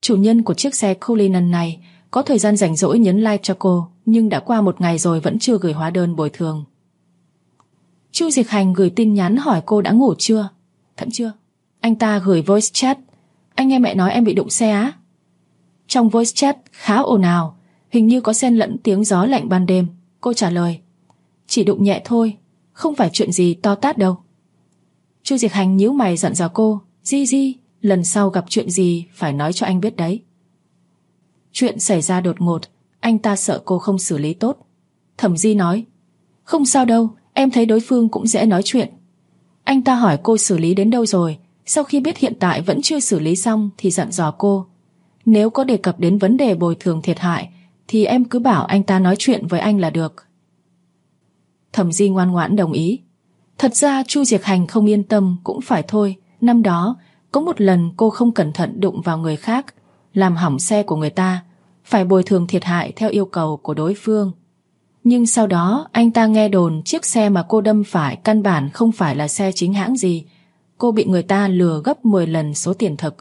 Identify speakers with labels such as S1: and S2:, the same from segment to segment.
S1: Chủ nhân của chiếc xe Cullinan này có thời gian rảnh rỗi nhấn like cho cô, nhưng đã qua 1 ngày rồi vẫn chưa gửi hóa đơn bồi thường. Chu Diệc Hành gửi tin nhắn hỏi cô đã ngủ chưa. Thẫn chưa. Anh ta gửi voice chat. Anh nghe mẹ nói em bị đụng xe á. Trong voice chat khá ồn ào, hình như có xen lẫn tiếng gió lạnh ban đêm. Cô trả lời, chỉ đụng nhẹ thôi, không phải chuyện gì to tát đâu. Chu Diệc Hành nhíu mày dặn dò cô, Di, lần sau gặp chuyện gì phải nói cho anh biết đấy. Chuyện xảy ra đột ngột, anh ta sợ cô không xử lý tốt. Thẩm Di nói, không sao đâu, em thấy đối phương cũng dễ nói chuyện. Anh ta hỏi cô xử lý đến đâu rồi. Sau khi biết hiện tại vẫn chưa xử lý xong thì dặn dò cô, nếu có đề cập đến vấn đề bồi thường thiệt hại thì em cứ bảo anh ta nói chuyện với anh là được. Thẩm Di ngoan ngoãn đồng ý. Thật ra Chu Diệc Hành không yên tâm cũng phải thôi. Năm đó có một lần cô không cẩn thận đụng vào người khác, làm hỏng xe của người ta, phải bồi thường thiệt hại theo yêu cầu của đối phương. Nhưng sau đó anh ta nghe đồn chiếc xe mà cô đâm phải căn bản không phải là xe chính hãng gì. Cô bị người ta lừa gấp 10 lần số tiền thực.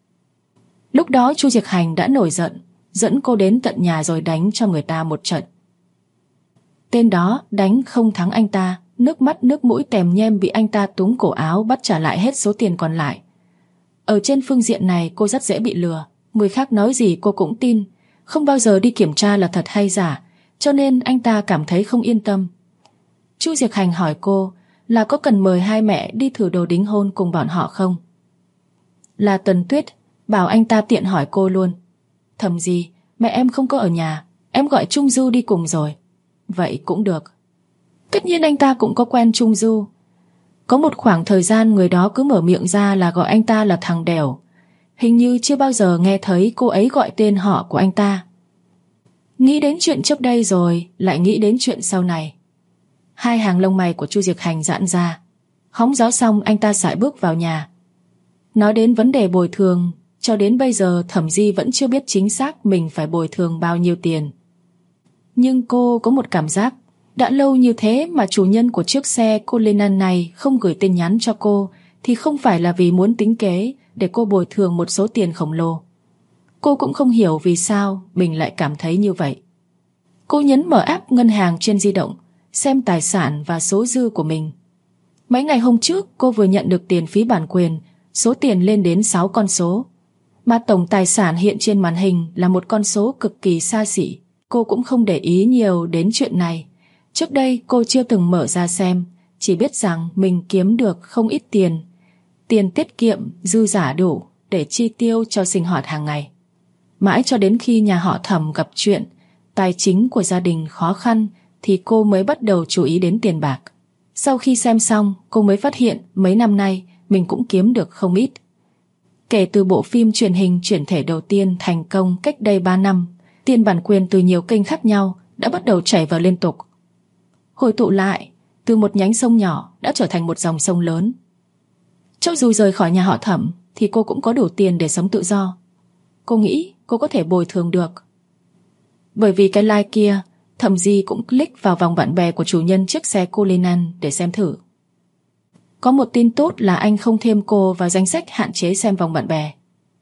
S1: Lúc đó Chu Diệc Hành đã nổi giận, dẫn cô đến tận nhà rồi đánh cho người ta một trận. Tên đó đánh không thắng anh ta, nước mắt nước mũi tèm nhem bị anh ta túm cổ áo bắt trả lại hết số tiền còn lại. Ở trên phương diện này cô rất dễ bị lừa, người khác nói gì cô cũng tin, không bao giờ đi kiểm tra là thật hay giả, cho nên anh ta cảm thấy không yên tâm. Chu Diệc Hành hỏi cô là có cần mời hai mẹ đi thử đồ đính hôn cùng bọn họ không. Là Tần Tuyết, bảo anh ta tiện hỏi cô luôn. Thầm gì, mẹ em không có ở nhà, em gọi Trung Du đi cùng rồi. Vậy cũng được. Tất nhiên anh ta cũng có quen Trung Du. Có một khoảng thời gian người đó cứ mở miệng ra là gọi anh ta là thằng đẻo. Hình như chưa bao giờ nghe thấy cô ấy gọi tên họ của anh ta. Nghĩ đến chuyện trước đây rồi lại nghĩ đến chuyện sau này. Hai hàng lông mày của Chu Diệc Hành giãn ra. Hóng gió xong anh ta sải bước vào nhà. Nói đến vấn đề bồi thường, cho đến bây giờ Thẩm Di vẫn chưa biết chính xác mình phải bồi thường bao nhiêu tiền. Nhưng cô có một cảm giác, đã lâu như thế mà chủ nhân của chiếc xe Cullinan này không gửi tin nhắn cho cô thì không phải là vì muốn tính kế để cô bồi thường một số tiền khổng lồ. Cô cũng không hiểu vì sao mình lại cảm thấy như vậy. Cô nhấn mở app ngân hàng trên di động, xem tài sản và số dư của mình. Mấy ngày hôm trước cô vừa nhận được tiền phí bản quyền, số tiền lên đến 6 con số. Mà tổng tài sản hiện trên màn hình là một con số cực kỳ xa xỉ. Cô cũng không để ý nhiều đến chuyện này. Trước đây cô chưa từng mở ra xem, chỉ biết rằng mình kiếm được không ít tiền. Tiền tiết kiệm dư giả đủ để chi tiêu cho sinh hoạt hàng ngày. Mãi cho đến khi nhà họ Thẩm gặp chuyện, tài chính của gia đình khó khăn thì cô mới bắt đầu chú ý đến tiền bạc. Sau khi xem xong, cô mới phát hiện mấy năm nay mình cũng kiếm được không ít. Kể từ bộ phim truyền hình chuyển thể đầu tiên thành công cách đây 3 năm, tiền bản quyền từ nhiều kênh khác nhau đã bắt đầu chảy vào liên tục. Hồi tụ lại, từ một nhánh sông nhỏ đã trở thành một dòng sông lớn. Cho dù rời khỏi nhà họ Thẩm thì cô cũng có đủ tiền để sống tự do. Cô nghĩ cô có thể bồi thường được. Bởi vì cái like kia, Thẩm Di cũng click vào vòng bạn bè của chủ nhân chiếc xe Cullinan để xem thử. Có một tin tốt là anh không thêm cô vào danh sách hạn chế xem vòng bạn bè.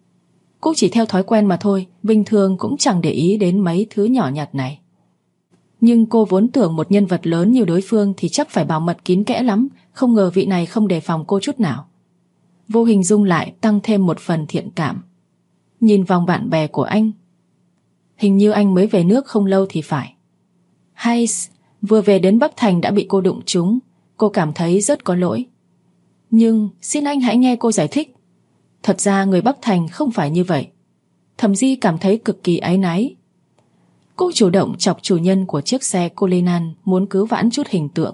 S1: Cô chỉ theo thói quen mà thôi, bình thường cũng chẳng để ý đến mấy thứ nhỏ nhặt này. Nhưng cô vốn tưởng một nhân vật lớn như đối phương thì chắc phải bảo mật kín kẽ lắm, không ngờ vị này không đề phòng cô chút nào. Vô hình dung lại tăng thêm một phần thiện cảm. Nhìn vòng bạn bè của anh, hình như anh mới về nước không lâu thì phải. Hay, vừa về đến Bắc Thành đã bị cô đụng trúng, cô cảm thấy rất có lỗi. Nhưng xin anh hãy nghe cô giải thích. Thật ra người Bắc Thành không phải như vậy. Thẩm Di cảm thấy cực kỳ áy náy. Cô chủ động chọc chủ nhân của chiếc xe Cullinan muốn cứu vãn chút hình tượng.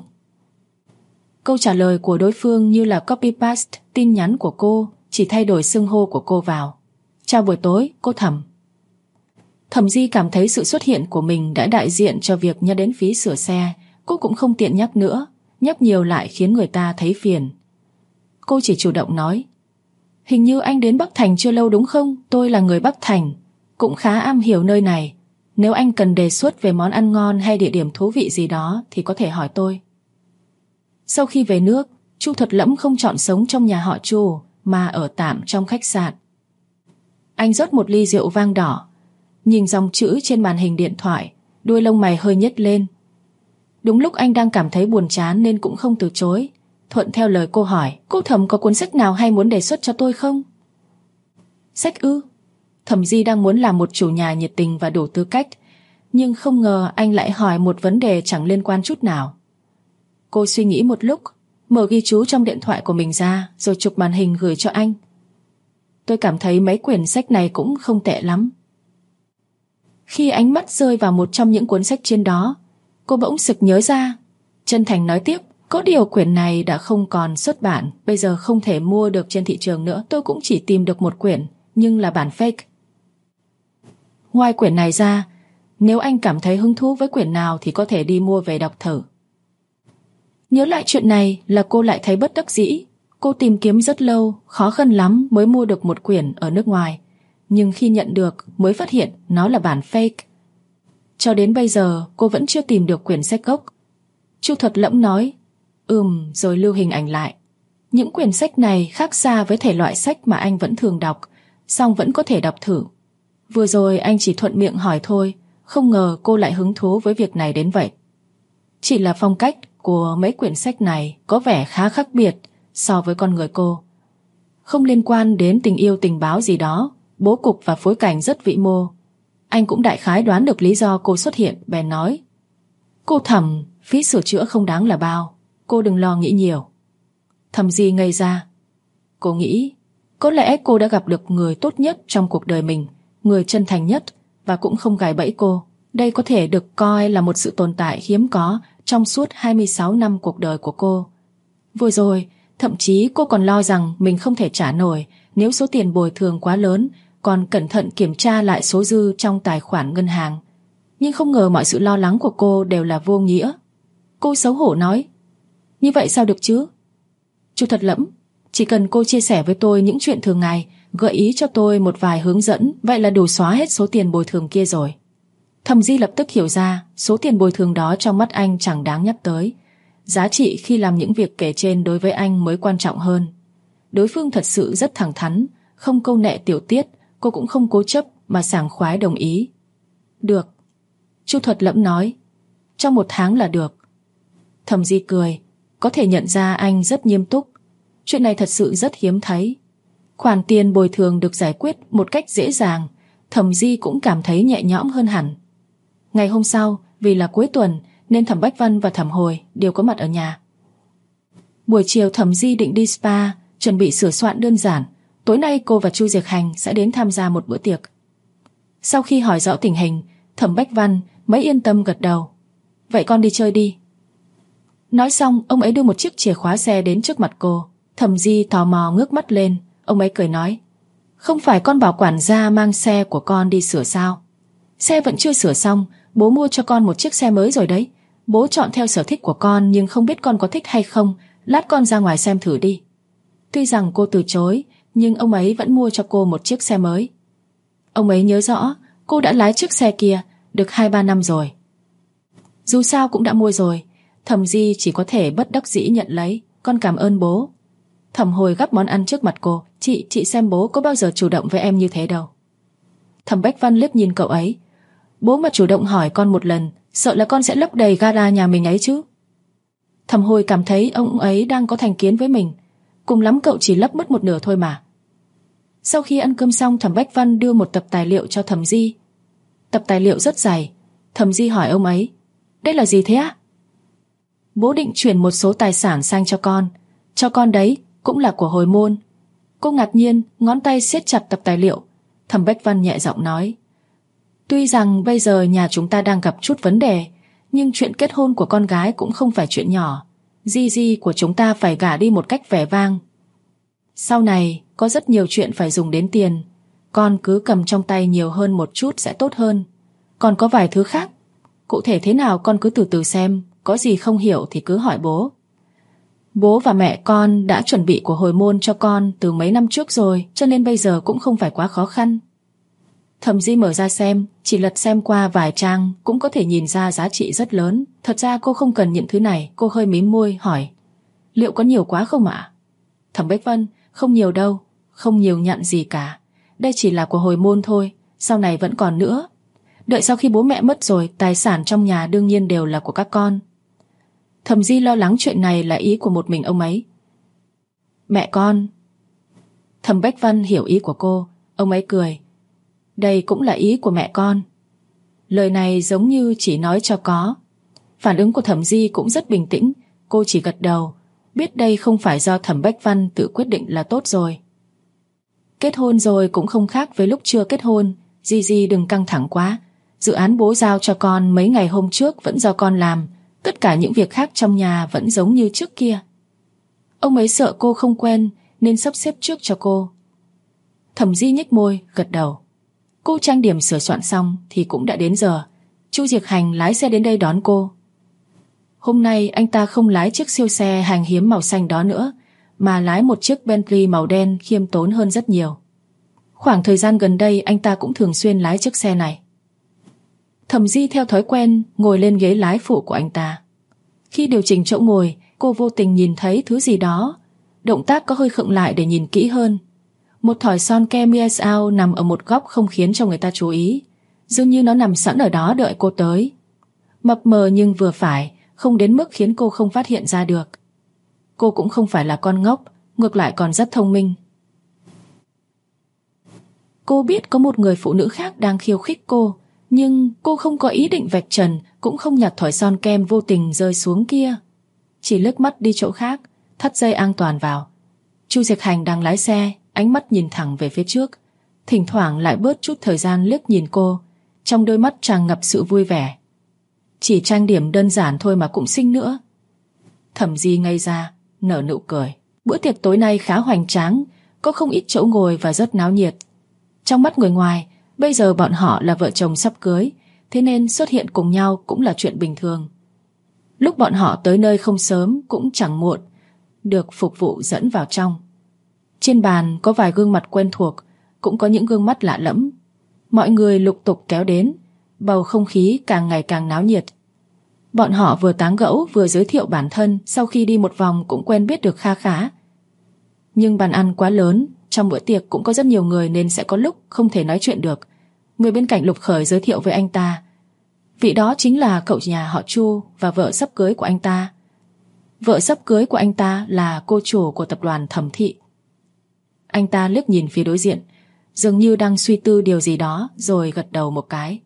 S1: Câu trả lời của đối phương như là copy-paste tin nhắn của cô, chỉ thay đổi xưng hô của cô vào. Chào buổi tối, cô Thẩm. Thẩm Di cảm thấy sự xuất hiện của mình đã đại diện cho việc nhắc đến phí sửa xe. Cô cũng không tiện nhắc nữa, nhắc nhiều lại khiến người ta thấy phiền. Cô chỉ chủ động nói, hình như anh đến Bắc Thành chưa lâu đúng không? Tôi là người Bắc Thành, cũng khá am hiểu nơi này. Nếu anh cần đề xuất về món ăn ngon hay địa điểm thú vị gì đó thì có thể hỏi tôi. Sau khi về nước, Chu Thuật Lẫm không chọn sống trong nhà họ Chu mà ở tạm trong khách sạn. Anh rót một ly rượu vang đỏ, nhìn dòng chữ trên màn hình điện thoại, đuôi lông mày hơi nhếch lên. Đúng lúc anh đang cảm thấy buồn chán nên cũng không từ chối, thuận theo lời cô hỏi, cô Thẩm có cuốn sách nào hay muốn đề xuất cho tôi không? Sách ư? Thẩm Di đang muốn làm một chủ nhà nhiệt tình và đủ tư cách, nhưng không ngờ anh lại hỏi một vấn đề chẳng liên quan chút nào. Cô suy nghĩ một lúc, mở ghi chú trong điện thoại của mình ra rồi chụp màn hình gửi cho anh. Tôi cảm thấy mấy quyển sách này cũng không tệ lắm. Khi ánh mắt rơi vào một trong những cuốn sách trên đó, cô bỗng sực nhớ ra, chân thành nói tiếp, có điều quyển này đã không còn xuất bản, bây giờ không thể mua được trên thị trường nữa. Tôi cũng chỉ tìm được một quyển, nhưng là bản fake. Ngoài quyển này ra, nếu anh cảm thấy hứng thú với quyển nào thì có thể đi mua về đọc thử. Nhớ lại chuyện này là cô lại thấy bất đắc dĩ. Cô tìm kiếm rất lâu, khó khăn lắm mới mua được một quyển ở nước ngoài, nhưng khi nhận được mới phát hiện nó là bản fake. Cho đến bây giờ cô vẫn chưa tìm được quyển sách gốc. Chu Thuật lẩm nói, rồi lưu hình ảnh lại. Những quyển sách này khác xa với thể loại sách mà anh vẫn thường đọc, song vẫn có thể đọc thử. Vừa rồi anh chỉ thuận miệng hỏi thôi, không ngờ cô lại hứng thú với việc này đến vậy. Chỉ là phong cách của mấy quyển sách này có vẻ khá khác biệt so với con người cô. Không liên quan đến tình yêu tình báo gì đó, bố cục và phối cảnh rất vĩ mô. Anh cũng đại khái đoán được lý do cô xuất hiện, bèn nói, cô Thẩm, phí sửa chữa không đáng là bao, cô đừng lo nghĩ nhiều. Thẩm Di ngây ra. Cô nghĩ có lẽ cô đã gặp được người tốt nhất trong cuộc đời mình, người chân thành nhất và cũng không gài bẫy cô. Đây có thể được coi là một sự tồn tại hiếm có trong suốt 26 năm cuộc đời của cô. Vừa rồi, thậm chí cô còn lo rằng mình không thể trả nổi nếu số tiền bồi thường quá lớn, còn cẩn thận kiểm tra lại số dư trong tài khoản ngân hàng. Nhưng không ngờ mọi sự lo lắng của cô đều là vô nghĩa. Cô xấu hổ nói, như vậy sao được chứ? Chu Thuật lẩm, chỉ cần cô chia sẻ với tôi những chuyện thường ngày, gợi ý cho tôi một vài hướng dẫn, vậy là đủ xóa hết số tiền bồi thường kia rồi. Thẩm Di lập tức hiểu ra số tiền bồi thường đó trong mắt anh chẳng đáng nhắc tới. Giá trị khi làm những việc kể trên đối với anh mới quan trọng hơn. Đối phương thật sự rất thẳng thắn, không câu nệ tiểu tiết, cô cũng không cố chấp mà sảng khoái đồng ý. Được. Chu Thuật lẩm nói, trong 1 tháng là được. Thẩm Di cười, có thể nhận ra anh rất nghiêm túc. Chuyện này thật sự rất hiếm thấy. Khoản tiền bồi thường được giải quyết một cách dễ dàng, Thẩm Di cũng cảm thấy nhẹ nhõm hơn hẳn. Ngày hôm sau, vì là cuối tuần nên Thẩm Bách Văn và Thẩm Hồi đều có mặt ở nhà. Buổi chiều Thẩm Di định đi spa, chuẩn bị sửa soạn đơn giản. Tối nay cô và Chu Diệc Hành sẽ đến tham gia một bữa tiệc. Sau khi hỏi rõ tình hình, Thẩm Bách Văn mới yên tâm gật đầu. Vậy con đi chơi đi. Nói xong, ông ấy đưa một chiếc chìa khóa xe đến trước mặt cô. Thẩm Di tò mò ngước mắt lên. Ông ấy cười nói, không phải con bảo quản gia mang xe của con đi sửa sao? Xe vẫn chưa sửa xong, bố mua cho con một chiếc xe mới rồi đấy. Bố chọn theo sở thích của con, nhưng không biết con có thích hay không. Lát con ra ngoài xem thử đi. Tuy rằng cô từ chối, nhưng ông ấy vẫn mua cho cô một chiếc xe mới. Ông ấy nhớ rõ cô đã lái chiếc xe kia được 2-3 năm rồi. Dù sao cũng đã mua rồi, Thẩm Di chỉ có thể bất đắc dĩ nhận lấy. Con cảm ơn bố. Thẩm Hồi gắp món ăn trước mặt cô. Chị xem bố có bao giờ chủ động với em như thế đâu. Thẩm Bách Văn liếc nhìn cậu ấy. Bố mà chủ động hỏi con một lần, sợ là con sẽ lấp đầy gara nhà mình ấy chứ. Thẩm Hồi cảm thấy ông ấy đang có thành kiến với mình. Cùng lắm cậu chỉ lấp mất một nửa thôi mà. Sau khi ăn cơm xong, Thẩm Bách Văn đưa một tập tài liệu cho Thẩm Di. Tập tài liệu rất dày. Thẩm Di hỏi ông ấy, đây là gì thế á? Bố định chuyển một số tài sản sang cho con. Cho con đấy cũng là của hồi môn. Cô ngạc nhiên, ngón tay siết chặt tập tài liệu. Thẩm Bách Văn nhẹ giọng nói, tuy rằng bây giờ nhà chúng ta đang gặp chút vấn đề, nhưng chuyện kết hôn của con gái cũng không phải chuyện nhỏ. Di của chúng ta phải gả đi một cách vẻ vang. Sau này có rất nhiều chuyện phải dùng đến tiền. Con cứ cầm trong tay nhiều hơn một chút sẽ tốt hơn. Còn có vài thứ khác, cụ thể thế nào con cứ từ từ xem. Có gì không hiểu thì cứ hỏi bố. Bố và mẹ con đã chuẩn bị của hồi môn cho con từ mấy năm trước rồi, cho nên bây giờ cũng không phải quá khó khăn. Thẩm Di mở ra xem, chỉ lật xem qua vài trang cũng có thể nhìn ra giá trị rất lớn. Thật ra cô không cần những thứ này. Cô hơi mím môi hỏi, liệu có nhiều quá không ạ? Thẩm Bách Văn, không nhiều đâu, không nhiều nhận gì cả. đây chỉ là của hồi môn thôi, sau này vẫn còn nữa. Đợi sau khi bố mẹ mất rồi, tài sản trong nhà đương nhiên đều là của các con. Thẩm Di lo lắng chuyện này là ý của một mình ông ấy. Mẹ con. Thẩm Bách Văn hiểu ý của cô, ông ấy cười. Đây cũng là ý của mẹ con. Lời này giống như chỉ nói cho có. Phản ứng của Thẩm Di cũng rất bình tĩnh, cô chỉ gật đầu, biết đây không phải do Thẩm Bách Văn tự quyết định là tốt rồi. Kết hôn rồi cũng không khác với lúc chưa kết hôn. Di đừng căng thẳng quá. Dự án bố giao cho con mấy ngày hôm trước vẫn do con làm. Tất cả những việc khác trong nhà vẫn giống như trước kia. Ông ấy sợ cô không quen nên sắp xếp trước cho cô. Thẩm Di nhếch môi, gật đầu. Cô trang điểm sửa soạn xong thì cũng đã đến giờ. Chu Diệc Hành lái xe đến đây đón cô. Hôm nay anh ta không lái chiếc siêu xe hàng hiếm màu xanh đó nữa, mà lái một chiếc Bentley màu đen khiêm tốn hơn rất nhiều. Khoảng thời gian gần đây anh ta cũng thường xuyên lái chiếc xe này. Thẩm Di theo thói quen ngồi lên ghế lái phụ của anh ta. Khi điều chỉnh chỗ ngồi, cô vô tình nhìn thấy thứ gì đó. Động tác có hơi khựng lại để nhìn kỹ hơn. Một thỏi son kem Miesao nằm ở một góc không khiến cho người ta chú ý. Dường như nó nằm sẵn ở đó đợi cô tới. Mập mờ nhưng vừa phải, không đến mức khiến cô không phát hiện ra được. Cô cũng không phải là con ngốc, ngược lại còn rất thông minh. Cô biết có một người phụ nữ khác đang khiêu khích cô, nhưng cô không có ý định vạch trần, cũng không nhặt thỏi son kem vô tình rơi xuống kia. Chỉ liếc mắt đi chỗ khác, thắt dây an toàn vào. Chu Diệc Hành đang lái xe, ánh mắt nhìn thẳng về phía trước, thỉnh thoảng lại bớt chút thời gian liếc nhìn cô, trong đôi mắt tràn ngập sự vui vẻ. Chỉ trang điểm đơn giản thôi mà cũng xinh nữa. Thẩm Di ngây ra, nở nụ cười. Bữa tiệc tối nay khá hoành tráng, có không ít chỗ ngồi và rất náo nhiệt. Trong mắt người ngoài, bây giờ bọn họ là vợ chồng sắp cưới, thế nên xuất hiện cùng nhau cũng là chuyện bình thường. Lúc bọn họ tới nơi không sớm cũng chẳng muộn, được phục vụ dẫn vào trong. Trên bàn có vài gương mặt quen thuộc, cũng có những gương mắt lạ lẫm. Mọi người lục tục kéo đến, bầu không khí càng ngày càng náo nhiệt. Bọn họ vừa tán gẫu vừa giới thiệu bản thân, sau khi đi một vòng cũng quen biết được kha khá. Nhưng bàn ăn quá lớn, trong bữa tiệc cũng có rất nhiều người nên sẽ có lúc không thể nói chuyện được. Người bên cạnh Lục Khởi giới thiệu với anh ta. Vị đó chính là cậu nhà họ Chu và vợ sắp cưới của anh ta. Vợ sắp cưới của anh ta là cô chủ của tập đoàn Thẩm Thị. Anh ta liếc nhìn phía đối diện, dường như đang suy tư điều gì đó rồi gật đầu một cái.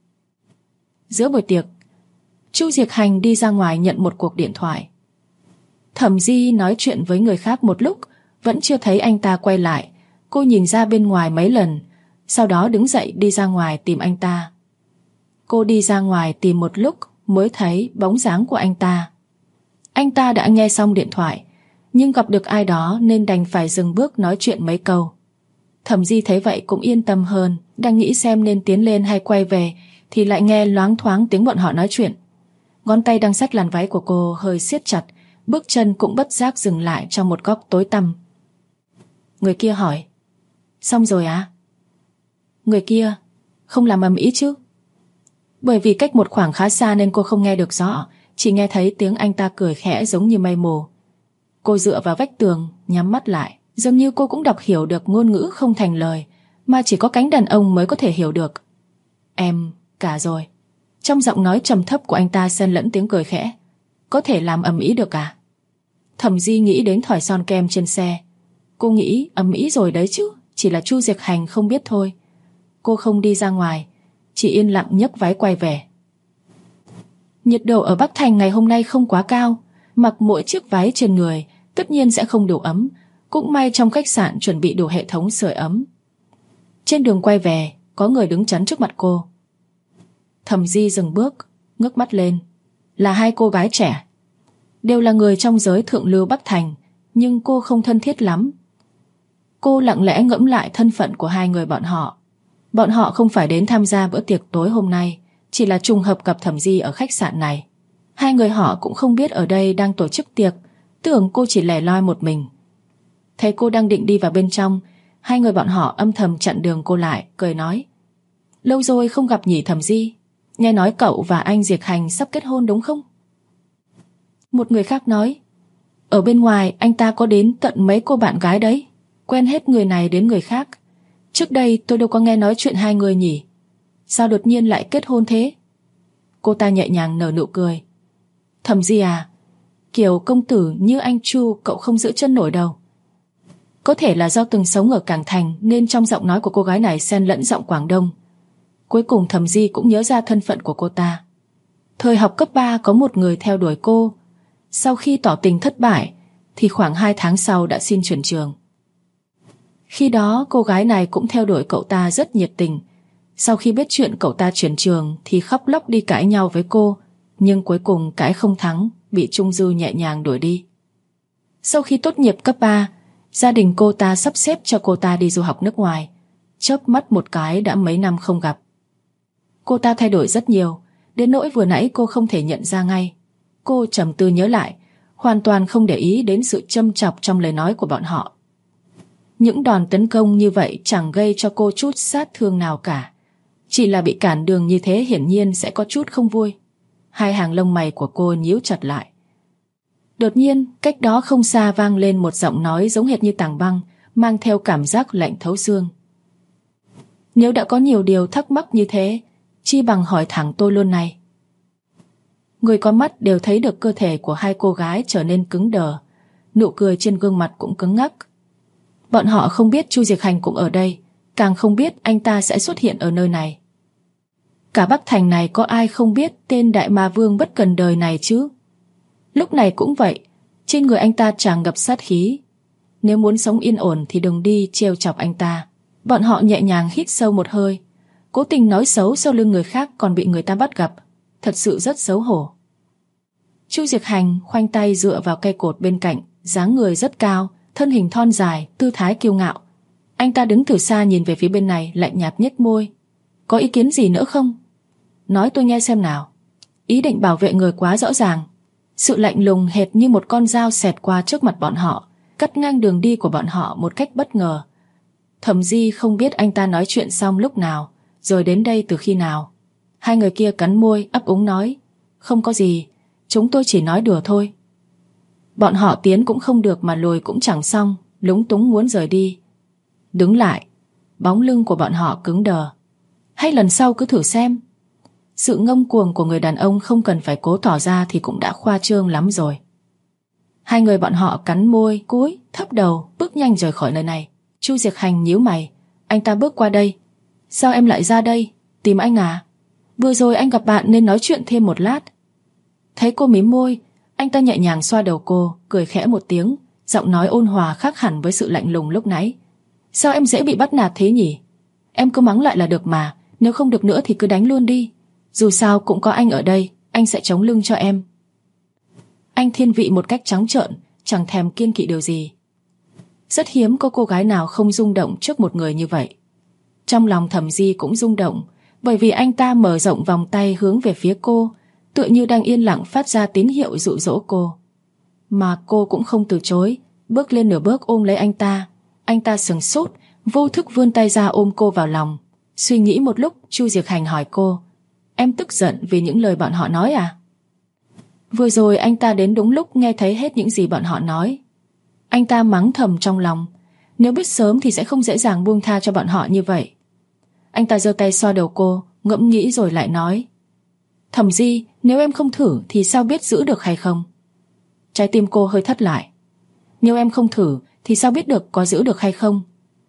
S1: Giữa buổi tiệc, Chu Diệc Hành đi ra ngoài nhận một cuộc điện thoại. Thẩm Di nói chuyện với người khác một lúc, vẫn chưa thấy anh ta quay lại. Cô nhìn ra bên ngoài mấy lần, sau đó đứng dậy đi ra ngoài tìm anh ta. Cô đi ra ngoài tìm một lúc mới thấy bóng dáng của anh ta. Anh ta đã nghe xong điện thoại, nhưng gặp được ai đó nên đành phải dừng bước nói chuyện mấy câu. Thẩm Di thấy vậy cũng yên tâm hơn, đang nghĩ xem nên tiến lên hay quay về thì lại nghe loáng thoáng tiếng bọn họ nói chuyện. Ngón tay đang xách làn váy của cô hơi siết chặt, bước chân cũng bất giác dừng lại trong một góc tối tăm. Người kia hỏi: Xong rồi à? Người kia không làm ầm ĩ chứ? Bởi vì cách một khoảng khá xa nên cô không nghe được rõ, chỉ nghe thấy tiếng anh ta cười khẽ giống như mây mù. Cô dựa vào vách tường, nhắm mắt lại, dường như cô cũng đọc hiểu được ngôn ngữ không thành lời mà chỉ có cánh đàn ông mới có thể hiểu được. Em cả rồi. Trong giọng nói trầm thấp của anh ta xen lẫn tiếng cười khẽ. Có thể làm ầm ĩ được à? Thẩm Di nghĩ đến thỏi son kem trên xe. Cô nghĩ ầm ĩ rồi đấy chứ, chỉ là Chu Diệc Hành không biết thôi. Cô không đi ra ngoài, chỉ yên lặng nhấc váy quay về. Nhiệt độ ở Bắc Thành ngày hôm nay không quá cao, mặc mỗi chiếc váy trên người tất nhiên sẽ không đủ ấm. Cũng may trong khách sạn chuẩn bị đủ hệ thống sưởi ấm. Trên đường quay về, có người đứng chắn trước mặt cô. Thẩm Di dừng bước, ngước mắt lên. Là hai cô gái trẻ, đều là người trong giới thượng lưu Bắc Thành, nhưng cô không thân thiết lắm. Cô lặng lẽ ngẫm lại thân phận của hai người bọn họ. Bọn họ không phải đến tham gia bữa tiệc tối hôm nay, chỉ là trùng hợp gặp Thẩm Di ở khách sạn này. Hai người họ cũng không biết ở đây đang tổ chức tiệc, tưởng cô chỉ lẻ loi một mình. Thấy cô đang định đi vào bên trong, hai người bọn họ âm thầm chặn đường cô lại, cười nói: Lâu rồi không gặp nhỉ Thẩm Di, nghe nói cậu và anh Diệc Hành sắp kết hôn đúng không? Một người khác nói: Ở bên ngoài anh ta có đến tận mấy cô bạn gái đấy, quen hết người này đến người khác. Trước đây tôi đâu có nghe nói chuyện hai người nhỉ? Sao đột nhiên lại kết hôn thế? Cô ta nhẹ nhàng nở nụ cười. Thẩm Di à, kiểu công tử như anh Chu cậu không giữ chân nổi đâu. Có thể là do từng sống ở Cảng Thành nên trong giọng nói của cô gái này xen lẫn giọng Quảng Đông. Cuối cùng Thẩm Di cũng nhớ ra thân phận của cô ta. Thời học cấp 3 có một người theo đuổi cô. Sau khi tỏ tình thất bại thì khoảng 2 tháng sau đã xin chuyển trường. Khi đó cô gái này cũng theo đuổi cậu ta rất nhiệt tình. Sau khi biết chuyện cậu ta chuyển trường thì khóc lóc đi cãi nhau với cô, nhưng cuối cùng cãi không thắng, bị Trung Dư nhẹ nhàng đuổi đi. Sau khi tốt nghiệp cấp 3, gia đình cô ta sắp xếp cho cô ta đi du học nước ngoài. Chớp mắt một cái đã mấy năm không gặp. Cô ta thay đổi rất nhiều, đến nỗi vừa nãy cô không thể nhận ra ngay. Cô trầm tư nhớ lại, hoàn toàn không để ý đến sự châm chọc trong lời nói của bọn họ. Những đòn tấn công như vậy chẳng gây cho cô chút sát thương nào cả. Chỉ là bị cản đường như thế hiển nhiên sẽ có chút không vui. Hai hàng lông mày của cô nhíu chặt lại. Đột nhiên, cách đó không xa vang lên một giọng nói giống hệt như tảng băng, mang theo cảm giác lạnh thấu xương. Nếu đã có nhiều điều thắc mắc như thế, chi bằng hỏi thẳng tôi luôn này. Người có mắt đều thấy được cơ thể của hai cô gái trở nên cứng đờ, nụ cười trên gương mặt cũng cứng ngắc. Bọn họ không biết Chu Diệc Hành cũng ở đây, càng không biết anh ta sẽ xuất hiện ở nơi này. Cả Bắc Thành này có ai không biết tên Đại Ma Vương bất cần đời này chứ? Lúc này cũng vậy, trên người anh ta tràn ngập sát khí. Nếu muốn sống yên ổn thì đừng đi trêu chọc anh ta. Bọn họ nhẹ nhàng hít sâu một hơi, cố tình nói xấu sau lưng người khác còn bị người ta bắt gặp, thật sự rất xấu hổ. Chu Diệc Hành khoanh tay dựa vào cây cột bên cạnh, dáng người rất cao, thân hình thon dài, tư thái kiêu ngạo. Anh ta đứng từ xa nhìn về phía bên này, lạnh nhạt nhếch môi. Có ý kiến gì nữa không? Nói tôi nghe xem nào. Ý định bảo vệ người quá rõ ràng. Sự lạnh lùng hệt như một con dao xẹt qua trước mặt bọn họ, cắt ngang đường đi của bọn họ một cách bất ngờ. Thẩm Di không biết anh ta nói chuyện xong lúc nào, rồi đến đây từ khi nào. Hai người kia cắn môi, ấp úng nói, không có gì, chúng tôi chỉ nói đùa thôi. Bọn họ tiến cũng không được mà lùi cũng chẳng xong, lúng túng muốn rời đi. Đứng lại, bóng lưng của bọn họ cứng đờ. Hay lần sau cứ thử xem. Sự ngông cuồng của người đàn ông không cần phải cố tỏ ra thì cũng đã khoa trương lắm rồi. Hai người bọn họ cắn môi, cúi, thấp đầu, bước nhanh rời khỏi nơi này. Chu Diệc Hành nhíu mày, anh ta bước qua đây. Sao em lại ra đây? Tìm anh à? Vừa rồi anh gặp bạn nên nói chuyện thêm một lát. Thấy cô mím môi, anh ta nhẹ nhàng xoa đầu cô, cười khẽ một tiếng, giọng nói ôn hòa khác hẳn với sự lạnh lùng lúc nãy. Sao em dễ bị bắt nạt thế nhỉ? Em cứ mắng lại là được mà, nếu không được nữa thì cứ đánh luôn đi. Dù sao cũng có anh ở đây, anh sẽ chống lưng cho em. Anh thiên vị một cách trắng trợn, chẳng thèm kiêng kỵ điều gì. Rất hiếm có cô gái nào không rung động trước một người như vậy. Trong lòng Thẩm Di cũng rung động, bởi vì anh ta mở rộng vòng tay hướng về phía cô, tựa như đang yên lặng phát ra tín hiệu dụ dỗ cô. Mà cô cũng không từ chối, bước lên nửa bước ôm lấy anh ta. Anh ta sững sốt, vô thức vươn tay ra ôm cô vào lòng. Suy nghĩ một lúc, Chu Diệc Hành hỏi cô, em tức giận vì những lời bọn họ nói à? Vừa rồi anh ta đến đúng lúc nghe thấy hết những gì bọn họ nói. Anh ta mắng thầm trong lòng, nếu biết sớm thì sẽ không dễ dàng buông tha cho bọn họ như vậy. Anh ta giơ tay xoa đầu cô, ngẫm nghĩ rồi lại nói, Thẩm Di, nếu em không thử thì sao biết giữ được hay không? Trái tim cô hơi thắt lại. Nếu em không thử thì sao biết được có giữ được hay không?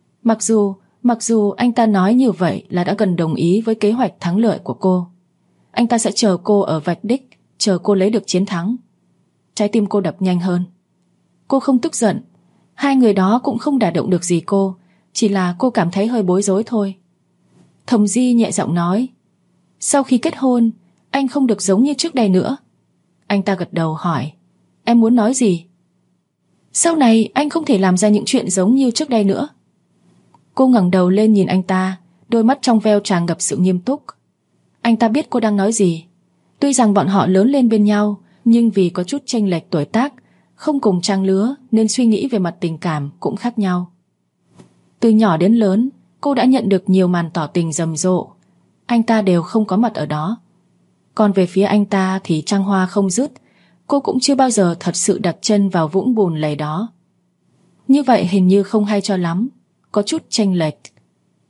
S1: Mặc dù anh ta nói như vậy là đã gần đồng ý với kế hoạch thắng lợi của cô. Anh ta sẽ chờ cô ở vạch đích, chờ cô lấy được chiến thắng. Trái tim cô đập nhanh hơn. Cô không tức giận, hai người đó cũng không đả động được gì cô, chỉ là cô cảm thấy hơi bối rối thôi. Thẩm Di nhẹ giọng nói, sau khi kết hôn, anh không được giống như trước đây nữa. Anh ta gật đầu hỏi, em muốn nói gì? Sau này anh không thể làm ra những chuyện giống như trước đây nữa. Cô ngẩng đầu lên nhìn anh ta, đôi mắt trong veo tràn ngập sự nghiêm túc. Anh ta biết cô đang nói gì. Tuy rằng bọn họ lớn lên bên nhau, nhưng vì có chút chênh lệch tuổi tác, không cùng trang lứa nên suy nghĩ về mặt tình cảm cũng khác nhau. Từ nhỏ đến lớn, cô đã nhận được nhiều màn tỏ tình rầm rộ. Anh ta đều không có mặt ở đó. Còn về phía anh ta thì trăng hoa không dứt. Cô cũng chưa bao giờ thật sự đặt chân vào vũng bùn lầy đó. Như vậy hình như không hay cho lắm, có chút chênh lệch.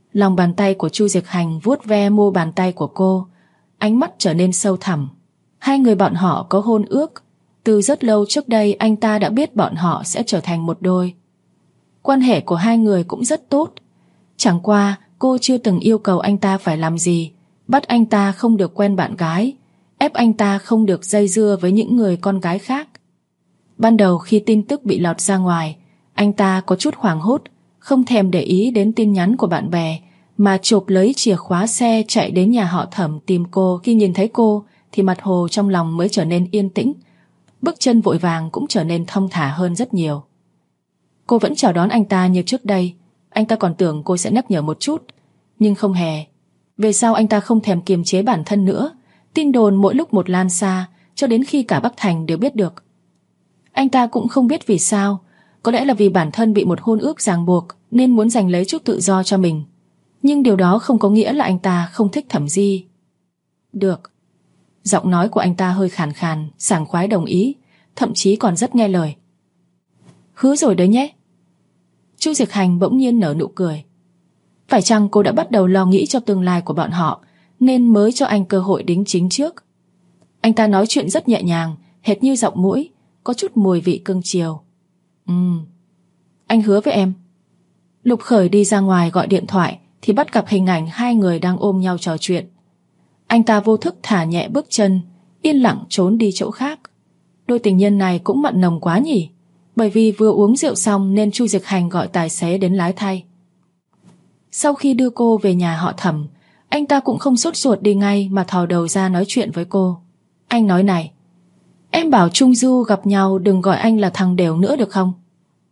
S1: Lòng bàn tay của Chu Diệc Hành vuốt ve mu bàn tay của cô, ánh mắt trở nên sâu thẳm. Hai người bọn họ có hôn ước. Từ rất lâu trước đây anh ta đã biết bọn họ sẽ trở thành một đôi. Quan hệ của hai người cũng rất tốt. Chẳng qua cô chưa từng yêu cầu anh ta phải làm gì, bắt anh ta không được quen bạn gái, ép anh ta không được dây dưa với những người con gái khác. Ban đầu khi tin tức bị lọt ra ngoài, anh ta có chút hoảng hốt, không thèm để ý đến tin nhắn của bạn bè, mà chộp lấy chìa khóa xe chạy đến nhà họ Thẩm tìm cô. Khi nhìn thấy cô thì mặt Hồ trong lòng mới trở nên yên tĩnh, bước chân vội vàng cũng trở nên thong thả hơn rất nhiều. Cô vẫn chào đón anh ta như trước đây. Anh ta còn tưởng cô sẽ nhắc nhở một chút, nhưng không hề. Về sau anh ta không thèm kiềm chế bản thân nữa. Tin đồn mỗi lúc một lan xa, cho đến khi cả Bắc Thành đều biết được. Anh ta cũng không biết vì sao. Có lẽ là vì bản thân bị một hôn ước ràng buộc nên muốn giành lấy chút tự do cho mình. Nhưng điều đó không có nghĩa là anh ta không thích Thẩm Di. Được. Giọng nói của anh ta hơi khàn khàn, sảng khoái đồng ý, thậm chí còn rất nghe lời. Hứa rồi đấy nhé. Chu Diệc Hành bỗng nhiên nở nụ cười. Phải chăng cô đã bắt đầu lo nghĩ cho tương lai của bọn họ, nên mới cho anh cơ hội đính chính trước? Anh ta nói chuyện rất nhẹ nhàng, hệt như giọng mũi, có chút mùi vị cưng chiều. Anh hứa với em. Lục Khởi đi ra ngoài gọi điện thoại thì bắt gặp hình ảnh hai người đang ôm nhau trò chuyện. Anh ta vô thức thả nhẹ bước chân, yên lặng trốn đi chỗ khác. Đôi tình nhân này cũng mặn nồng quá nhỉ. Bởi vì vừa uống rượu xong nên Chu Diệc Hành gọi tài xế đến lái thay. Sau khi đưa cô về nhà họ Thẩm, anh ta cũng không sốt ruột đi ngay mà thò đầu ra nói chuyện với cô. Anh nói này, em bảo Trung Du gặp nhau đừng gọi anh là thằng đểu nữa được không?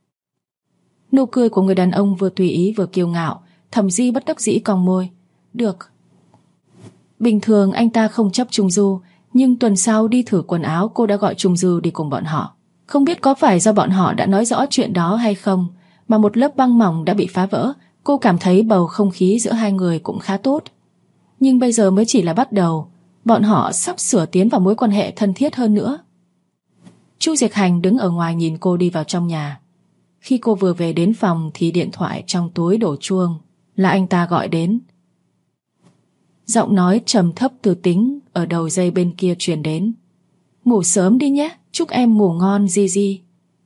S1: Nụ cười của người đàn ông vừa tùy ý vừa kiêu ngạo. Thẩm Di bất đắc dĩ cong môi. Được. Bình thường anh ta không chấp Trung Du, nhưng tuần sau đi thử quần áo cô đã gọi Trung Du đi cùng bọn họ. Không biết có phải do bọn họ đã nói rõ chuyện đó hay không, mà một lớp băng mỏng đã bị phá vỡ. Cô cảm thấy bầu không khí giữa hai người cũng khá tốt. Nhưng bây giờ mới chỉ là bắt đầu. Bọn họ sắp sửa tiến vào mối quan hệ thân thiết hơn nữa. Chu Diệc Hành đứng ở ngoài nhìn cô đi vào trong nhà. Khi cô vừa về đến phòng thì điện thoại trong túi đổ chuông. Là anh ta gọi đến. Giọng nói trầm thấp từ tính ở đầu dây bên kia truyền đến. Ngủ sớm đi nhé, chúc em ngủ ngon Di Di.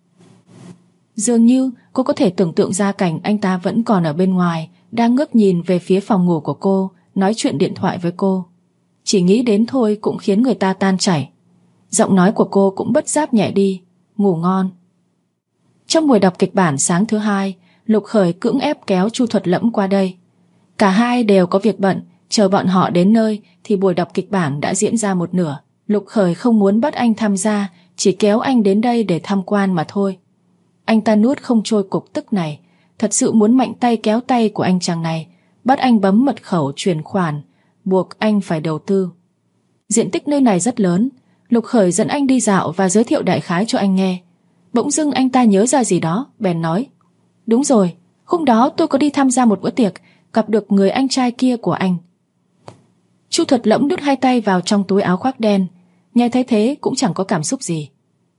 S1: Dường như cô có thể tưởng tượng ra cảnh anh ta vẫn còn ở bên ngoài, đang ngước nhìn về phía phòng ngủ của cô, nói chuyện điện thoại với cô. Chỉ nghĩ đến thôi cũng khiến người ta tan chảy. Giọng nói của cô cũng bất giác nhẹ đi. Ngủ ngon. Trong buổi đọc kịch bản sáng thứ hai, Lục Khởi cưỡng ép kéo Chu Thuật Lẫm qua đây. Cả hai đều có việc bận, chờ bọn họ đến nơi thì buổi đọc kịch bản đã diễn ra một nửa. Lục Khởi không muốn bắt anh tham gia, chỉ kéo anh đến đây để tham quan mà thôi. Anh ta nuốt không trôi cục tức này, thật sự muốn mạnh tay kéo tay của anh chàng này, bắt anh bấm mật khẩu chuyển khoản, buộc anh phải đầu tư. Diện tích nơi này rất lớn. Lục Khởi dẫn anh đi dạo và giới thiệu đại khái cho anh nghe. Bỗng dưng anh ta nhớ ra gì đó, bèn nói. Đúng rồi, hôm đó tôi có đi tham gia một bữa tiệc, gặp được người anh trai kia của anh. Chu Thuật Lẫm đút hai tay vào trong túi áo khoác đen, nghe thấy thế cũng chẳng có cảm xúc gì.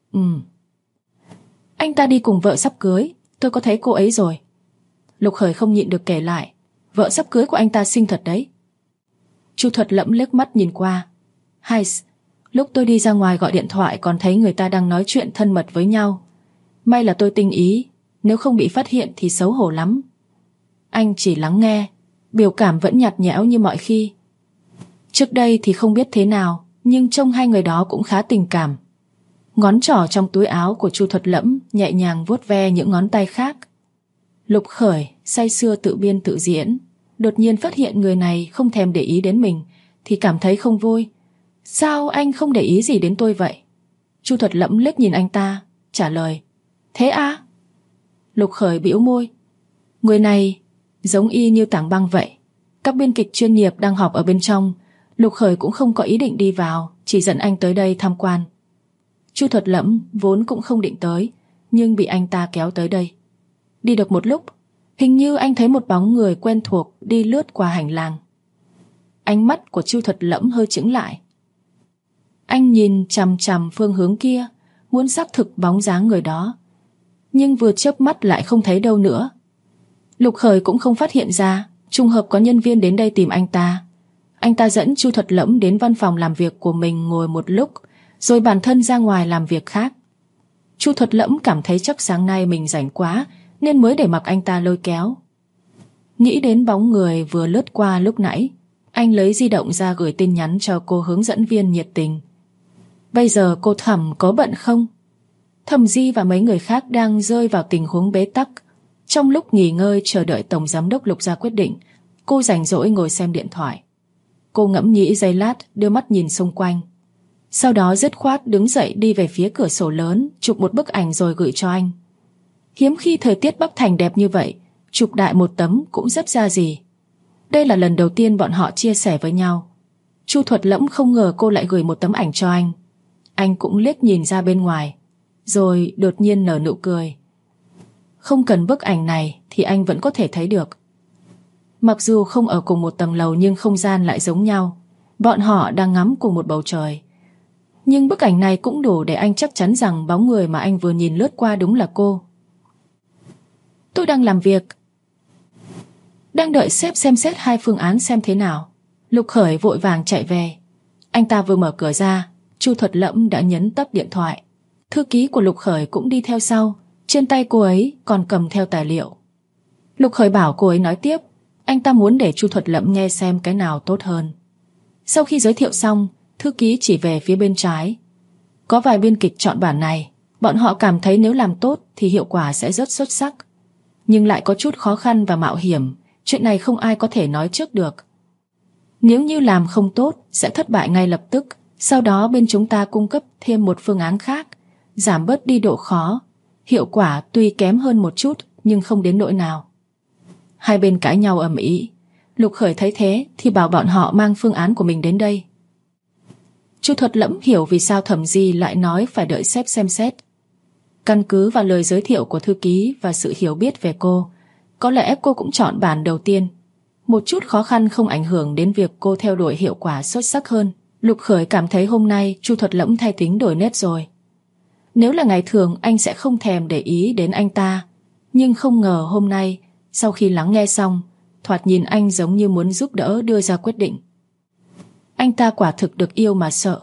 S1: Anh ta đi cùng vợ sắp cưới, tôi có thấy cô ấy rồi. Lục Khởi không nhịn được kể lại. Vợ sắp cưới của anh ta xinh thật đấy. Chu Thuật Lẫm liếc mắt nhìn qua. Hay, lúc tôi đi ra ngoài gọi điện thoại còn thấy người ta đang nói chuyện thân mật với nhau. May là tôi tinh ý, nếu không bị phát hiện thì xấu hổ lắm. Anh chỉ lắng nghe, biểu cảm vẫn nhạt nhẽo như mọi khi. Trước đây thì không biết thế nào, nhưng trông hai người đó cũng khá tình cảm. Ngón trỏ trong túi áo của Chu Thuật Lẫm nhẹ nhàng vuốt ve những ngón tay khác. Lục Khởi say sưa tự biên tự diễn, đột nhiên phát hiện người này không thèm để ý đến mình thì cảm thấy không vui. Sao anh không để ý gì đến tôi vậy? Chu Thuật Lẫm liếc nhìn anh ta, trả lời. Thế à? Lục Khởi bĩu môi. Người này giống y như tảng băng vậy. Các biên kịch chuyên nghiệp đang họp ở bên trong. Lục Khởi cũng không có ý định đi vào, chỉ dẫn anh tới đây tham quan. Chu Thuật Lẫm vốn cũng không định tới, nhưng bị anh ta kéo tới đây. Đi được một lúc, hình như anh thấy một bóng người quen thuộc đi lướt qua hành lang. Ánh mắt của Chu Thuật Lẫm hơi chững lại. Anh nhìn chằm chằm phương hướng kia, muốn xác thực bóng dáng người đó, nhưng vừa chớp mắt lại không thấy đâu nữa. Lục Khởi cũng không phát hiện ra, Trùng hợp có nhân viên đến đây tìm anh ta. Anh ta dẫn Chu Thuật Lẫm đến văn phòng làm việc của mình ngồi một lúc, rồi bản thân ra ngoài làm việc khác. Chu Thuật Lẫm cảm thấy chắc sáng nay mình rảnh quá nên mới để mặc anh ta lôi kéo. Nghĩ đến bóng người vừa lướt qua lúc nãy, anh lấy di động ra gửi tin nhắn cho cô hướng dẫn viên nhiệt tình. Bây giờ cô Thẩm có bận không? Thẩm Di và mấy người khác đang rơi vào tình huống bế tắc. Trong lúc nghỉ ngơi chờ đợi Tổng Giám đốc Lục ra quyết định, cô rảnh rỗi ngồi xem điện thoại. Cô ngẫm nghĩ giây lát, đưa mắt nhìn xung quanh. Sau đó dứt khoát đứng dậy đi về phía cửa sổ lớn, chụp một bức ảnh rồi gửi cho anh. Hiếm khi thời tiết Bắc Thành đẹp như vậy, chụp đại một tấm cũng rất ra gì. Đây là lần đầu tiên bọn họ chia sẻ với nhau. Chu Thuật Lẫm không ngờ cô lại gửi một tấm ảnh cho anh. Anh cũng liếc nhìn ra bên ngoài, rồi đột nhiên nở nụ cười. Không cần bức ảnh này thì anh vẫn có thể thấy được. Mặc dù không ở cùng một tầng lầu nhưng không gian lại giống nhau. Bọn họ đang ngắm cùng một bầu trời. Nhưng bức ảnh này cũng đủ để anh chắc chắn rằng bóng người mà anh vừa nhìn lướt qua đúng là cô. Tôi đang làm việc, đang đợi sếp xem xét 2 phương án xem thế nào. Lục Khởi vội vàng chạy về. Anh ta vừa mở cửa ra, Chu Thuật Lẫm đã nhấn tắt điện thoại. Thư ký của Lục Khởi cũng đi theo sau. Trên tay cô ấy còn cầm theo tài liệu. Lục Khởi bảo cô ấy nói tiếp. Anh ta muốn để Chu Thuật Lẫm nghe xem cái nào tốt hơn. Sau khi giới thiệu xong, thư ký chỉ về phía bên trái. Có vài biên kịch chọn bản này. Bọn họ cảm thấy nếu làm tốt thì hiệu quả sẽ rất xuất sắc, nhưng lại có chút khó khăn và mạo hiểm. Chuyện này không ai có thể nói trước được. Nếu như làm không tốt sẽ thất bại ngay lập tức. Sau đó bên chúng ta cung cấp thêm một phương án khác, giảm bớt đi độ khó. Hiệu quả tuy kém hơn một chút nhưng không đến nỗi nào. Hai bên cãi nhau ầm ĩ. Lục Khởi thấy thế thì bảo bọn họ mang phương án của mình đến đây. Chu Thuật Lẫm hiểu vì sao Thẩm Di lại nói phải đợi sếp xem xét. Căn cứ vào lời giới thiệu của thư ký và sự hiểu biết về cô, có lẽ cô cũng chọn bản đầu tiên. Một chút khó khăn không ảnh hưởng đến việc cô theo đuổi hiệu quả xuất sắc hơn. Lục Khởi cảm thấy hôm nay Chu Thuật Lẫm thay tính đổi nét rồi. Nếu là ngày thường anh sẽ không thèm để ý đến anh ta, nhưng không ngờ hôm nay, sau khi lắng nghe xong, thoạt nhìn anh giống như muốn giúp đỡ đưa ra quyết định. Anh ta quả thực được yêu mà sợ.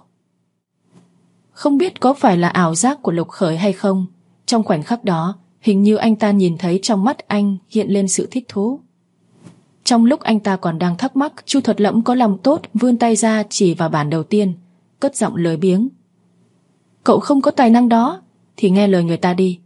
S1: Không biết có phải là ảo giác của Lục Khởi hay không, trong khoảnh khắc đó, hình như anh ta nhìn thấy trong mắt anh hiện lên sự thích thú. Trong lúc anh ta còn đang thắc mắc, Chu Thuật Lẫm có lòng tốt vươn tay ra chỉ vào bản đầu tiên, cất giọng lười biếng. Cậu không có tài năng đó thì nghe lời người ta đi.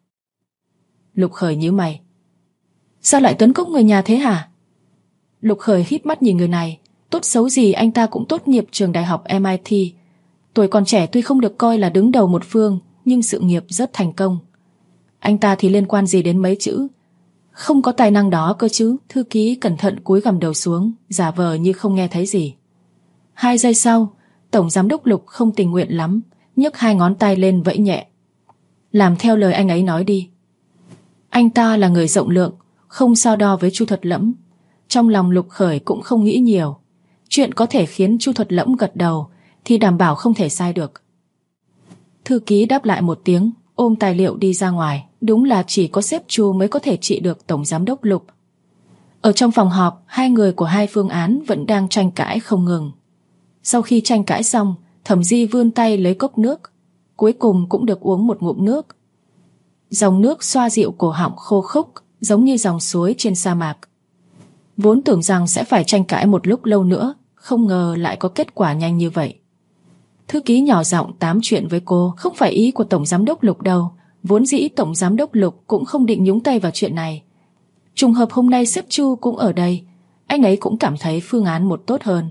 S1: Lục Khởi nhíu mày. Sao lại tấn công người nhà thế hả? Lục Khởi híp mắt nhìn người này. Tốt xấu gì anh ta cũng tốt nghiệp trường đại học MIT. Tuổi còn trẻ tuy không được coi là đứng đầu một phương, nhưng sự nghiệp rất thành công. Anh ta thì liên quan gì đến mấy chữ không có tài năng đó cơ chứ? Thư ký cẩn thận cúi gằm đầu xuống, giả vờ như không nghe thấy gì. 2 giây sau, Tổng Giám đốc Lục không tình nguyện lắm, nhấc 2 ngón tay lên vẫy nhẹ. Làm theo lời anh ấy nói đi. Anh ta là người rộng lượng, không so đo với Chu Thuật Lẫm. Trong lòng Lục Khởi cũng không nghĩ nhiều. Chuyện có thể khiến Chu Thuật Lẫm gật đầu thì đảm bảo không thể sai được. Thư ký đáp lại một tiếng, ôm tài liệu đi ra ngoài. Đúng là chỉ có sếp Chu mới có thể trị được Tổng Giám đốc Lục. Ở trong phòng họp, 2 người của 2 phương án vẫn đang tranh cãi không ngừng. Sau khi tranh cãi xong, Thẩm Di vươn tay lấy cốc nước. Cuối cùng cũng được uống một ngụm nước. Dòng nước xoa dịu cổ họng khô khốc, giống như dòng suối trên sa mạc. Vốn tưởng rằng sẽ phải tranh cãi một lúc lâu nữa, không ngờ lại có kết quả nhanh như vậy. Thư ký nhỏ giọng tám chuyện với cô. Không phải ý của Tổng Giám đốc Lục đâu. Vốn dĩ Tổng Giám đốc Lục cũng không định nhúng tay vào chuyện này. Trùng hợp hôm nay sếp Chu cũng ở đây, anh ấy cũng cảm thấy phương án một tốt hơn.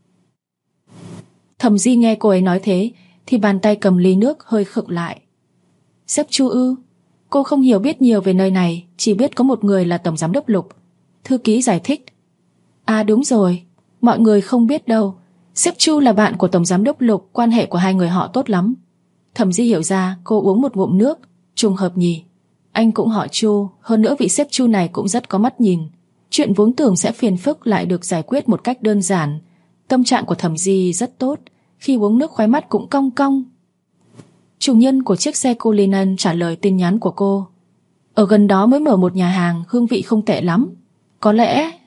S1: Thẩm Di nghe cô ấy nói thế thì bàn tay cầm ly nước hơi khựng lại. Sếp Chu ư? Cô không hiểu biết nhiều về nơi này, chỉ biết có một người là Tổng Giám đốc Lục. Thư ký giải thích. À đúng rồi, mọi người không biết đâu. Sếp Chu là bạn của Tổng Giám đốc Lục, quan hệ của 2 người họ tốt lắm. Thẩm Di hiểu ra, cô uống một ngụm nước. Trùng hợp nhỉ, anh cũng họ Chu, hơn nữa vị sếp Chu này cũng rất có mắt nhìn. Chuyện vốn tưởng sẽ phiền phức lại được giải quyết một cách đơn giản. Tâm trạng của Thẩm Di rất tốt, khi uống nước khóe mắt cũng cong cong. Chủ nhân của chiếc xe Cullinan trả lời tin nhắn của cô. Ở gần đó mới mở một nhà hàng, hương vị không tệ lắm. Có lẽ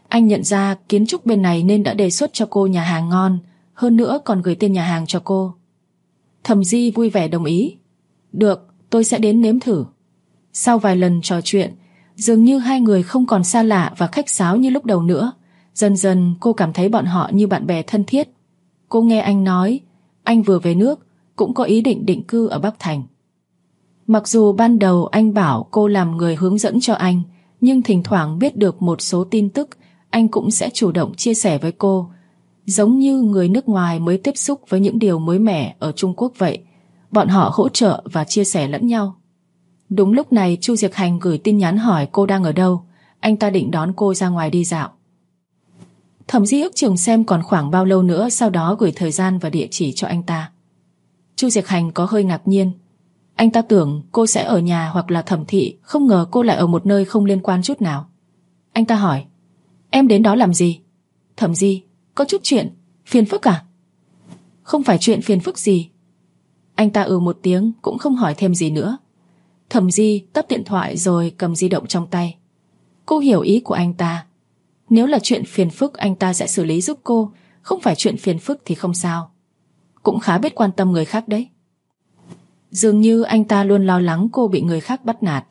S1: Anh nhận ra kiến trúc bên này nên đã đề xuất cho cô nhà hàng ngon, hơn nữa còn gửi tên nhà hàng cho cô. Thẩm Di vui vẻ đồng ý. Được, tôi sẽ đến nếm thử. Sau vài lần trò chuyện, dường như hai người không còn xa lạ và khách sáo như lúc đầu nữa. Dần dần cô cảm thấy bọn họ như bạn bè thân thiết. Cô nghe anh nói anh vừa về nước, cũng có ý định định cư ở Bắc Thành. Mặc dù ban đầu anh bảo cô làm người hướng dẫn cho anh, nhưng thỉnh thoảng biết được một số tin tức, anh cũng sẽ chủ động chia sẻ với cô. Giống như người nước ngoài mới tiếp xúc với những điều mới mẻ ở Trung Quốc vậy. Bọn họ hỗ trợ và chia sẻ lẫn nhau. Đúng lúc này Chu Diệc Hành gửi tin nhắn hỏi cô đang ở đâu. Anh ta định đón cô ra ngoài đi dạo. Thẩm Di ước chừng xem còn khoảng bao lâu nữa, sau đó gửi thời gian và địa chỉ cho anh ta. Chu Diệc Hành có hơi ngạc nhiên. Anh ta tưởng cô sẽ ở nhà hoặc là Thẩm thị, không ngờ cô lại ở một nơi không liên quan chút nào. Anh ta hỏi, em đến đó làm gì? Thẩm Di, có chút chuyện, phiền phức à? Không phải chuyện phiền phức gì. Anh ta một tiếng, cũng không hỏi thêm gì nữa. Thẩm Di tắt điện thoại rồi cầm di động trong tay. Cô hiểu ý của anh ta. Nếu là chuyện phiền phức anh ta sẽ xử lý giúp cô, không phải chuyện phiền phức thì không sao. Cũng khá biết quan tâm người khác đấy. Dường như anh ta luôn lo lắng cô bị người khác bắt nạt.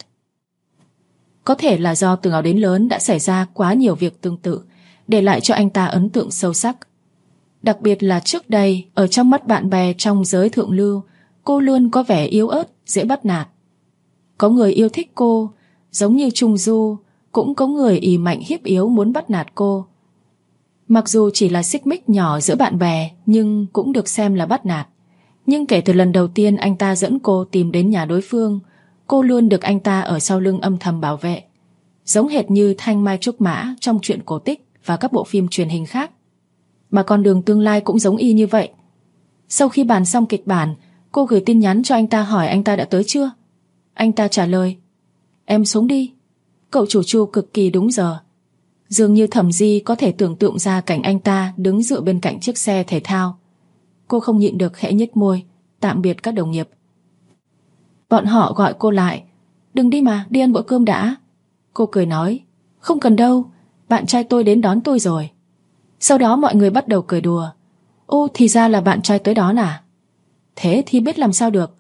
S1: Có thể là do từ nhỏ đến lớn đã xảy ra quá nhiều việc tương tự, để lại cho anh ta ấn tượng sâu sắc. Đặc biệt là trước đây, ở trong mắt bạn bè trong giới thượng lưu, cô luôn có vẻ yếu ớt, dễ bắt nạt. Có người yêu thích cô, giống như Trung Du, cũng có người ỷ mạnh hiếp yếu muốn bắt nạt cô. Mặc dù chỉ là xích mích nhỏ giữa bạn bè, nhưng cũng được xem là bắt nạt. Nhưng kể từ lần đầu tiên anh ta dẫn cô tìm đến nhà đối phương, cô luôn được anh ta ở sau lưng âm thầm bảo vệ. Giống hệt như Thanh Mai Trúc Mã trong truyện cổ tích và các bộ phim truyền hình khác. Mà con đường tương lai cũng giống y như vậy. Sau khi bàn xong kịch bản, cô gửi tin nhắn cho anh ta hỏi anh ta đã tới chưa. Anh ta trả lời, em xuống đi. Cậu chủ Chu cực kỳ đúng giờ. Dường như Thẩm Di có thể tưởng tượng ra cảnh anh ta đứng dựa bên cạnh chiếc xe thể thao. Cô không nhịn được khẽ nhếch môi, tạm biệt các đồng nghiệp. Bọn họ gọi cô lại, đừng đi mà, đi ăn bữa cơm đã. Cô cười nói, không cần đâu, bạn trai tôi đến đón tôi rồi. Sau đó mọi người bắt đầu cười đùa. Ô, thì ra là bạn trai tới đón à? Thế thì biết làm sao được.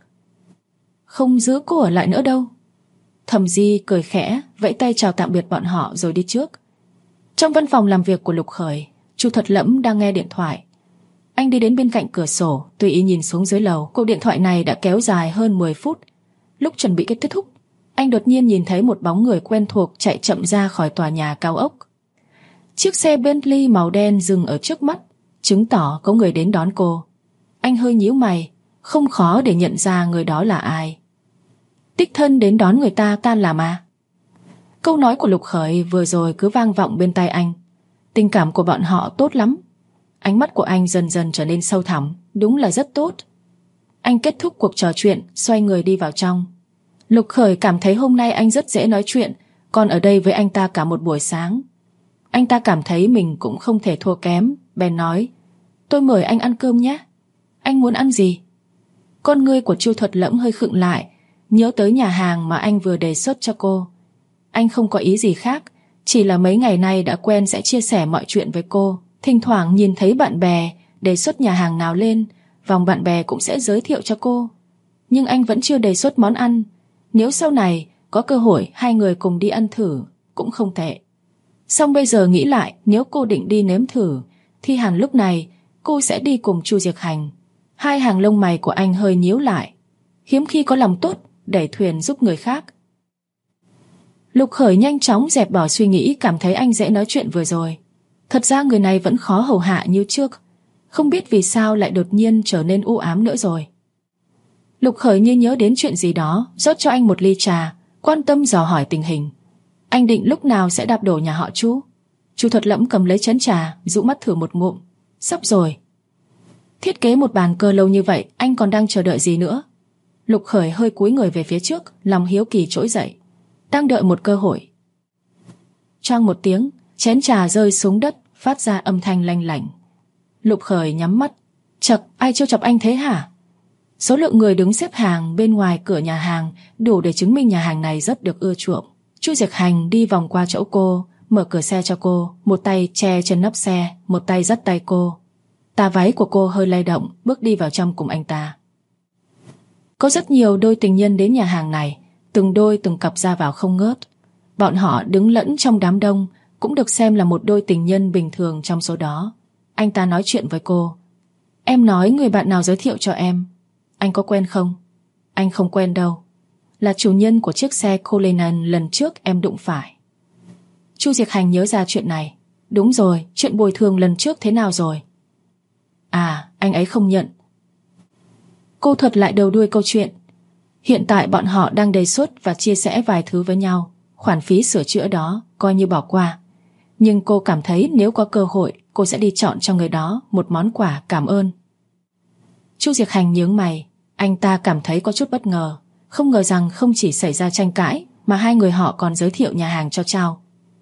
S1: Không giữ cô ở lại nữa đâu. Thẩm Di cười khẽ, vẫy tay chào tạm biệt bọn họ rồi đi trước. Trong văn phòng làm việc của Lục Khởi, Chu Thuật Lẫm đang nghe điện thoại. Anh đi đến bên cạnh cửa sổ, tùy ý nhìn xuống dưới lầu. Cuộc điện thoại này đã kéo dài hơn 10 phút. Lúc chuẩn bị kết thúc, anh đột nhiên nhìn thấy một bóng người quen thuộc chạy chậm ra khỏi tòa nhà cao ốc. Chiếc xe Bentley màu đen dừng ở trước mắt, chứng tỏ có người đến đón cô. Anh hơi nhíu mày, không khó để nhận ra người đó là ai. Đích thân đến đón người ta tan làm à? Câu nói của Lục Khởi vừa rồi cứ vang vọng bên tai anh. Tình cảm của bọn họ tốt lắm. Ánh mắt của anh dần dần trở nên sâu thẳm, đúng là rất tốt. Anh kết thúc cuộc trò chuyện, xoay người đi vào trong. Lục Khởi cảm thấy hôm nay anh rất dễ nói chuyện, còn ở đây với anh ta cả một buổi sáng. Anh ta cảm thấy mình cũng không thể thua kém, bèn nói, tôi mời anh ăn cơm nhé. Anh muốn ăn gì? Con ngươi của Chu Thuật Lẫm hơi khựng lại, nhớ tới nhà hàng mà anh vừa đề xuất cho cô. Anh không có ý gì khác, chỉ là mấy ngày nay đã quen sẽ chia sẻ mọi chuyện với cô. Thỉnh thoảng nhìn thấy bạn bè đề xuất nhà hàng nào lên, vòng bạn bè cũng sẽ giới thiệu cho cô. Nhưng anh vẫn chưa đề xuất món ăn. Nếu sau này có cơ hội hai người cùng đi ăn thử cũng không tệ. Xong bây giờ nghĩ lại, nếu cô định đi nếm thử thì hẳn lúc này cô sẽ đi cùng Chu Diệc Hành. Hai hàng lông mày của anh hơi nhíu lại. Hiếm khi có lòng tốt đẩy thuyền giúp người khác. Lục Khởi nhanh chóng dẹp bỏ suy nghĩ, cảm thấy anh dễ nói chuyện vừa rồi. Thật ra người này vẫn khó hầu hạ như trước, không biết vì sao lại đột nhiên trở nên u ám nữa rồi. Lục Khởi như nhớ đến chuyện gì đó, rót cho anh một ly trà, quan tâm dò hỏi tình hình. Anh định lúc nào sẽ đạp đổ nhà họ Chu? Chu Thuật Lẫm cầm lấy chén trà, dụ mắt thử một ngụm. Sắp rồi. Thiết kế một bàn cờ lâu như vậy, anh còn đang chờ đợi gì nữa? Lục Khởi hơi cúi người về phía trước, lòng hiếu kỳ trỗi dậy, đang đợi một cơ hội. Choang một tiếng, chén trà rơi xuống đất, phát ra âm thanh lanh lảnh. Lục Khởi nhắm mắt. Chậc, ai trêu chọc anh thế hả? Số lượng người đứng xếp hàng bên ngoài cửa nhà hàng đủ để chứng minh nhà hàng này rất được ưa chuộng. Chu Diệc Hành đi vòng qua chỗ cô, mở cửa xe cho cô, một tay che chân nắp xe, một tay dắt tay cô. Tà váy của cô hơi lay động, bước đi vào trong cùng anh ta. Có rất nhiều đôi tình nhân đến nhà hàng này, từng đôi từng cặp ra vào không ngớt. Bọn họ đứng lẫn trong đám đông, cũng được xem là một đôi tình nhân bình thường trong số đó. Anh ta nói chuyện với cô. Em nói người bạn nào giới thiệu cho em. Anh có quen không? Anh không quen đâu. Là chủ nhân của chiếc xe Cullinan lần trước em đụng phải. Chu Diệc Hành nhớ ra chuyện này. Đúng rồi, chuyện bồi thường lần trước thế nào rồi? À, anh ấy không nhận. Cô thuật lại đầu đuôi câu chuyện. Hiện tại bọn họ đang đề xuất và chia sẻ vài thứ với nhau. Khoản phí sửa chữa đó coi như bỏ qua. Nhưng cô cảm thấy nếu có cơ hội, cô sẽ đi chọn cho người đó một món quà cảm ơn. Chu Diệc Hành nhướng mày. Anh ta cảm thấy có chút bất ngờ. Không ngờ rằng không chỉ xảy ra tranh cãi, mà hai người họ còn giới thiệu nhà hàng cho Trao.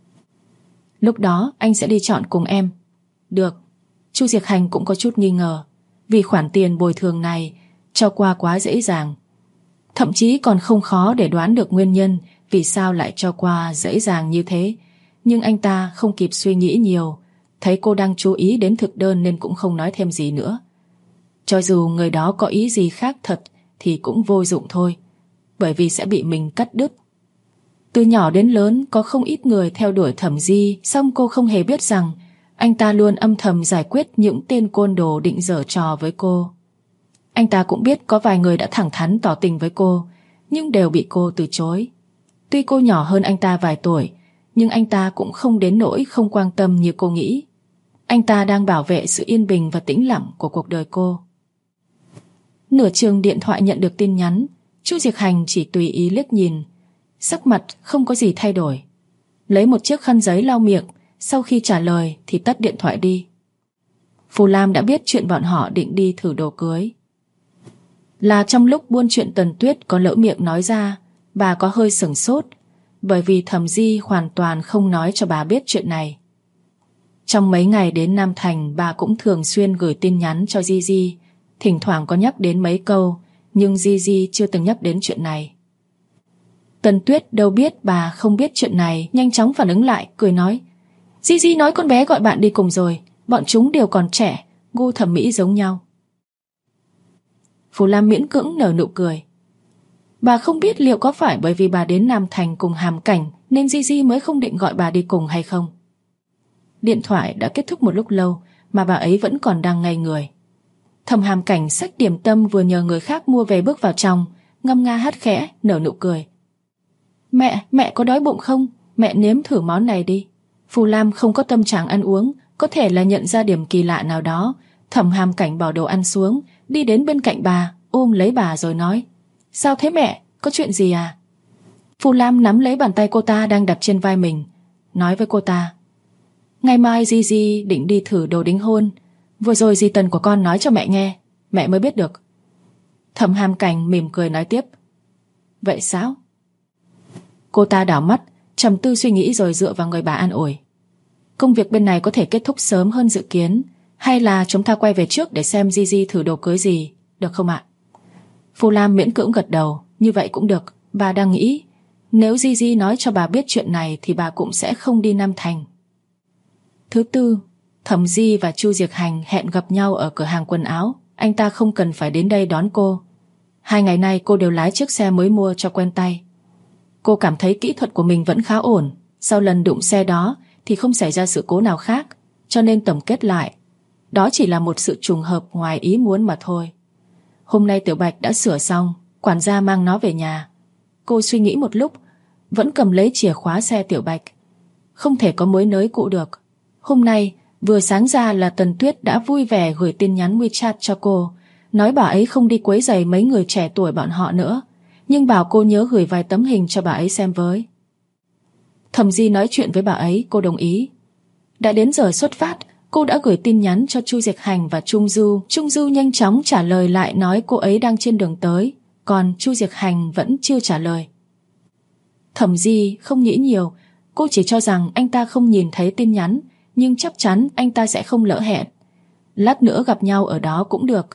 S1: Lúc đó anh sẽ đi chọn cùng em. Được. Chu Diệc Hành cũng có chút nghi ngờ. Vì khoản tiền bồi thường này cho qua quá dễ dàng. Thậm chí còn không khó để đoán được nguyên nhân vì sao lại cho qua dễ dàng như thế. Nhưng anh ta không kịp suy nghĩ nhiều. Thấy cô đang chú ý đến thực đơn nên cũng không nói thêm gì nữa. Cho dù người đó có ý gì khác thật thì cũng vô dụng thôi, bởi vì sẽ bị mình cắt đứt. Từ nhỏ đến lớn có không ít người theo đuổi Thẩm Di, song cô không hề biết rằng anh ta luôn âm thầm giải quyết những tên côn đồ định giở trò với cô. Anh ta cũng biết có vài người đã thẳng thắn tỏ tình với cô, nhưng đều bị cô từ chối. Tuy cô nhỏ hơn anh ta vài tuổi, nhưng anh ta cũng không đến nỗi không quan tâm như cô nghĩ. Anh ta đang bảo vệ sự yên bình và tĩnh lặng của cuộc đời cô. Nửa chừng điện thoại nhận được tin nhắn. Chu Diệc Hành chỉ tùy ý liếc nhìn, sắc mặt không có gì thay đổi. Lấy một chiếc khăn giấy lau miệng, sau khi trả lời thì tắt điện thoại đi. Phù Lam đã biết chuyện bọn họ định đi thử đồ cưới. Là trong lúc buôn chuyện Tần Tuyết có lỡ miệng nói ra, bà có hơi sửng sốt, bởi vì Thẩm Di hoàn toàn không nói cho bà biết chuyện này. Trong mấy ngày đến Nam Thành, bà cũng thường xuyên gửi tin nhắn cho Gigi, thỉnh thoảng có nhắc đến mấy câu, nhưng Gigi chưa từng nhắc đến chuyện này. Tần Tuyết đâu biết bà không biết chuyện này, nhanh chóng phản ứng lại, cười nói: Gigi nói con bé gọi bạn đi cùng rồi, bọn chúng đều còn trẻ, gu thẩm mỹ giống nhau. Phù Lam miễn cưỡng nở nụ cười. Bà không biết liệu có phải bởi vì bà đến Nam Thành cùng Hàm Cảnh nên Gigi mới không định gọi bà đi cùng hay không? Điện thoại đã kết thúc một lúc lâu mà bà ấy vẫn còn đang ngây người. Thẩm Hàm Cảnh xách điểm tâm vừa nhờ người khác mua về bước vào trong, ngâm nga hát khẽ, nở nụ cười. Mẹ có đói bụng không? Mẹ nếm thử món này đi. Phù Lam không có tâm trạng ăn uống, có thể là nhận ra điểm kỳ lạ nào đó. Thẩm Hàm Cảnh bỏ đồ ăn xuống, đi đến bên cạnh bà, ôm lấy bà rồi nói: Sao thế mẹ? Có chuyện gì à? Phù Lam nắm lấy bàn tay cô ta đang đặt trên vai mình, nói với cô ta: Ngày mai Gigi định đi thử đồ đính hôn. Vừa rồi dì Tần của con nói cho mẹ nghe, mẹ mới biết được. Thẩm Hàm Cảnh mỉm cười nói tiếp: Vậy sao? Cô ta đảo mắt, trầm tư suy nghĩ rồi dựa vào người bà an ủi: Công việc bên này có thể kết thúc sớm hơn dự kiến, hay là chúng ta quay về trước để xem Gigi thử đồ cưới gì, được không ạ? Phù Lam miễn cưỡng gật đầu. Như vậy cũng được. Bà đang nghĩ nếu Gigi nói cho bà biết chuyện này thì bà cũng sẽ không đi Nam Thành. Thứ tư, Thẩm Di và Chu Diệc Hành hẹn gặp nhau ở cửa hàng quần áo. Anh ta không cần phải đến đây đón cô. 2 ngày nay cô đều lái chiếc xe mới mua cho quen tay. Cô cảm thấy kỹ thuật của mình vẫn khá ổn. Sau lần đụng xe đó thì không xảy ra sự cố nào khác, cho nên tổng kết lại, đó chỉ là một sự trùng hợp ngoài ý muốn mà thôi. Hôm nay Tiểu Bạch đã sửa xong, quản gia mang nó về nhà. Cô suy nghĩ một lúc, vẫn cầm lấy chìa khóa xe Tiểu Bạch. Không thể có mối nới cũ được. Hôm nay vừa sáng ra là Tần Tuyết đã vui vẻ gửi tin nhắn WeChat cho cô, nói bà ấy không đi quấy rầy mấy người trẻ tuổi bọn họ nữa, nhưng bảo cô nhớ gửi vài tấm hình cho bà ấy xem với. Thẩm Di nói chuyện với bà ấy, cô đồng ý. Đã đến giờ xuất phát, cô đã gửi tin nhắn cho Chu Diệc Hành và Trung Du. Trung Du nhanh chóng trả lời lại nói cô ấy đang trên đường tới, còn Chu Diệc Hành vẫn chưa trả lời. Thẩm Di không nghĩ nhiều, cô chỉ cho rằng anh ta không nhìn thấy tin nhắn, nhưng chắc chắn anh ta sẽ không lỡ hẹn. Lát nữa gặp nhau ở đó cũng được.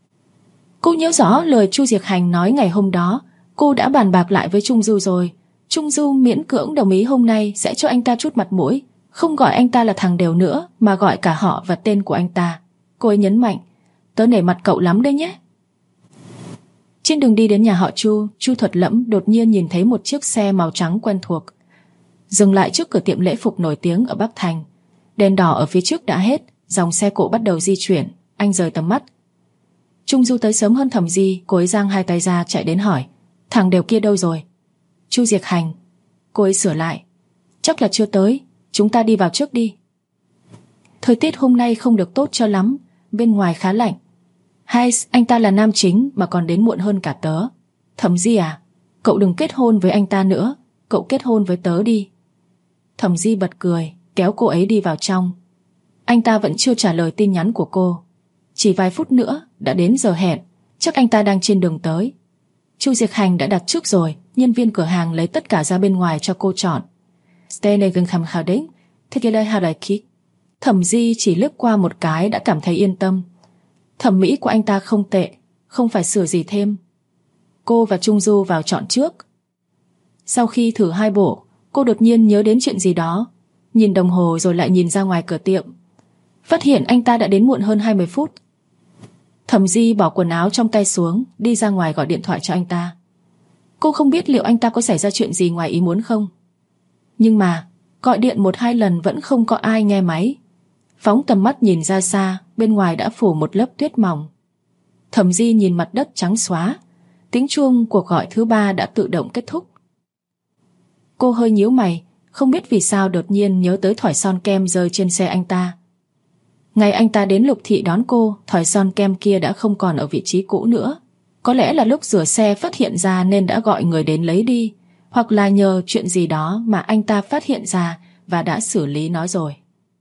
S1: Cô nhớ rõ lời Chu Diệc Hành nói ngày hôm đó, cô đã bàn bạc lại với Trung Du rồi. Trung Du miễn cưỡng đồng ý hôm nay sẽ cho anh ta chút mặt mũi, không gọi anh ta là thằng Đều nữa mà gọi cả họ và tên của anh ta. Cô ấy nhấn mạnh, tớ nể mặt cậu lắm đấy nhé. Trên đường đi đến nhà họ Chu, Chu Thuật Lẫm đột nhiên nhìn thấy một chiếc xe màu trắng quen thuộc dừng lại trước cửa tiệm lễ phục nổi tiếng ở Bắc Thành. Đèn đỏ ở phía trước đã hết, dòng xe cộ bắt đầu di chuyển. Anh rời tầm mắt. Trung Du tới sớm hơn Thẩm Di. Cô ấy giang hai tay ra chạy đến hỏi, thằng Đều kia đâu rồi? Chu Diệc Hành. Cô ấy sửa lại, chắc là chưa tới, chúng ta đi vào trước đi. Thời tiết hôm nay không được tốt cho lắm, bên ngoài khá lạnh. Hay anh ta là nam chính mà còn đến muộn hơn cả tớ. Thẩm Di à, cậu đừng kết hôn với anh ta nữa, cậu kết hôn với tớ đi. Thẩm Di bật cười, kéo cô ấy đi vào trong. Anh ta vẫn chưa trả lời tin nhắn của cô. Chỉ vài phút nữa đã đến giờ hẹn, chắc anh ta đang trên đường tới. Chu Diệc Hành đã đặt trước rồi, nhân viên cửa hàng lấy tất cả ra bên ngoài cho cô chọn. Thẩm Di chỉ lướt qua một cái đã cảm thấy yên tâm. Thẩm mỹ của anh ta không tệ, không phải sửa gì thêm. Cô và Trung Du vào chọn trước. Sau khi thử 2 bộ, cô đột nhiên nhớ đến chuyện gì đó, nhìn đồng hồ rồi lại nhìn ra ngoài cửa tiệm, phát hiện anh ta đã đến muộn hơn 20 phút. Thẩm Di bỏ quần áo trong tay xuống, đi ra ngoài gọi điện thoại cho anh ta. Cô không biết liệu anh ta có xảy ra chuyện gì ngoài ý muốn không. Nhưng mà gọi điện 1-2 lần vẫn không có ai nghe máy. Phóng tầm mắt nhìn ra xa, bên ngoài đã phủ một lớp tuyết mỏng. Thẩm Di nhìn mặt đất trắng xóa. Tiếng chuông cuộc gọi thứ 3 đã tự động kết thúc. Cô hơi nhíu mày, không biết vì sao đột nhiên nhớ tới thỏi son kem rơi trên xe anh ta. Ngày anh ta đến Lục Thị đón cô, thỏi son kem kia đã không còn ở vị trí cũ nữa. Có lẽ là lúc rửa xe phát hiện ra nên đã gọi người đến lấy đi, hoặc là nhờ chuyện gì đó mà anh ta phát hiện ra và đã xử lý nó rồi.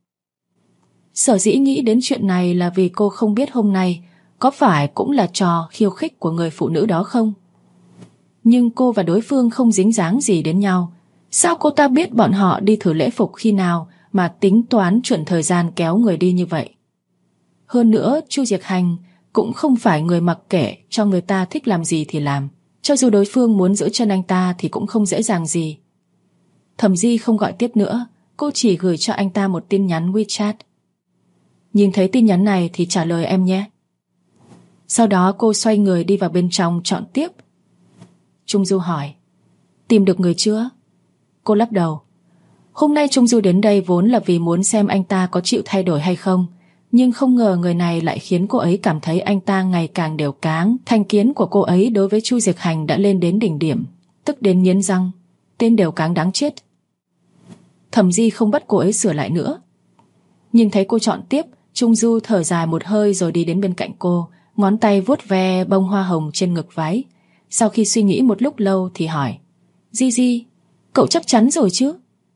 S1: Sở dĩ nghĩ đến chuyện này là vì cô không biết hôm nay có phải cũng là trò khiêu khích của người phụ nữ đó không. Nhưng cô và đối phương không dính dáng gì đến nhau. Sao cô ta biết bọn họ đi thử lễ phục khi nào mà tính toán chuẩn thời gian kéo người đi như vậy? Hơn nữa, Chu Diệc Hành cũng không phải người mặc kệ cho người ta thích làm gì thì làm. Cho dù đối phương muốn giữ chân anh ta thì cũng không dễ dàng gì. Thẩm Di không gọi tiếp nữa, cô chỉ gửi cho anh ta một tin nhắn WeChat. Nhìn thấy tin nhắn này thì trả lời em nhé. Sau đó cô xoay người đi vào bên trong chọn tiếp. Trung Du hỏi, tìm được người chưa? Cô lắc đầu. Hôm nay Trung Du đến đây vốn là vì muốn xem anh ta có chịu thay đổi hay không, nhưng không ngờ người này lại khiến cô ấy cảm thấy anh ta ngày càng đều cáng. Thành kiến của cô ấy đối với Chu Diệc Hành đã lên đến đỉnh điểm, tức đến nghiến răng. Tên đều cáng đáng chết. Thẩm Di không bắt cô ấy sửa lại nữa. Nhìn thấy cô chọn tiếp, Trung Du thở dài một hơi rồi đi đến bên cạnh cô, ngón tay vuốt ve bông hoa hồng trên ngực váy. Sau khi suy nghĩ một lúc lâu thì hỏi, Di, cậu chắc chắn rồi chứ?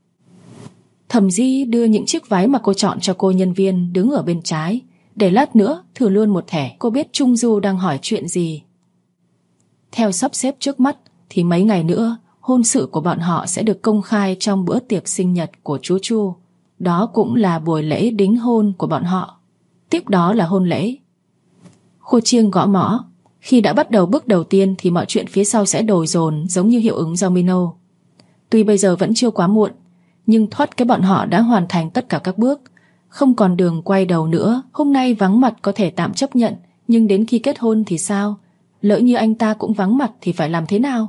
S1: Thẩm Di đưa những chiếc váy mà cô chọn cho cô nhân viên đứng ở bên trái, để lát nữa thử luôn một thẻ. Cô biết Trung Du đang hỏi chuyện gì. Theo sắp xếp trước mắt thì mấy ngày nữa hôn sự của bọn họ sẽ được công khai trong bữa tiệc sinh nhật của chú Chu. Đó cũng là buổi lễ đính hôn của bọn họ. Tiếp đó là hôn lễ. Khua chiêng gõ mõ. Khi đã bắt đầu bước đầu tiên thì mọi chuyện phía sau sẽ đổ dồn giống như hiệu ứng domino. Tuy bây giờ vẫn chưa quá muộn, nhưng thoát cái bọn họ đã hoàn thành tất cả các bước, không còn đường quay đầu nữa. Hôm nay vắng mặt có thể tạm chấp nhận, nhưng đến khi kết hôn thì sao? Lỡ như anh ta cũng vắng mặt thì phải làm thế nào?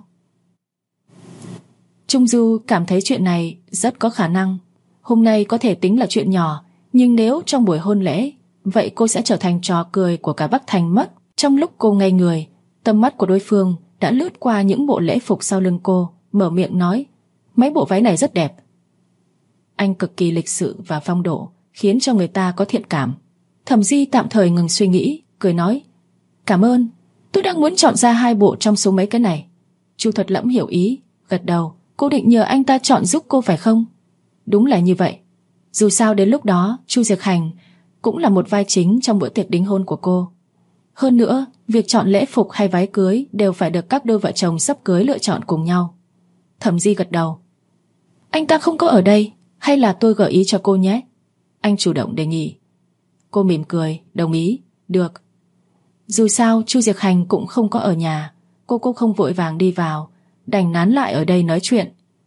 S1: Trung Du cảm thấy chuyện này rất có khả năng. Hôm nay có thể tính là chuyện nhỏ, nhưng nếu trong buổi hôn lễ, vậy cô sẽ trở thành trò cười của cả Bắc Thành mất. Trong lúc cô ngây người, tầm mắt của đối phương đã lướt qua những bộ lễ phục sau lưng cô, mở miệng nói, mấy bộ váy này rất đẹp. Anh cực kỳ lịch sự và phong độ, khiến cho người ta có thiện cảm. Thẩm Di tạm thời ngừng suy nghĩ, cười nói, cảm ơn, tôi đang muốn chọn ra 2 bộ trong số mấy cái này. Chu Thuật Lẫm hiểu ý, gật đầu. Cô định nhờ anh ta chọn giúp cô phải không? Đúng là như vậy. Dù sao đến lúc đó Chu Diệc Hành cũng là một vai chính trong bữa tiệc đính hôn của cô. Hơn nữa, việc chọn lễ phục hay váy cưới đều phải được các đôi vợ chồng sắp cưới lựa chọn cùng nhau. Thẩm Di gật đầu. Anh ta không có ở đây, hay là tôi gợi ý cho cô nhé? Anh chủ động đề nghị. Cô mỉm cười, đồng ý. Được. Dù sao Chu Diệc Hành cũng không có ở nhà, cô không vội vàng đi vào, đành nán lại ở đây nói chuyện.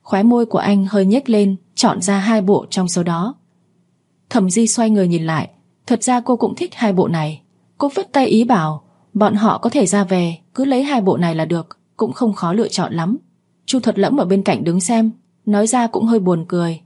S1: Khóe môi của anh hơi nhếch lên, chọn ra 2 bộ trong số đó. Thẩm Di xoay người nhìn lại. Thật ra cô cũng thích 2 bộ này. Cô phất tay ý bảo bọn họ có thể ra về, cứ lấy 2 bộ này là được, cũng không khó lựa chọn lắm. Chu Thuật Lẫm ở bên cạnh đứng xem, nói ra cũng hơi buồn cười.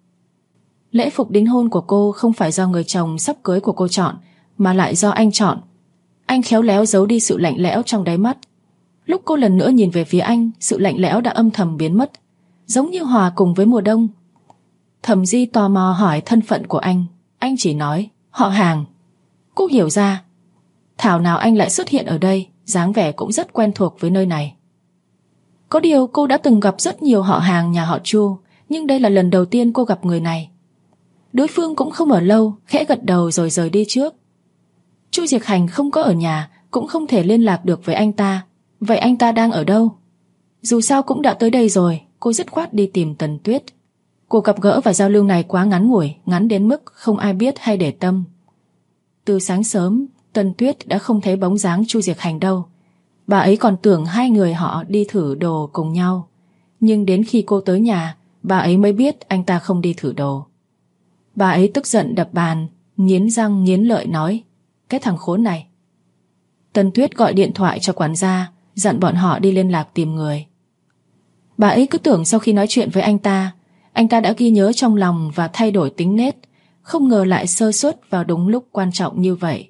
S1: Lễ phục đính hôn của cô không phải do người chồng sắp cưới của cô chọn, mà lại do anh chọn. Anh khéo léo giấu đi sự lạnh lẽo trong đáy mắt. Lúc cô lần nữa nhìn về phía anh, sự lạnh lẽo đã âm thầm biến mất, giống như hòa cùng với mùa đông. Thẩm Di tò mò hỏi thân phận của anh chỉ nói họ hàng. Cô hiểu ra, thảo nào anh lại xuất hiện ở đây, dáng vẻ cũng rất quen thuộc với nơi này. Có điều cô đã từng gặp rất nhiều họ hàng nhà họ Chu, nhưng đây là lần đầu tiên cô gặp người này. Đối phương cũng không ở lâu, khẽ gật đầu rồi rời đi trước. Chu Diệc Hành không có ở nhà, cũng không thể liên lạc được với anh ta. Vậy anh ta đang ở đâu? Dù sao cũng đã tới đây rồi, cô dứt khoát đi tìm Tần Tuyết. Cuộc gặp gỡ và giao lưu này quá ngắn ngủi, ngắn đến mức không ai biết hay để tâm. Từ sáng sớm, Tần Tuyết đã không thấy bóng dáng Chu Diệc Hành đâu. Bà ấy còn tưởng 2 người họ đi thử đồ cùng nhau. Nhưng đến khi cô tới nhà, bà ấy mới biết anh ta không đi thử đồ. Bà ấy tức giận đập bàn, nghiến răng nghiến lợi nói: cái thằng khốn này. Tần Tuyết gọi điện thoại cho quản gia, dặn bọn họ đi liên lạc tìm người. Bà ấy cứ tưởng sau khi nói chuyện với anh ta đã ghi nhớ trong lòng và thay đổi tính nết, không ngờ lại sơ suất vào đúng lúc quan trọng như vậy.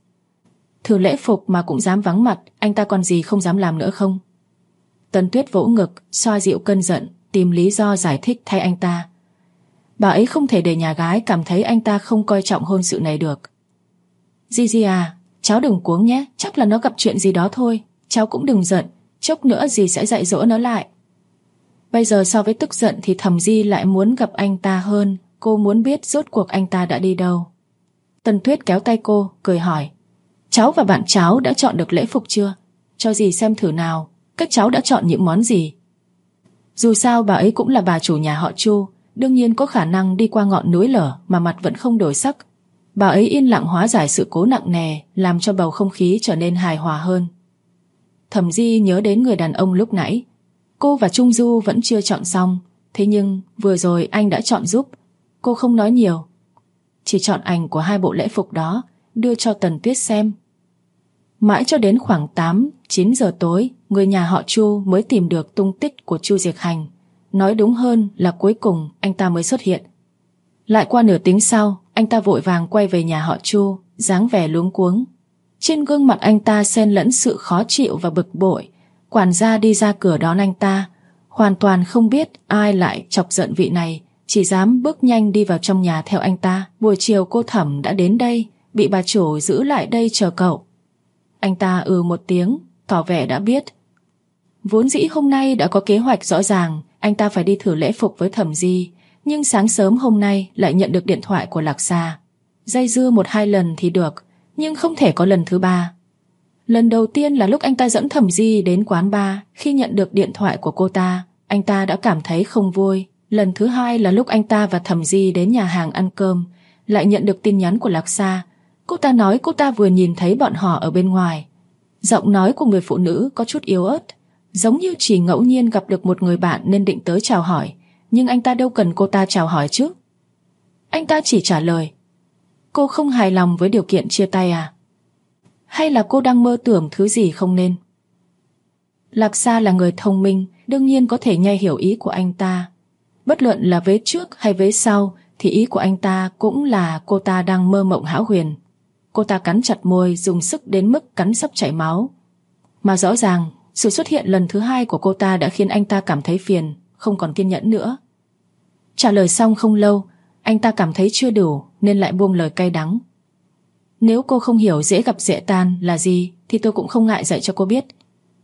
S1: Thử lễ phục mà cũng dám vắng mặt, anh ta còn gì không dám làm nữa không? Tần Tuyết vỗ ngực, xoa dịu cơn giận, tìm lý do giải thích thay anh ta. Bà ấy không thể để nhà gái cảm thấy anh ta không coi trọng hôn sự này được. Di à, cháu đừng cuống nhé, chắc là nó gặp chuyện gì đó thôi. Cháu cũng đừng giận, chốc nữa dì sẽ dạy dỗ nó lại. Bây giờ so với tức giận thì Thẩm Di lại muốn gặp anh ta hơn. Cô muốn biết rốt cuộc anh ta đã đi đâu. Tần Tuyết kéo tay cô, cười hỏi: cháu và bạn cháu đã chọn được lễ phục chưa? Cho dì xem thử nào, các cháu đã chọn những món gì? Dù sao bà ấy cũng là bà chủ nhà họ Chu, đương nhiên có khả năng đi qua ngọn núi lở mà mặt vẫn không đổi sắc. Bà ấy yên lặng hóa giải sự cố nặng nề, làm cho bầu không khí trở nên hài hòa hơn. Thẩm Di nhớ đến người đàn ông lúc nãy. Cô và Trung Du vẫn chưa chọn xong, thế nhưng vừa rồi anh đã chọn giúp. Cô không nói nhiều, chỉ chọn ảnh của 2 bộ lễ phục đó, đưa cho Tần Tuyết xem. Mãi cho đến khoảng 8-9 giờ tối, người nhà họ Chu mới tìm được tung tích của Chu Diệc Hành. Nói đúng hơn là cuối cùng anh ta mới xuất hiện. Lại qua nửa tiếng sau, anh ta vội vàng quay về nhà họ Chu, dáng vẻ luống cuống. Trên gương mặt anh ta xen lẫn sự khó chịu và bực bội. Quản gia đi ra cửa đón anh ta, hoàn toàn không biết ai lại chọc giận vị này, chỉ dám bước nhanh đi vào trong nhà theo anh ta. Buổi chiều cô Thẩm đã đến đây, bị bà chủ giữ lại đây chờ cậu. Anh ta một tiếng, tỏ vẻ đã biết. Vốn dĩ hôm nay đã có kế hoạch rõ ràng, anh ta phải đi thử lễ phục với Thẩm Di, nhưng sáng sớm hôm nay lại nhận được điện thoại của Lạc Sa. Dây dưa 1-2 lần thì được, nhưng không thể có lần thứ 3. Lần đầu tiên là lúc anh ta dẫn Thẩm Di đến quán bar, khi nhận được điện thoại của cô ta, anh ta đã cảm thấy không vui. Lần thứ 2 là lúc anh ta và Thẩm Di đến nhà hàng ăn cơm, lại nhận được tin nhắn của Lạc Sa. Cô ta nói cô ta vừa nhìn thấy bọn họ ở bên ngoài. Giọng nói của người phụ nữ có chút yếu ớt, giống như chỉ ngẫu nhiên gặp được một người bạn nên định tới chào hỏi, nhưng anh ta đâu cần cô ta chào hỏi chứ. Anh ta chỉ trả lời: cô không hài lòng với điều kiện chia tay à? Hay là cô đang mơ tưởng thứ gì không nên? Lạc Sa là người thông minh, đương nhiên có thể nhai hiểu ý của anh ta. Bất luận là vế trước hay vế sau thì ý của anh ta cũng là cô ta đang mơ mộng hão huyền. Cô ta cắn chặt môi, dùng sức đến mức cắn sắp chảy máu. Mà rõ ràng sự xuất hiện lần thứ 2 của cô ta đã khiến anh ta cảm thấy phiền, không còn kiên nhẫn nữa. Trả lời xong không lâu, anh ta cảm thấy chưa đủ nên lại buông lời cay đắng: nếu cô không hiểu dễ gặp dễ tan là gì thì tôi cũng không ngại dạy cho cô biết.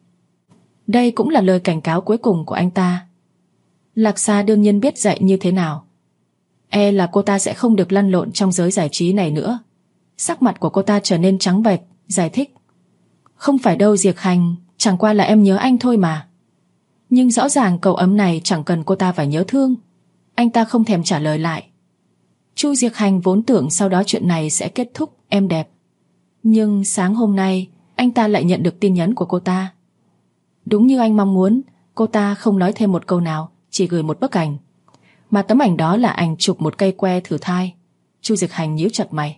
S1: Đây cũng là lời cảnh cáo cuối cùng của anh ta. Lạc Sa đương nhiên biết dạy như thế nào. Là cô ta sẽ không được lăn lộn trong giới giải trí này nữa. Sắc mặt của cô ta trở nên trắng bệch, giải thích: không phải đâu Diệc Hành, chẳng qua là em nhớ anh thôi mà. Nhưng rõ ràng câu ấm này chẳng cần cô ta phải nhớ thương. Anh ta không thèm trả lời lại. Chu Diệc Hành vốn tưởng sau đó chuyện này sẽ kết thúc êm đẹp. Nhưng sáng hôm nay anh ta lại nhận được tin nhắn của cô ta. Đúng như anh mong muốn, cô ta không nói thêm một câu nào, chỉ chỉ gửi một bức ảnh, mà tấm ảnh đó là ảnh chụp một cây que thử thai. Chu Diệc Hành nhíu chặt mày.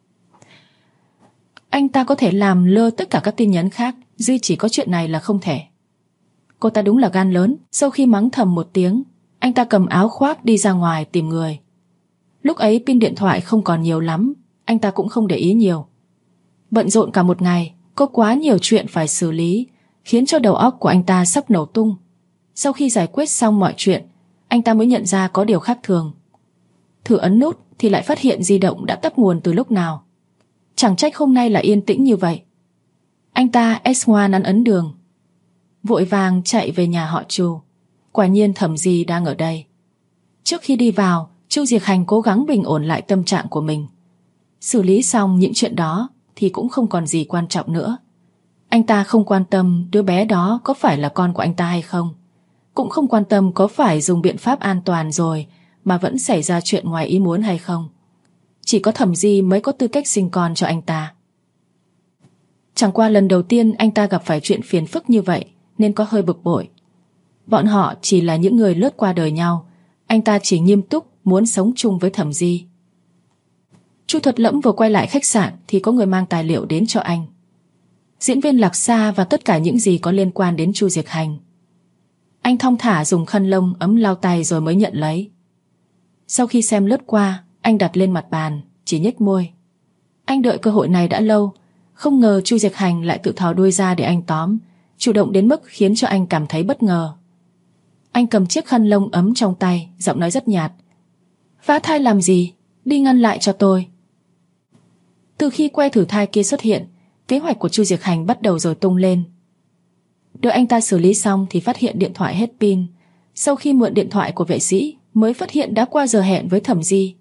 S1: Anh ta có thể làm lơ tất cả các tin nhắn khác, duy chỉ có chuyện này là không thể. Cô ta đúng là gan lớn. Sau khi mắng thầm một tiếng, anh ta cầm áo khoác đi ra ngoài tìm người. Lúc ấy pin điện thoại không còn nhiều lắm, anh ta cũng không để ý nhiều. Bận rộn cả một ngày, có quá nhiều chuyện phải xử lý, khiến cho đầu óc của anh ta sắp nổ tung. Sau khi giải quyết xong mọi chuyện, anh ta mới nhận ra có điều khác thường. Thử ấn nút thì lại phát hiện di động đã tắt nguồn từ lúc nào. Chẳng trách hôm nay là yên tĩnh như vậy. Anh ta ngoan ăn ấn đường, vội vàng chạy về nhà họ Chu. Quả nhiên Thẩm Di đang ở đây. Trước khi đi vào, Chu Diệc Hành cố gắng bình ổn lại tâm trạng của mình. Xử lý xong những chuyện đó thì cũng không còn gì quan trọng nữa. Anh ta không quan tâm đứa bé đó có phải là con của anh ta hay không, cũng không quan tâm có phải dùng biện pháp an toàn rồi mà vẫn xảy ra chuyện ngoài ý muốn hay không. Chỉ có Thẩm Di mới có tư cách sinh con cho anh ta. Chẳng qua lần đầu tiên anh ta gặp phải chuyện phiền phức như vậy nên có hơi bực bội. Bọn họ chỉ là những người lướt qua đời nhau, anh ta chỉ nghiêm túc muốn sống chung với Thẩm Di. Chu Thuật Lẫm vừa quay lại khách sạn thì có người mang tài liệu đến cho anh. Diễn viên Lạc Sa và tất cả những gì có liên quan đến Chu Diệc Hành. Anh thong thả dùng khăn lông ấm lau tay rồi mới nhận lấy. Sau khi xem lướt qua, anh đặt lên mặt bàn, chỉ nhếch môi. Anh đợi cơ hội này đã lâu, không ngờ Chu Diệc Hành lại tự thò đuôi ra để anh tóm, chủ động đến mức khiến cho anh cảm thấy bất ngờ. Anh cầm chiếc khăn lông ấm trong tay, giọng nói rất nhạt. Phá thai làm gì? Đi ngăn lại cho tôi. Từ khi que thử thai kia xuất hiện, kế hoạch của Chu Diệc Hành bắt đầu rồi tung lên. Đợi anh ta xử lý xong thì phát hiện điện thoại hết pin. Sau khi mượn điện thoại của vệ sĩ mới phát hiện đã qua giờ hẹn với Thẩm Di.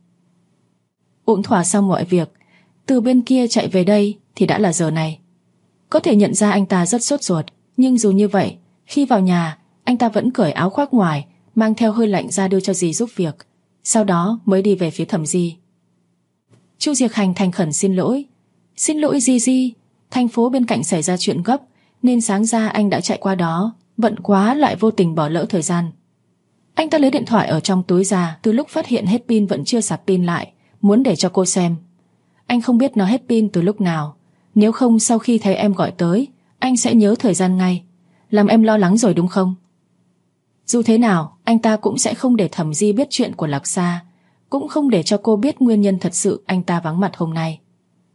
S1: Ổn thỏa xong mọi việc, từ bên kia chạy về đây thì đã là giờ này. Có thể nhận ra anh ta rất sốt ruột, nhưng dù như vậy, khi vào nhà, anh ta vẫn cởi áo khoác ngoài, mang theo hơi lạnh ra đưa cho dì giúp việc, sau đó mới đi về phía Thẩm Di. Chu Diệc Hành thành khẩn xin lỗi. Xin lỗi Di, thành phố bên cạnh xảy ra chuyện gấp nên sáng ra anh đã chạy qua đó, bận quá lại vô tình bỏ lỡ thời gian. Anh ta lấy điện thoại ở trong túi ra, từ lúc phát hiện hết pin vẫn chưa sạc pin lại, muốn để cho cô xem. Anh không biết nó hết pin từ lúc nào, nếu không sau khi thấy em gọi tới, anh sẽ nhớ thời gian ngay. Làm em lo lắng rồi đúng không? Dù thế nào, anh ta cũng sẽ không để Thẩm Di biết chuyện của Lạc Sa, cũng không để cho cô biết nguyên nhân thật sự anh ta vắng mặt hôm nay.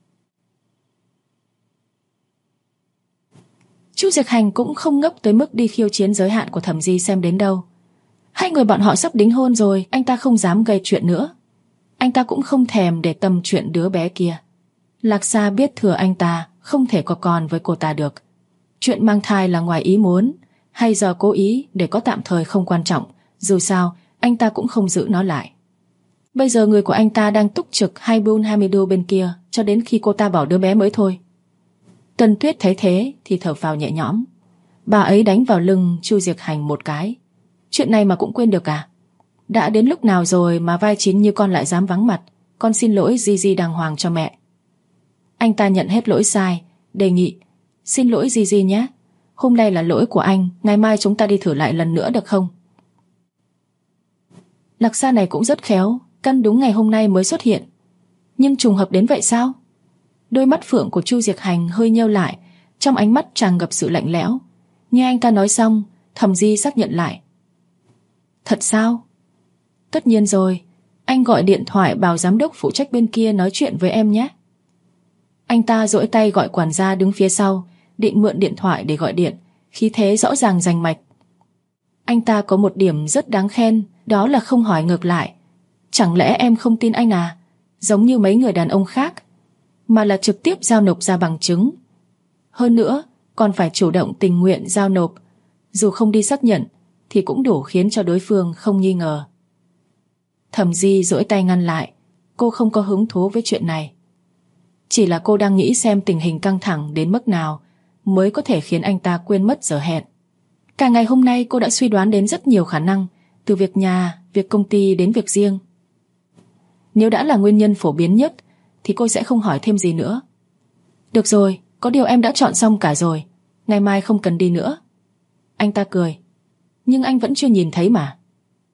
S1: Chu Diệc Hành cũng không ngốc tới mức đi khiêu chiến giới hạn của Thẩm Di xem đến đâu. Hai người bọn họ sắp đính hôn rồi, anh ta không dám gây chuyện nữa. Anh ta cũng không thèm để tâm chuyện đứa bé kia. Lạc Sa biết thừa anh ta không thể có con với cô ta được. Chuyện mang thai là ngoài ý muốn hay do cố ý để có tạm thời không quan trọng, dù sao anh ta cũng không giữ nó lại. Bây giờ người của anh ta đang túc trực 24/24 bên kia cho đến khi cô ta bỏ đứa bé mới thôi. Tần Tuyết thấy thế thì thở phào nhẹ nhõm. Bà ấy đánh vào lưng Chu Diệc Hành một cái. Chuyện này mà cũng quên được à? Đã đến lúc nào rồi mà vai chính như con lại dám vắng mặt. Con xin lỗi Di đàng hoàng cho mẹ. Anh ta nhận hết lỗi sai, đề nghị: Xin lỗi Di nhé, hôm nay là lỗi của anh, ngày mai chúng ta đi thử lại lần nữa được không? Lạc Sa này cũng rất khéo, căn đúng ngày hôm nay mới xuất hiện. Nhưng trùng hợp đến vậy sao? Đôi mắt phượng của Chu Diệc Hành hơi nheo lại, trong ánh mắt tràn ngập sự lạnh lẽo. Nghe anh ta nói xong, Thẩm Di xác nhận lại. Thật sao? Tất nhiên rồi, anh gọi điện thoại bảo giám đốc phụ trách bên kia nói chuyện với em nhé. Anh ta duỗi tay gọi quản gia đứng phía sau, định mượn điện thoại để gọi điện, khí thế rõ ràng rành mạch. Anh ta có một điểm rất đáng khen, đó là không hỏi ngược lại. Chẳng lẽ em không tin anh à? Giống như mấy người đàn ông khác, mà là trực tiếp giao nộp ra bằng chứng. Hơn nữa, còn phải chủ động tình nguyện giao nộp, dù không đi xác nhận thì cũng đủ khiến cho đối phương không nghi ngờ. Thẩm Di duỗi tay ngăn lại, cô không có hứng thú với chuyện này. Chỉ là cô đang nghĩ xem tình hình căng thẳng đến mức nào mới có thể khiến anh ta quên mất giờ hẹn. Cả ngày hôm nay cô đã suy đoán đến rất nhiều khả năng, từ việc nhà, việc công ty đến việc riêng. Nếu đã là nguyên nhân phổ biến nhất thì cô sẽ không hỏi thêm gì nữa. Được rồi, có điều em đã chọn xong cả rồi, ngày mai không cần đi nữa. Anh ta cười. Nhưng anh vẫn chưa nhìn thấy mà.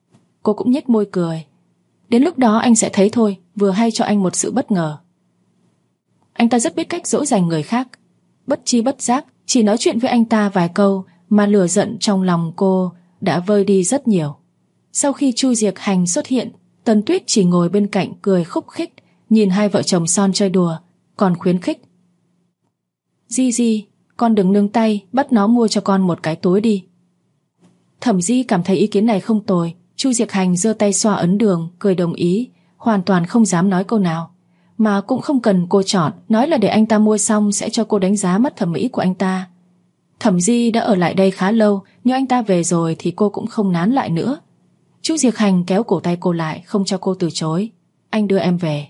S1: Cô cũng nhếch môi cười. Đến lúc đó anh sẽ thấy thôi, vừa hay cho anh một sự bất ngờ. Anh ta rất biết cách dỗ dành người khác. Bất chi bất giác, chỉ nói chuyện với anh ta vài câu mà lửa giận trong lòng cô đã vơi đi rất nhiều. Sau khi Chu Diệc Hành xuất hiện, Tần Tuyết chỉ ngồi bên cạnh cười khúc khích, nhìn hai vợ chồng son chơi đùa, còn khuyến khích. Di, con đừng nương tay, bắt nó mua cho con một cái túi đi. Thẩm Di cảm thấy ý kiến này không tồi. Chu Diệc Hành giơ tay xoa ấn đường, cười đồng ý, hoàn toàn không dám nói câu nào. Mà cũng không cần cô chọn, nói là để anh ta mua xong sẽ cho cô đánh giá mất thẩm mỹ của anh ta. Thẩm Di đã ở lại đây khá lâu, nhưng anh ta về rồi thì cô cũng không nán lại nữa. Chu Diệc Hành kéo cổ tay cô lại, không cho cô từ chối. Anh đưa em về.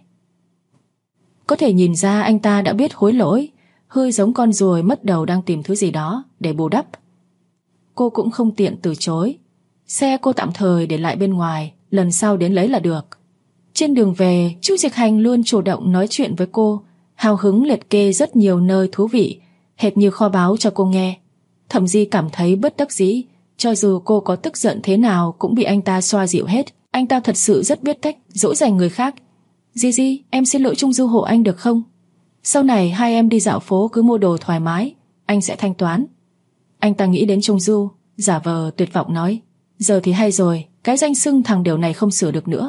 S1: Có thể nhìn ra anh ta đã biết hối lỗi, hơi giống con ruồi mất đầu đang tìm thứ gì đó để bù đắp. Cô cũng không tiện từ chối. Xe cô tạm thời để lại bên ngoài, lần sau đến lấy là được. Trên đường về, Chu Diệc Hành luôn chủ động nói chuyện với cô, hào hứng liệt kê rất nhiều nơi thú vị, hệt như kho báu cho cô nghe. Thẩm Di cảm thấy bất đắc dĩ, cho dù cô có tức giận thế nào cũng bị anh ta xoa dịu hết. Anh ta thật sự rất biết cách dỗ dành người khác. Di, em xin lỗi Trung Du hộ anh được không? Sau này hai em đi dạo phố cứ mua đồ thoải mái, anh sẽ thanh toán. Anh ta nghĩ đến Trung Du, giả vờ tuyệt vọng nói. Giờ thì hay rồi, cái danh xưng thằng điều này không sửa được nữa.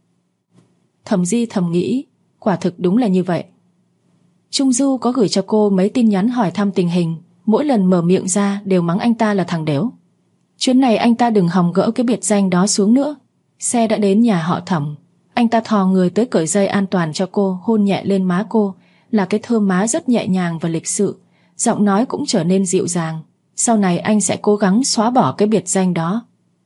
S1: Thẩm Di thầm nghĩ, quả thực đúng là như vậy. Trung Du có gửi cho cô mấy tin nhắn hỏi thăm tình hình, mỗi lần mở miệng ra đều mắng anh ta là thằng đểu. Chuyến này anh ta đừng hòng gỡ cái biệt danh đó xuống nữa. Xe đã đến nhà họ Thẩm. Anh ta thò người tới cởi dây an toàn cho cô, hôn nhẹ lên má cô, là cái thơm má rất nhẹ nhàng và lịch sự. Giọng nói cũng trở nên dịu dàng. Sau này anh sẽ cố gắng xóa bỏ cái biệt danh đó.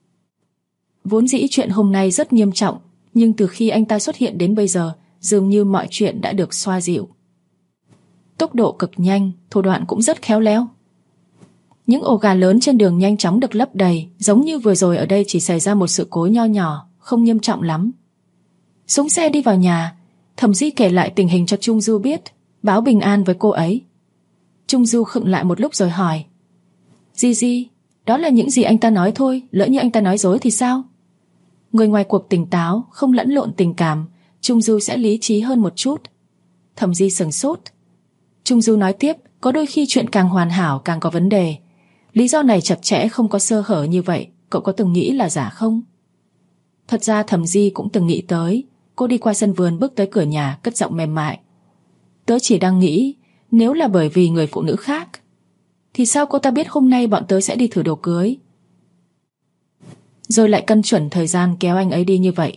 S1: Vốn dĩ chuyện hôm nay rất nghiêm trọng, nhưng từ khi anh ta xuất hiện đến bây giờ, dường như mọi chuyện đã được xoa dịu. Tốc độ cực nhanh, thủ đoạn cũng rất khéo léo. Những ổ gà lớn trên đường nhanh chóng được lấp đầy, giống như vừa rồi ở đây chỉ xảy ra một sự cố nho nhỏ, không nghiêm trọng lắm. Xuống xe đi vào nhà, Thẩm Di kể lại tình hình cho Trung Du biết, báo bình an với cô ấy. Trung Du khựng lại một lúc rồi hỏi. Di, đó là những gì anh ta nói thôi, lỡ như anh ta nói dối thì sao? Người ngoài cuộc tỉnh táo, không lẫn lộn tình cảm, Trung Du sẽ lý trí hơn một chút. Thẩm Di sửng sốt. Trung Du nói tiếp, có đôi khi chuyện càng hoàn hảo càng có vấn đề. Lý do này chặt chẽ không có sơ hở như vậy, cậu có từng nghĩ là giả không? Thật ra Thẩm Di cũng từng nghĩ tới. Cô đi qua sân vườn bước tới cửa nhà, cất giọng mềm mại. Tớ chỉ đang nghĩ, nếu là bởi vì người phụ nữ khác, thì sao cô ta biết hôm nay bọn tớ sẽ đi thử đồ cưới, rồi lại cân chuẩn thời gian kéo anh ấy đi như vậy?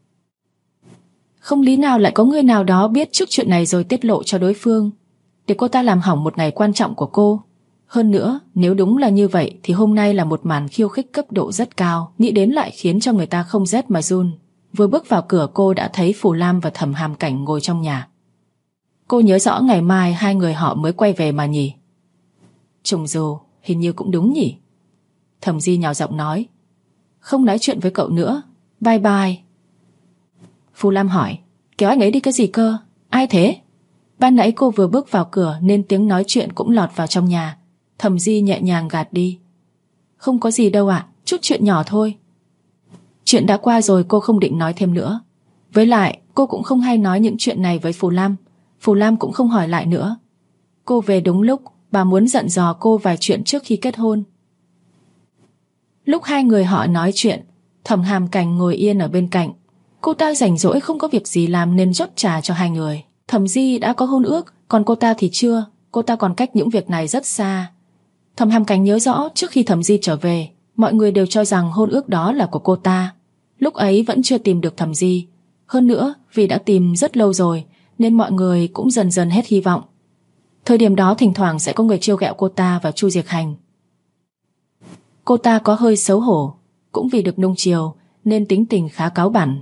S1: Không lý nào lại có người nào đó biết trước chuyện này rồi tiết lộ cho đối phương, để cô ta làm hỏng một ngày quan trọng của cô. Hơn nữa, nếu đúng là như vậy thì hôm nay là một màn khiêu khích cấp độ rất cao, nghĩ đến lại khiến cho người ta không rét mà run. Vừa bước vào cửa cô đã thấy Phù Lam và Thẩm Hàm Cảnh ngồi trong nhà. Cô nhớ rõ ngày mai hai người họ mới quay về mà nhỉ? Trùng Du, hình như cũng đúng nhỉ? Thẩm Di nhào giọng nói. Không nói chuyện với cậu nữa, bye bye. Phù Lam hỏi, kéo anh ấy đi cái gì cơ? Ai thế? Ban nãy cô vừa bước vào cửa nên tiếng nói chuyện cũng lọt vào trong nhà. Thẩm Di nhẹ nhàng gạt đi. Không có gì đâu ạ, chút chuyện nhỏ thôi. Chuyện đã qua rồi, cô không định nói thêm nữa. Với lại cô cũng không hay nói những chuyện này với Phù Lam. Phù Lam cũng không hỏi lại nữa. Cô về đúng lúc, bà muốn dặn dò cô vài chuyện trước khi kết hôn. Lúc hai người họ nói chuyện, Thẩm Hàm Cảnh ngồi yên ở bên cạnh. Cô ta rảnh rỗi không có việc gì làm nên rót trà cho hai người. Thẩm Di đã có hôn ước, còn cô ta thì chưa. Cô ta còn cách những việc này rất xa. Thẩm Hàm Cảnh nhớ rõ trước khi Thẩm Di trở về, mọi người đều cho rằng hôn ước đó là của cô ta. Lúc ấy vẫn chưa tìm được Thẩm Di. Hơn nữa, vì đã tìm rất lâu rồi nên mọi người cũng dần dần hết hy vọng. Thời điểm đó thỉnh thoảng sẽ có người trêu ghẹo cô ta và Chu Diệc Hành. Cô ta có hơi xấu hổ, cũng vì được nuông chiều nên tính tình khá cáu bẳn.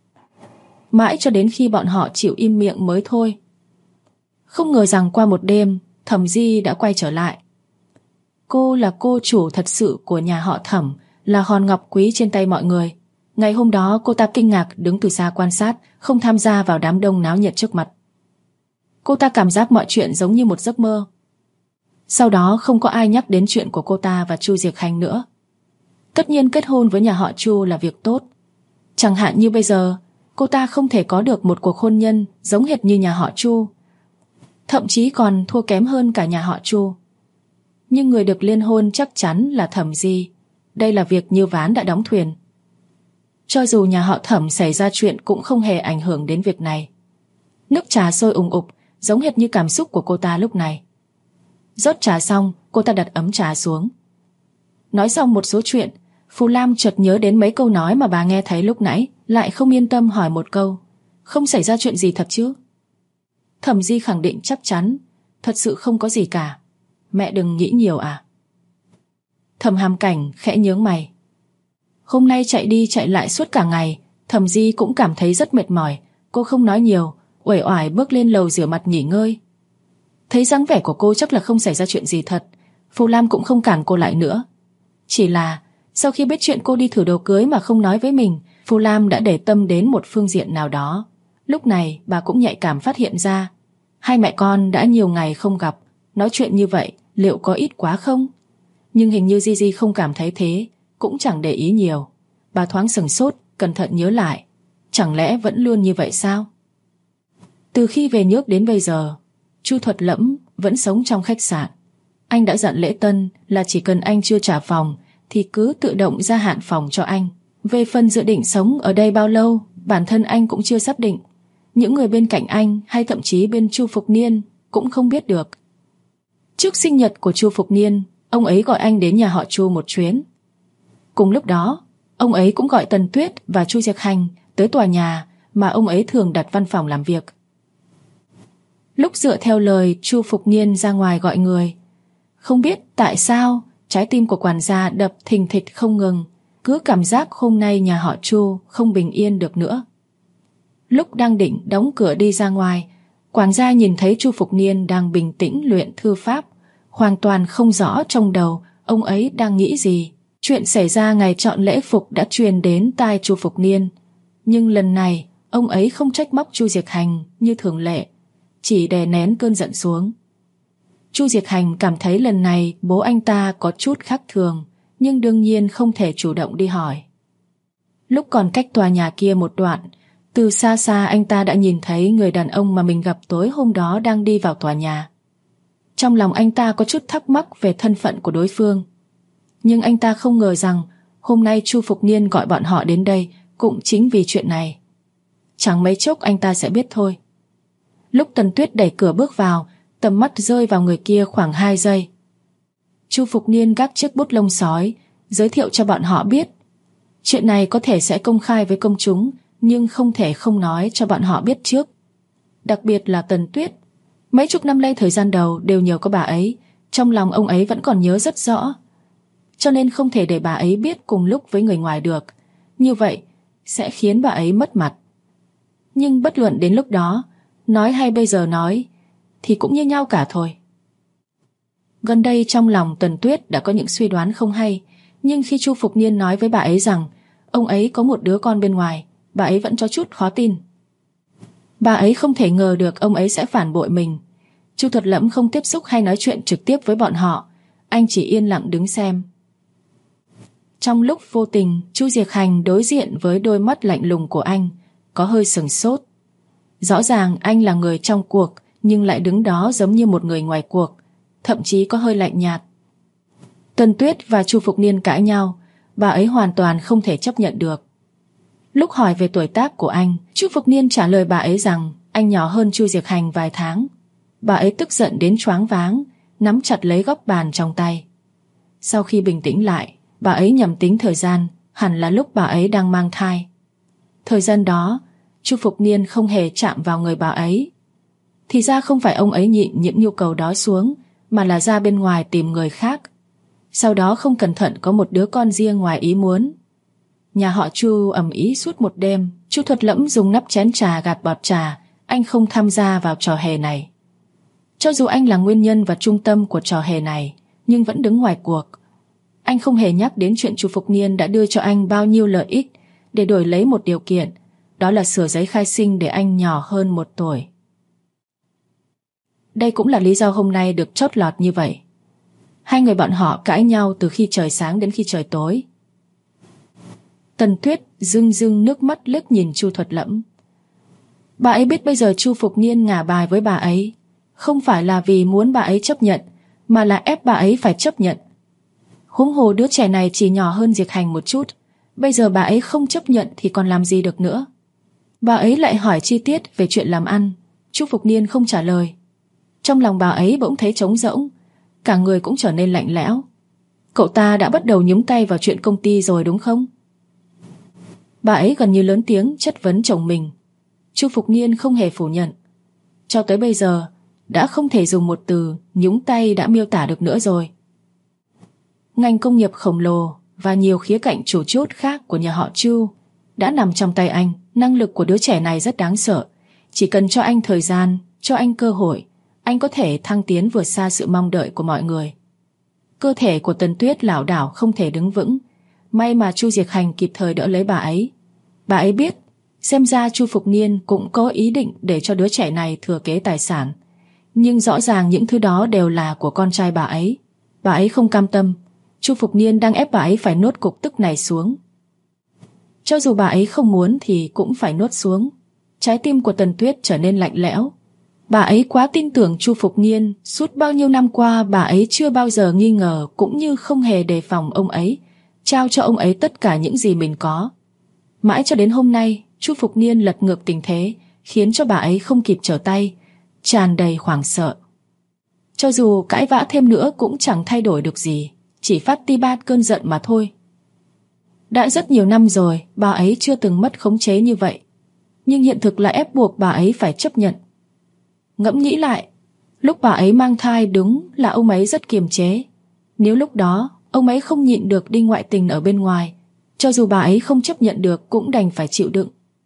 S1: Mãi cho đến khi bọn họ chịu im miệng mới thôi. Không ngờ rằng qua một đêm, Thẩm Di đã quay trở lại. Cô là cô chủ thật sự của nhà họ Thẩm, là hòn ngọc quý trên tay mọi người. Ngày hôm đó cô ta kinh ngạc đứng từ xa quan sát, không tham gia vào đám đông náo nhiệt trước mặt. Cô ta cảm giác mọi chuyện giống như một giấc mơ. Sau đó không có ai nhắc đến chuyện của cô ta và Chu Diệc Hành nữa. Tất nhiên kết hôn với nhà họ Chu là việc tốt, Chẳng hạn như bây giờ, cô ta không thể có được một cuộc hôn nhân giống hệt như nhà họ Chu, thậm chí còn thua kém hơn cả nhà họ Chu. Nhưng người được liên hôn chắc chắn là Thẩm Di. Đây là việc như ván đã đóng thuyền. Cho dù nhà họ Thẩm xảy ra chuyện cũng không hề ảnh hưởng đến việc này. Nước trà sôi ùng ục, giống hệt như cảm xúc của cô ta lúc này. Rót trà xong, cô ta đặt ấm trà xuống. Nói xong một số chuyện, Phù Lam chợt nhớ đến mấy câu nói mà bà nghe thấy lúc nãy, lại không yên tâm hỏi một câu: không xảy ra chuyện gì thật chứ? Thẩm Di khẳng định chắc chắn: thật sự không có gì cả. Mẹ đừng nghĩ nhiều à? Thẩm Hàm Cảnh khẽ nhướng mày. Hôm nay chạy đi chạy lại suốt cả ngày, Thẩm Di cũng cảm thấy rất mệt mỏi. Cô không nói nhiều, uể oải bước lên lầu rửa mặt nghỉ ngơi. Thấy dáng vẻ của cô chắc là không xảy ra chuyện gì thật, Phù Lam cũng không cản cô lại nữa. Chỉ là sau khi biết chuyện cô đi thử đồ cưới mà không nói với mình, Phù Lam đã để tâm đến một phương diện nào đó. Lúc này bà cũng nhạy cảm phát hiện ra, hai mẹ con đã nhiều ngày không gặp, nói chuyện như vậy liệu có ít quá không? Nhưng hình như Di Di không cảm thấy thế, cũng chẳng để ý nhiều. Bà thoáng sửng sốt, cẩn thận nhớ lại, chẳng lẽ vẫn luôn như vậy sao? Từ khi về nước đến bây giờ, Chu Thuật Lẫm vẫn sống trong khách sạn. Anh đã dặn Lễ Tân là chỉ cần anh chưa trả phòng thì cứ tự động gia hạn phòng cho anh. Về phần dự định sống ở đây bao lâu, bản thân anh cũng chưa xác định. Những người bên cạnh anh hay thậm chí bên Chu Phục Niên cũng không biết được. Trước sinh nhật của Chu Phục Niên, ông ấy gọi anh đến nhà họ Chu một chuyến. Cùng lúc đó, ông ấy cũng gọi Tần Tuyết và Chu Diệc Hành tới tòa nhà mà ông ấy thường đặt văn phòng làm việc. Lúc dựa theo lời Chu Phục Niên ra ngoài gọi người, không biết tại sao trái tim của quản gia đập thình thịch không ngừng, cứ cảm giác hôm nay nhà họ Chu không bình yên được nữa. Lúc đang định đóng cửa đi ra ngoài, quản gia nhìn thấy Chu Phục Niên đang bình tĩnh luyện thư pháp, hoàn toàn không rõ trong đầu ông ấy đang nghĩ gì. Chuyện xảy ra ngày chọn lễ phục đã truyền đến tai Chu Phục Niên, nhưng lần này ông ấy không trách móc Chu Diệc Hành như thường lệ, chỉ đè nén cơn giận xuống. Chu Diệc Hành cảm thấy lần này bố anh ta có chút khác thường, nhưng đương nhiên không thể chủ động đi hỏi. Lúc còn cách tòa nhà kia một đoạn, từ xa xa anh ta đã nhìn thấy người đàn ông mà mình gặp tối hôm đó đang đi vào tòa nhà. Trong lòng anh ta có chút thắc mắc về thân phận của đối phương, nhưng anh ta không ngờ rằng hôm nay Chu Phục Niên gọi bọn họ đến đây cũng chính vì chuyện này. Chẳng mấy chốc anh ta sẽ biết thôi. Lúc Tần Tuyết đẩy cửa bước vào, tầm mắt rơi vào người kia khoảng 2 giây. Chu Phục Niên gác chiếc bút lông sói, giới thiệu cho bọn họ biết. Chuyện này có thể sẽ công khai với công chúng, nhưng không thể không nói cho bọn họ biết trước. Đặc biệt là Tần Tuyết. Mấy chục năm nay thời gian đầu đều nhờ có bà ấy, trong lòng ông ấy vẫn còn nhớ rất rõ. Cho nên không thể để bà ấy biết cùng lúc với người ngoài được. Như vậy sẽ khiến bà ấy mất mặt. Nhưng bất luận đến lúc đó, nói hay bây giờ nói, thì cũng như nhau cả thôi. Gần đây trong lòng Tần Tuyết đã có những suy đoán không hay, nhưng khi Chu Phục Niên nói với bà ấy rằng ông ấy có một đứa con bên ngoài, bà ấy vẫn cho chút khó tin. Bà ấy không thể ngờ được ông ấy sẽ phản bội mình. Chu Thuật Lẫm không tiếp xúc hay nói chuyện trực tiếp với bọn họ, anh chỉ yên lặng đứng xem. Trong lúc vô tình, Chu Diệc Hành đối diện với đôi mắt lạnh lùng của anh, có hơi sửng sốt. Rõ ràng anh là người trong cuộc, nhưng lại đứng đó giống như một người ngoài cuộc, thậm chí có hơi lạnh nhạt. Tần Tuyết và Chu Phục Niên cãi nhau, bà ấy hoàn toàn không thể chấp nhận được. Lúc hỏi về tuổi tác của anh, Chu Phục Niên trả lời bà ấy rằng anh nhỏ hơn Chu Diệc Hành vài tháng. Bà ấy tức giận đến choáng váng, nắm chặt lấy góc bàn trong tay. Sau khi bình tĩnh lại, bà ấy nhầm tính thời gian, hẳn là lúc bà ấy đang mang thai. Thời gian đó, Chu Phục Niên không hề chạm vào người bà ấy. Thì ra không phải ông ấy nhịn những nhu cầu đó xuống, mà là ra bên ngoài tìm người khác. Sau đó không cẩn thận có một đứa con riêng ngoài ý muốn. Nhà họ Chu ầm ĩ suốt một đêm. Chu Thuật Lẫm dùng nắp chén trà gạt bọt trà. Anh không tham gia vào trò hề này. Cho dù anh là nguyên nhân và trung tâm của trò hề này, nhưng vẫn đứng ngoài cuộc. Anh không hề nhắc đến chuyện Chu Phục Niên đã đưa cho anh bao nhiêu lợi ích để đổi lấy một điều kiện, đó là sửa giấy khai sinh để anh nhỏ hơn 1 tuổi. Đây cũng là lý do hôm nay được chót lọt như vậy. Hai người bọn họ cãi nhau từ khi trời sáng đến khi trời tối. Tần Tuyết rưng rưng nước mắt liếc nhìn Chu Thuật Lẫm. Bà ấy biết bây giờ Chu Phục Niên ngả bài với bà ấy, không phải là vì muốn bà ấy chấp nhận, mà là ép bà ấy phải chấp nhận. Huống hồ đứa trẻ này chỉ nhỏ hơn Diệp Hành một chút, bây giờ bà ấy không chấp nhận thì còn làm gì được nữa. Bà ấy lại hỏi chi tiết về chuyện làm ăn, Chu Phục Niên không trả lời. Trong lòng bà ấy bỗng thấy trống rỗng, cả người cũng trở nên lạnh lẽo. Cậu ta đã bắt đầu nhúng tay vào chuyện công ty rồi đúng không? Bà ấy gần như lớn tiếng chất vấn chồng mình. Chu Phục Niên không hề phủ nhận. Cho tới bây giờ đã không thể dùng một từ nhúng tay đã miêu tả được nữa rồi. Ngành công nghiệp khổng lồ và nhiều khía cạnh chủ chốt khác của nhà họ Chu đã nằm trong tay anh. Năng lực của đứa trẻ này rất đáng sợ. Chỉ cần cho anh thời gian, cho anh cơ hội, anh có thể thăng tiến vượt xa sự mong đợi của mọi người. Cơ thể của Tần Tuyết lảo đảo không thể đứng vững. May mà Chu Diệc Hành kịp thời đỡ lấy bà ấy. Bà ấy biết, xem ra Chu Phục Niên cũng có ý định để cho đứa trẻ này thừa kế tài sản. Nhưng rõ ràng những thứ đó đều là của con trai bà ấy. Bà ấy không cam tâm. Chu Phục Niên đang ép bà ấy phải nuốt cục tức này xuống. Cho dù bà ấy không muốn thì cũng phải nuốt xuống. Trái tim của Tần Tuyết trở nên lạnh lẽo. Bà ấy quá tin tưởng Chu Phục Niên. Suốt bao nhiêu năm qua bà ấy chưa bao giờ nghi ngờ, cũng như không hề đề phòng ông ấy, trao cho ông ấy tất cả những gì mình có. Mãi cho đến hôm nay, Chu Phục Niên lật ngược tình thế, khiến cho bà ấy không kịp trở tay, tràn đầy hoảng sợ. Cho dù cãi vã thêm nữa cũng chẳng thay đổi được gì, chỉ phát ti bát cơn giận mà thôi. Đã rất nhiều năm rồi, bà ấy chưa từng mất khống chế như vậy. Nhưng hiện thực lại ép buộc bà ấy phải chấp nhận. Ngẫm nghĩ lại, lúc bà ấy mang thai đúng là ông ấy rất kiềm chế. Nếu lúc đó ông ấy không nhịn được đi ngoại tình ở bên ngoài, cho dù bà ấy không chấp nhận được cũng đành phải chịu đựng.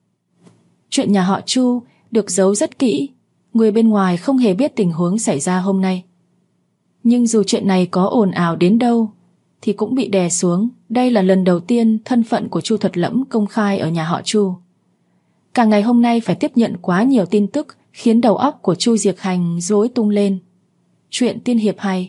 S1: Chuyện nhà họ Chu được giấu rất kỹ, người bên ngoài không hề biết tình huống xảy ra hôm nay. Nhưng dù chuyện này có ồn ào đến đâu thì cũng bị đè xuống. Đây là lần đầu tiên thân phận của Chu Thuật Lẫm công khai ở nhà họ Chu. Cả ngày hôm nay phải tiếp nhận quá nhiều tin tức, khiến đầu óc của Chu Diệc Hành rối tung lên. Chuyện tiên hiệp hay.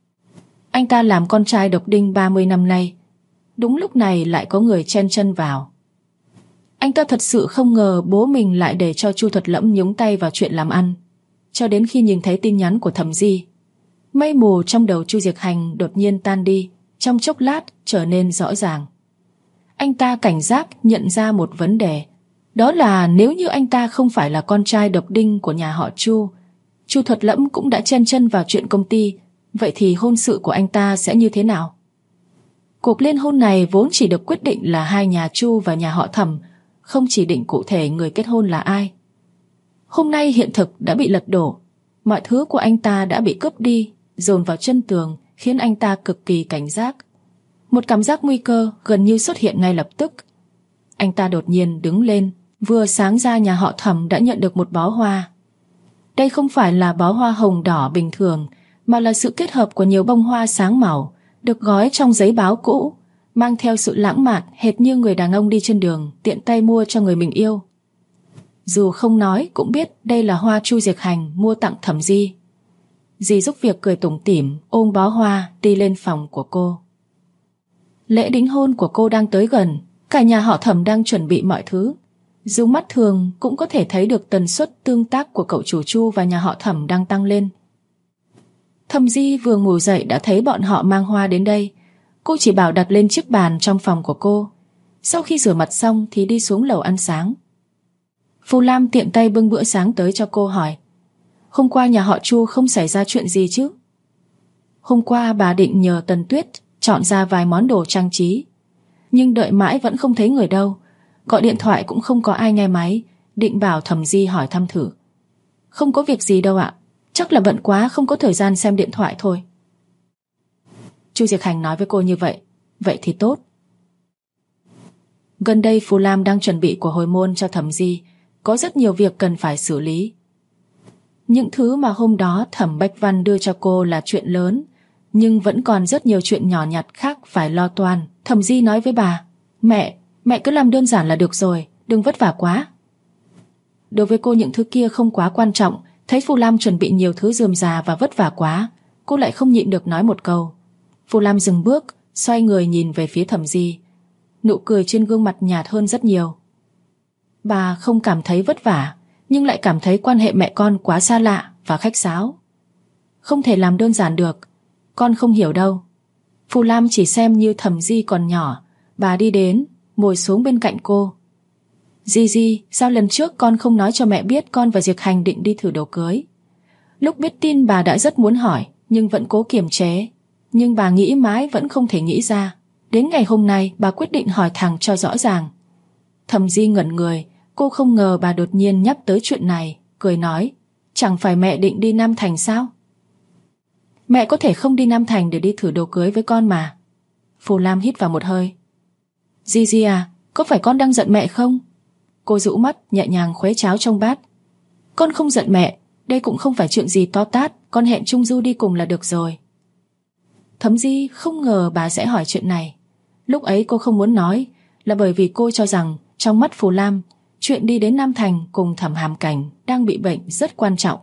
S1: Anh ta làm con trai độc đinh 30 năm nay, đúng lúc này lại có người chen chân vào. Anh ta thật sự không ngờ bố mình lại để cho Chu Thuật Lẫm nhúng tay vào chuyện làm ăn. Cho đến khi nhìn thấy tin nhắn của Thẩm Di, mây mù trong đầu Chu Diệc Hành đột nhiên tan đi, trong chốc lát trở nên rõ ràng. Anh ta cảnh giác nhận ra một vấn đề, đó là nếu như anh ta không phải là con trai độc đinh của nhà họ Chu, Chu Thuật Lẫm cũng đã chen chân vào chuyện công ty, vậy thì hôn sự của anh ta sẽ như thế nào? Cuộc liên hôn này vốn chỉ được quyết định là hai nhà Chu và nhà họ Thẩm, không chỉ định cụ thể người kết hôn là ai. Hôm nay hiện thực đã bị lật đổ, mọi thứ của anh ta đã bị cướp đi, dồn vào chân tường, khiến anh ta cực kỳ cảnh giác. Một cảm giác nguy cơ gần như xuất hiện ngay lập tức. Anh ta đột nhiên đứng lên, vừa sáng ra nhà họ Thẩm đã nhận được một bó hoa. Đây không phải là bó hoa hồng đỏ bình thường, mà là sự kết hợp của nhiều bông hoa sáng màu, được gói trong giấy báo cũ, mang theo sự lãng mạn hệt như người đàn ông đi trên đường tiện tay mua cho người mình yêu. Dù không nói cũng biết đây là hoa Chu Diệc Hành mua tặng Thẩm Di. Dì giúp việc cười tủm tỉm ôm bó hoa đi lên phòng của cô. Lễ đính hôn của cô đang tới gần, cả nhà họ Thẩm đang chuẩn bị mọi thứ. Dù mắt thường cũng có thể thấy được tần suất tương tác của cậu chủ Chu và nhà họ Thẩm đang tăng lên. Thẩm Di vừa ngủ dậy đã thấy bọn họ mang hoa đến đây. Cô chỉ bảo đặt lên chiếc bàn trong phòng của cô. Sau khi rửa mặt xong thì đi xuống lầu ăn sáng. Phù Lam tiện tay bưng bữa sáng tới cho cô, hỏi: hôm qua nhà họ Chu không xảy ra chuyện gì chứ? Hôm qua bà định nhờ Tần Tuyết chọn ra vài món đồ trang trí, nhưng đợi mãi vẫn không thấy người đâu. Gọi điện thoại cũng không có ai nghe máy, định bảo Thẩm Di hỏi thăm thử. Không có việc gì đâu ạ, chắc là bận quá không có thời gian xem điện thoại thôi. Chu Diệc Hành nói với cô như vậy. Vậy thì tốt. Gần đây Phù Lam đang chuẩn bị của hồi môn cho Thẩm Di, có rất nhiều việc cần phải xử lý. Những thứ mà hôm đó Thẩm Bách Văn đưa cho cô là chuyện lớn, nhưng vẫn còn rất nhiều chuyện nhỏ nhặt khác phải lo toan. Thẩm Di nói với bà: Mẹ cứ làm đơn giản là được rồi, đừng vất vả quá. Đối với cô những thứ kia không quá quan trọng. Thấy Phù Lam chuẩn bị nhiều thứ rườm rà và vất vả quá, cô lại không nhịn được nói một câu. Phù Lam dừng bước, xoay người nhìn về phía Thẩm Di. nụ cười trên gương mặt nhạt hơn rất nhiều. Bà không cảm thấy vất vả, nhưng lại cảm thấy quan hệ mẹ con quá xa lạ và khách sáo. Không thể làm đơn giản được, con không hiểu đâu. Phù Lam chỉ xem như Thẩm Di còn nhỏ. Bà đi đến, ngồi xuống bên cạnh cô. Di, sao lần trước con không nói cho mẹ biết con và Diệc Hành định đi thử đồ cưới? Lúc biết tin bà đã rất muốn hỏi, nhưng vẫn cố kiềm chế. Nhưng bà nghĩ mãi vẫn không thể nghĩ ra. Đến ngày hôm nay bà quyết định hỏi thẳng cho rõ ràng. Thẩm Di ngẩn người, cô không ngờ bà đột nhiên nhắc tới chuyện này, cười nói, chẳng phải mẹ định đi Nam Thành sao? Mẹ có thể không đi Nam Thành để đi thử đồ cưới với con mà. Phù Lam hít vào một hơi. Di à, có phải con đang giận mẹ không? Cô rũ mắt nhẹ nhàng khuấy cháo trong bát. Con không giận mẹ, đây cũng không phải chuyện gì to tát, con hẹn Trung Du đi cùng là được rồi. Thẩm Di không ngờ bà sẽ hỏi chuyện này. Lúc ấy cô không muốn nói là bởi vì cô cho rằng trong mắt Phù Lam, chuyện đi đến Nam Thành cùng Thẩm Hàm Cảnh đang bị bệnh rất quan trọng.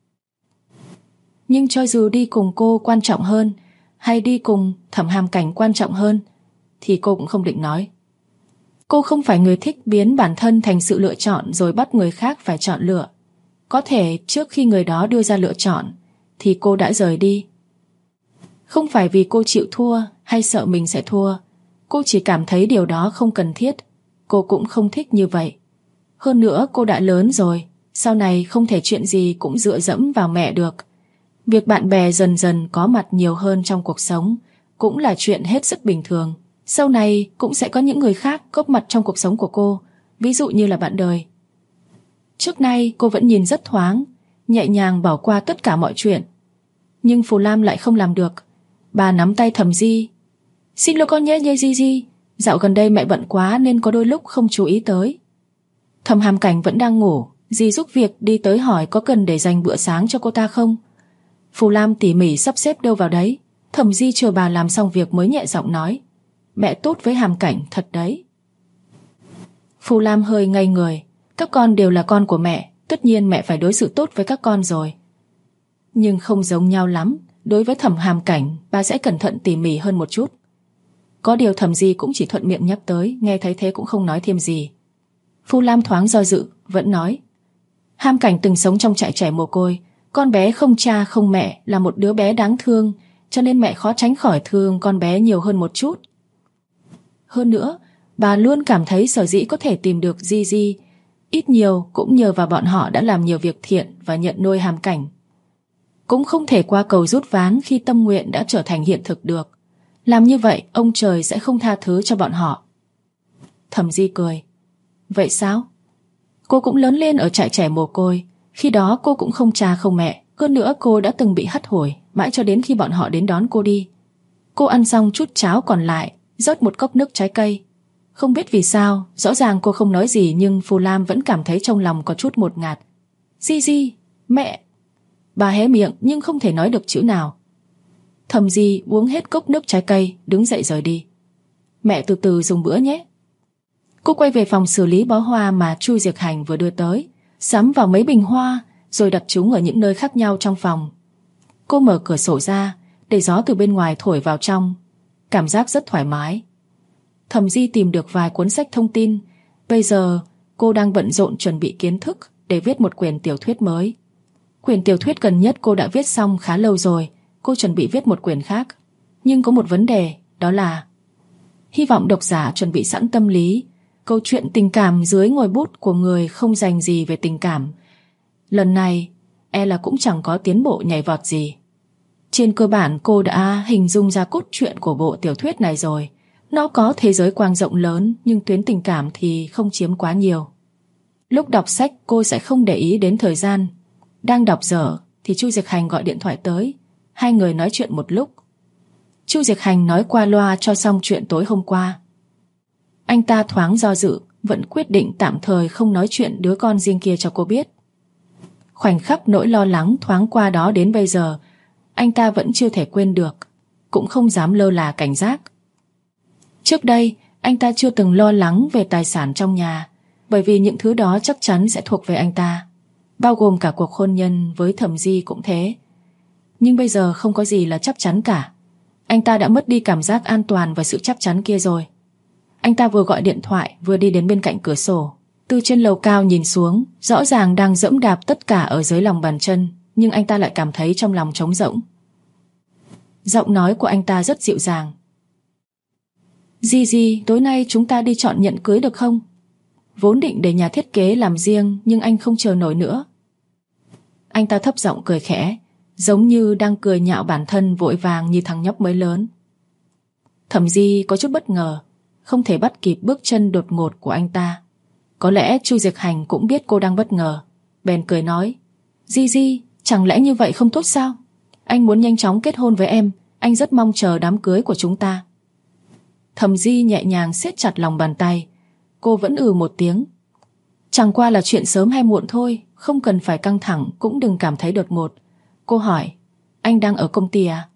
S1: Nhưng cho dù đi cùng cô quan trọng hơn hay đi cùng Thẩm Hàm Cảnh quan trọng hơn thì cô cũng không định nói. Cô không phải người thích biến bản thân thành sự lựa chọn rồi bắt người khác phải chọn lựa. Có thể trước khi người đó đưa ra lựa chọn thì cô đã rời đi. Không phải vì cô chịu thua hay sợ mình sẽ thua. Cô chỉ cảm thấy điều đó không cần thiết. Cô cũng không thích như vậy. Hơn nữa cô đã lớn rồi, sau này không thể chuyện gì cũng dựa dẫm vào mẹ được. Việc bạn bè dần dần có mặt nhiều hơn trong cuộc sống cũng là chuyện hết sức bình thường. Sau này cũng sẽ có những người khác góp mặt trong cuộc sống của cô, ví dụ như là bạn đời. Trước nay cô vẫn nhìn rất thoáng, nhẹ nhàng bỏ qua tất cả mọi chuyện. Nhưng Phù Lam lại không làm được. Bà nắm tay Thẩm Di. Xin lỗi con nhé Di, dạo gần đây mẹ bận quá nên có đôi lúc không chú ý tới. Thẩm Hàm Cảnh vẫn đang ngủ, Di giúp việc đi tới hỏi có cần để dành bữa sáng cho cô ta không. Phù Lam tỉ mỉ sắp xếp đâu vào đấy. Thẩm Di chờ bà làm xong việc mới nhẹ giọng nói, mẹ tốt với Hàm Cảnh thật đấy. Phù Lam hơi ngây người. Các con đều là con của mẹ, tất nhiên mẹ phải đối xử tốt với các con rồi. Nhưng không giống nhau lắm. Đối với Thẩm Hàm Cảnh, bà sẽ cẩn thận tỉ mỉ hơn một chút. Có điều Thẩm Di cũng chỉ thuận miệng nhắc tới, nghe thấy thế cũng không nói thêm gì. Phù Lam thoáng do dự, vẫn nói, Hàm Cảnh từng sống trong trại trẻ mồ côi. Con bé không cha không mẹ, là một đứa bé đáng thương, cho nên mẹ khó tránh khỏi thương con bé nhiều hơn một chút. Hơn nữa, bà luôn cảm thấy sở dĩ có thể tìm được Di, ít nhiều cũng nhờ vào bọn họ đã làm nhiều việc thiện và nhận nuôi Hàm Cảnh. Cũng không thể qua cầu rút ván khi tâm nguyện đã trở thành hiện thực được. Làm như vậy, ông trời sẽ không tha thứ cho bọn họ. Thẩm Di cười. Vậy sao? Cô cũng lớn lên ở trại trẻ mồ côi. Khi đó cô cũng không cha không mẹ. Hơn nữa cô đã từng bị hắt hủi mãi cho đến khi bọn họ đến đón cô đi. Cô ăn xong chút cháo còn lại, rót một cốc nước trái cây. Không biết vì sao, rõ ràng cô không nói gì nhưng Phù Lam vẫn cảm thấy trong lòng có chút ngột ngạt. Di, mẹ. Bà hé miệng nhưng không thể nói được chữ nào. Thẩm Di uống hết cốc nước trái cây, đứng dậy rời đi. Mẹ từ từ dùng bữa nhé. Cô quay về phòng xử lý bó hoa mà Chu Diệc Hành vừa đưa tới, sắm vào mấy bình hoa rồi đặt chúng ở những nơi khác nhau trong phòng. Cô mở cửa sổ ra để gió từ bên ngoài thổi vào trong, cảm giác rất thoải mái. Thẩm Di tìm được vài cuốn sách thông tin. Bây giờ cô đang bận rộn chuẩn bị kiến thức để viết một quyển tiểu thuyết mới. Quyển tiểu thuyết gần nhất cô đã viết xong khá lâu rồi. Cô chuẩn bị viết một quyển khác. Nhưng có một vấn đề, đó là hy vọng độc giả chuẩn bị sẵn tâm lý. Câu chuyện tình cảm dưới ngòi bút của người không dành gì về tình cảm. Lần này e là cũng chẳng có tiến bộ nhảy vọt gì. Trên cơ bản cô đã hình dung ra cốt truyện của bộ tiểu thuyết này rồi. Nó có thế giới quan rộng lớn nhưng tuyến tình cảm thì không chiếm quá nhiều. Lúc đọc sách cô sẽ không để ý đến thời gian. Đang đọc dở thì Chu Diệc Hành gọi điện thoại tới. Hai người nói chuyện một lúc. Chu Diệc Hành nói qua loa cho xong chuyện tối hôm qua. Anh ta thoáng do dự, vẫn quyết định tạm thời không nói chuyện đứa con riêng kia cho cô biết. Khoảnh khắc nỗi lo lắng thoáng qua đó đến bây giờ, anh ta vẫn chưa thể quên được, cũng không dám lơ là cảnh giác. Trước đây, anh ta chưa từng lo lắng về tài sản trong nhà, bởi vì những thứ đó chắc chắn sẽ thuộc về anh ta, bao gồm cả cuộc hôn nhân với Thẩm Di cũng thế. Nhưng bây giờ không có gì là chắc chắn cả. Anh ta đã mất đi cảm giác an toàn và sự chắc chắn kia rồi. Anh ta vừa gọi điện thoại vừa đi đến bên cạnh cửa sổ. Từ trên lầu cao nhìn xuống, rõ ràng đang dẫm đạp tất cả ở dưới lòng bàn chân, nhưng anh ta lại cảm thấy trong lòng trống rỗng. Giọng nói của anh ta rất dịu dàng. Gigi, tối nay chúng ta đi chọn nhẫn cưới được không? Vốn định để nhà thiết kế làm riêng, nhưng anh không chờ nổi nữa. Anh ta thấp giọng cười khẽ, giống như đang cười nhạo bản thân vội vàng như thằng nhóc mới lớn. Thẩm Di có chút bất ngờ, không thể bắt kịp bước chân đột ngột của anh ta. Có lẽ Chu Diệc Hành cũng biết cô đang bất ngờ, bèn cười nói: Gigi, chẳng lẽ như vậy không tốt sao? Anh muốn nhanh chóng kết hôn với em, anh rất mong chờ đám cưới của chúng ta. Thẩm Di nhẹ nhàng siết chặt lòng bàn tay. Cô vẫn một tiếng. Chẳng qua là chuyện sớm hay muộn thôi, không cần phải căng thẳng, cũng đừng cảm thấy đột ngột. Cô hỏi: anh đang ở công ty à?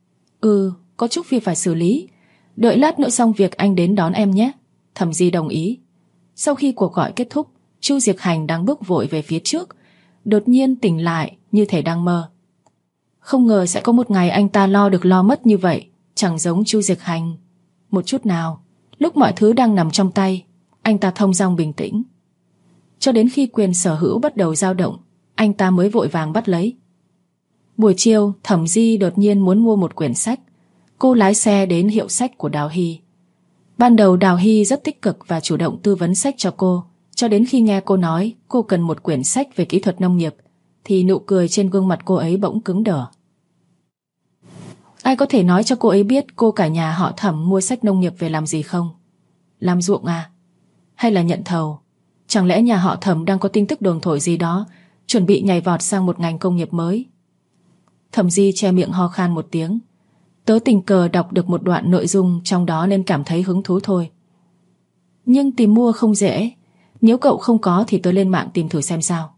S1: Có chút việc phải xử lý. Đợi lát nữa xong việc anh đến đón em nhé. Thẩm Di đồng ý. Sau khi cuộc gọi kết thúc, Chu Diệc Hành đang bước vội về phía trước, đột nhiên tỉnh lại như thể đang mơ. Không ngờ sẽ có một ngày anh ta lo được lo mất như vậy. Chẳng giống Chu Diệc Hành một chút nào. Lúc mọi thứ đang nằm trong tay, anh ta thông dong bình tĩnh. Cho đến khi quyền sở hữu bắt đầu dao động, anh ta mới vội vàng bắt lấy. Buổi chiều, Thẩm Di đột nhiên muốn mua một quyển sách. Cô lái xe đến hiệu sách của Đào Hy. Ban đầu Đào Hy rất tích cực và chủ động tư vấn sách cho cô, cho đến khi nghe cô nói cô cần một quyển sách về kỹ thuật nông nghiệp, thì nụ cười trên gương mặt cô ấy bỗng cứng đờ. Ai có thể nói cho cô ấy biết cô cả nhà họ Thẩm mua sách nông nghiệp về làm gì không? Làm ruộng à? Hay là nhận thầu? Chẳng lẽ nhà họ Thẩm đang có tin tức đồn thổi gì đó, chuẩn bị nhảy vọt sang một ngành công nghiệp mới? Thẩm Di che miệng ho khan một tiếng. Tớ tình cờ đọc được một đoạn nội dung trong đó nên cảm thấy hứng thú thôi. Nhưng tìm mua không dễ. Nếu cậu không có thì tớ lên mạng tìm thử xem sao.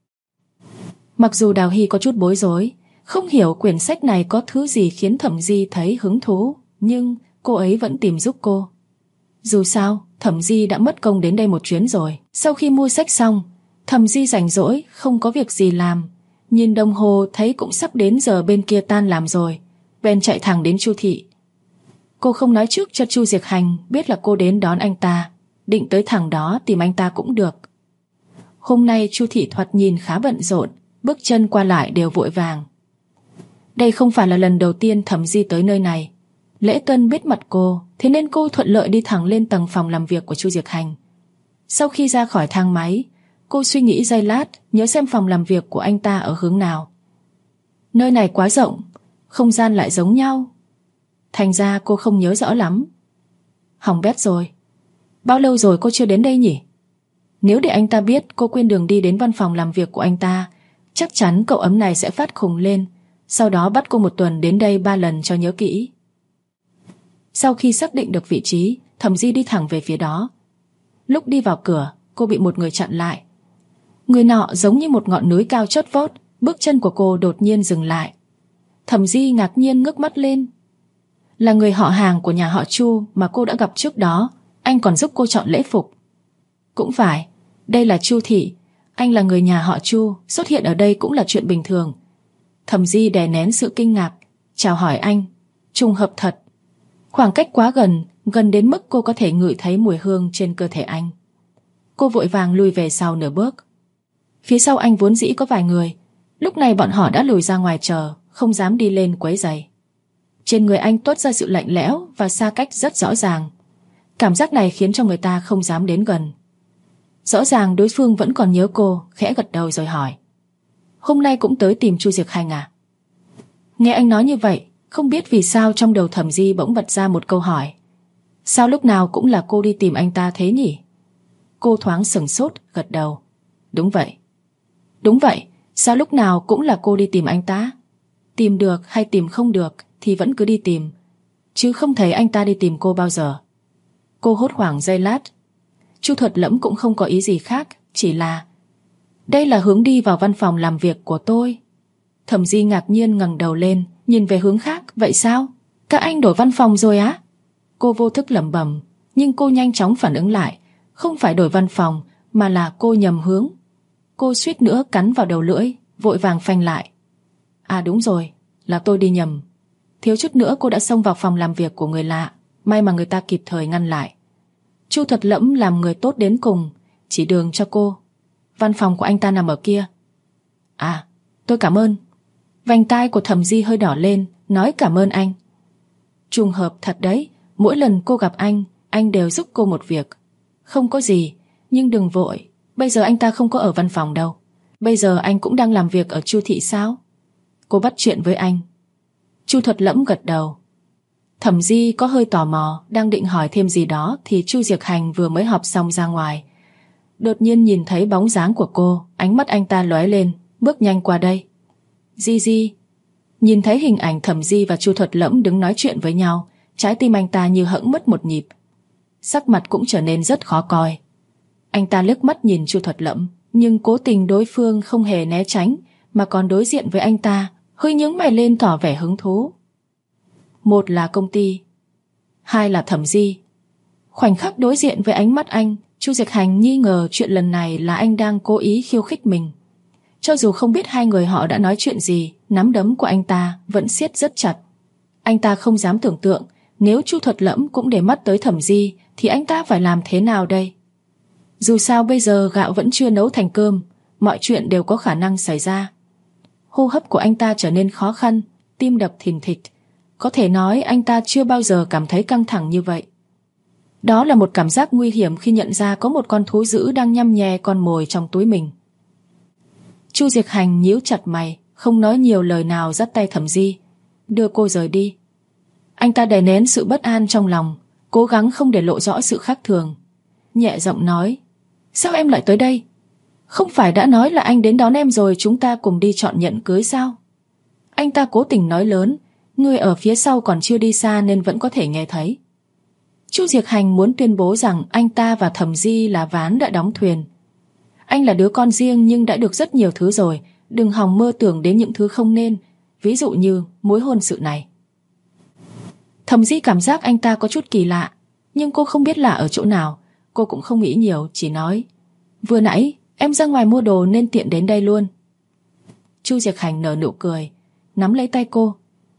S1: Mặc dù Đào Hy có chút bối rối, không hiểu quyển sách này có thứ gì khiến Thẩm Di thấy hứng thú, nhưng cô ấy vẫn tìm giúp cô. Dù sao, Thẩm Di đã mất công đến đây một chuyến rồi. Sau khi mua sách xong, Thẩm Di rảnh rỗi, không có việc gì làm. Nhìn đồng hồ thấy cũng sắp đến giờ bên kia tan làm rồi, bèn chạy thẳng đến Chu thị. Cô không nói trước cho Chu Diệc Hành biết là cô đến đón anh ta, định tới thẳng đó tìm anh ta cũng được. Hôm nay Chu thị thoạt nhìn khá bận rộn, bước chân qua lại đều vội vàng. Đây không phải là lần đầu tiên Thẩm Di tới nơi này. Lễ Tuân biết mặt cô, thế nên cô thuận lợi đi thẳng lên tầng phòng làm việc của Chu Diệc Hành. Sau khi ra khỏi thang máy, cô suy nghĩ giây lát, nhớ xem phòng làm việc của anh ta ở hướng nào. Nơi này quá rộng, không gian lại giống nhau, thành ra cô không nhớ rõ lắm. Hỏng bét rồi. Bao lâu rồi cô chưa đến đây nhỉ? Nếu để anh ta biết cô quên đường đi đến văn phòng làm việc của anh ta, chắc chắn cậu ấm này sẽ phát khùng lên, sau đó bắt cô một tuần đến đây 3 lần cho nhớ kỹ. Sau khi xác định được vị trí, Thẩm Di đi thẳng về phía đó. Lúc đi vào cửa, cô bị một người chặn lại. Người nọ giống như một ngọn núi cao chót vót, bước chân của cô đột nhiên dừng lại. Thẩm Di ngạc nhiên ngước mắt lên. Là người họ hàng của nhà họ Chu mà cô đã gặp trước đó, anh còn giúp cô chọn lễ phục. Cũng phải, đây là Chu thị, anh là người nhà họ Chu, xuất hiện ở đây cũng là chuyện bình thường. Thẩm Di đè nén sự kinh ngạc, chào hỏi anh. Trùng hợp thật. Khoảng cách quá gần, gần đến mức cô có thể ngửi thấy mùi hương trên cơ thể anh. Cô vội vàng lùi về sau nửa bước. Phía sau anh vốn dĩ có vài người, lúc này bọn họ đã lùi ra ngoài chờ, không dám đi lên quấy rầy. Trên người anh toát ra sự lạnh lẽo và xa cách rất rõ ràng. Cảm giác này khiến cho người ta không dám đến gần. Rõ ràng đối phương vẫn còn nhớ cô, khẽ gật đầu rồi hỏi: Hôm nay cũng tới tìm Chu Diệc Hành à? Nghe anh nói như vậy, không biết vì sao trong đầu Thẩm Di bỗng bật ra một câu hỏi: sao lúc nào cũng là cô đi tìm anh ta thế nhỉ? Cô thoáng sửng sốt, gật đầu. Đúng vậy. Đúng vậy, sao lúc nào cũng là cô đi tìm anh ta? Tìm được hay tìm không được thì vẫn cứ đi tìm, chứ không thấy anh ta đi tìm cô bao giờ. Cô hốt hoảng giây lát. Chu Thuật Lẫm cũng không có ý gì khác, chỉ là đây là hướng đi vào văn phòng làm việc của tôi. Thẩm Di ngạc nhiên ngẩng đầu lên, nhìn về hướng khác. Vậy sao? Các anh đổi văn phòng rồi á? Cô vô thức lẩm bẩm, nhưng cô nhanh chóng phản ứng lại. Không phải đổi văn phòng, mà là cô nhầm hướng. Cô suýt nữa cắn vào đầu lưỡi, vội vàng phanh lại. À đúng rồi, là tôi đi nhầm. Thiếu chút nữa cô đã xông vào phòng làm việc của người lạ. May mà người ta kịp thời ngăn lại. Chu Thuật Lẫm làm người tốt đến cùng, chỉ đường cho cô. Văn phòng của anh ta nằm ở kia. À, tôi cảm ơn. Vành tai của Thẩm Di hơi đỏ lên, nói cảm ơn anh. Trùng hợp thật đấy, mỗi lần cô gặp anh đều giúp cô một việc. Không có gì, nhưng đừng vội, bây giờ anh ta không có ở văn phòng đâu. Bây giờ anh cũng đang làm việc ở Chu thị sao? Cô bắt chuyện với anh. Chu Thuật Lẫm gật đầu. Thẩm Di có hơi tò mò, đang định hỏi thêm gì đó thì Chu Diệc Hành vừa mới họp xong ra ngoài. Đột nhiên nhìn thấy bóng dáng của cô, ánh mắt anh ta lóe lên, bước nhanh qua đây. Di. Nhìn thấy hình ảnh Thẩm Di và Chu Thuật Lẫm đứng nói chuyện với nhau, trái tim anh ta như hẫng mất một nhịp. Sắc mặt cũng trở nên rất khó coi. Anh ta liếc mắt nhìn Chu Thuật Lẫm, nhưng cố tình đối phương không hề né tránh, mà còn đối diện với anh ta, hơi nhướng mày lên tỏ vẻ hứng thú. Một là công ty, hai là Thẩm Di. Khoảnh khắc đối diện với ánh mắt anh, Chu Diệc Hành nghi ngờ chuyện lần này là anh đang cố ý khiêu khích mình. Cho dù không biết hai người họ đã nói chuyện gì, nắm đấm của anh ta vẫn siết rất chặt. Anh ta không dám tưởng tượng, nếu Chu Thuật Lẫm cũng để mắt tới Thẩm Di thì anh ta phải làm thế nào đây? Dù sao bây giờ gạo vẫn chưa nấu thành cơm, mọi chuyện đều có khả năng xảy ra. Hô hấp của anh ta trở nên khó khăn, tim đập thình thịch. Có thể nói anh ta chưa bao giờ cảm thấy căng thẳng như vậy. Đó là một cảm giác nguy hiểm khi nhận ra có một con thú dữ đang nhăm nhè con mồi trong túi mình. Chu Diệc Hành nhíu chặt mày, không nói nhiều lời nào, dắt tay Thẩm Di, đưa cô rời đi. Anh ta đè nén sự bất an trong lòng, cố gắng không để lộ rõ sự khác thường. Nhẹ giọng nói, sao em lại tới đây? Không phải đã nói là anh đến đón em rồi chúng ta cùng đi chọn nhẫn cưới sao? Anh ta cố tình nói lớn, người ở phía sau còn chưa đi xa nên vẫn có thể nghe thấy. Chu Diệc Hành muốn tuyên bố rằng anh ta và Thẩm Di là ván đã đóng thuyền. Anh là đứa con riêng nhưng đã được rất nhiều thứ rồi, đừng hòng mơ tưởng đến những thứ không nên, ví dụ như mối hôn sự này. Thẩm Di cảm giác anh ta có chút kỳ lạ, nhưng cô không biết lạ ở chỗ nào. Cô cũng không nghĩ nhiều, chỉ nói, vừa nãy em ra ngoài mua đồ nên tiện đến đây luôn. Chu Diệc Hành nở nụ cười, nắm lấy tay cô.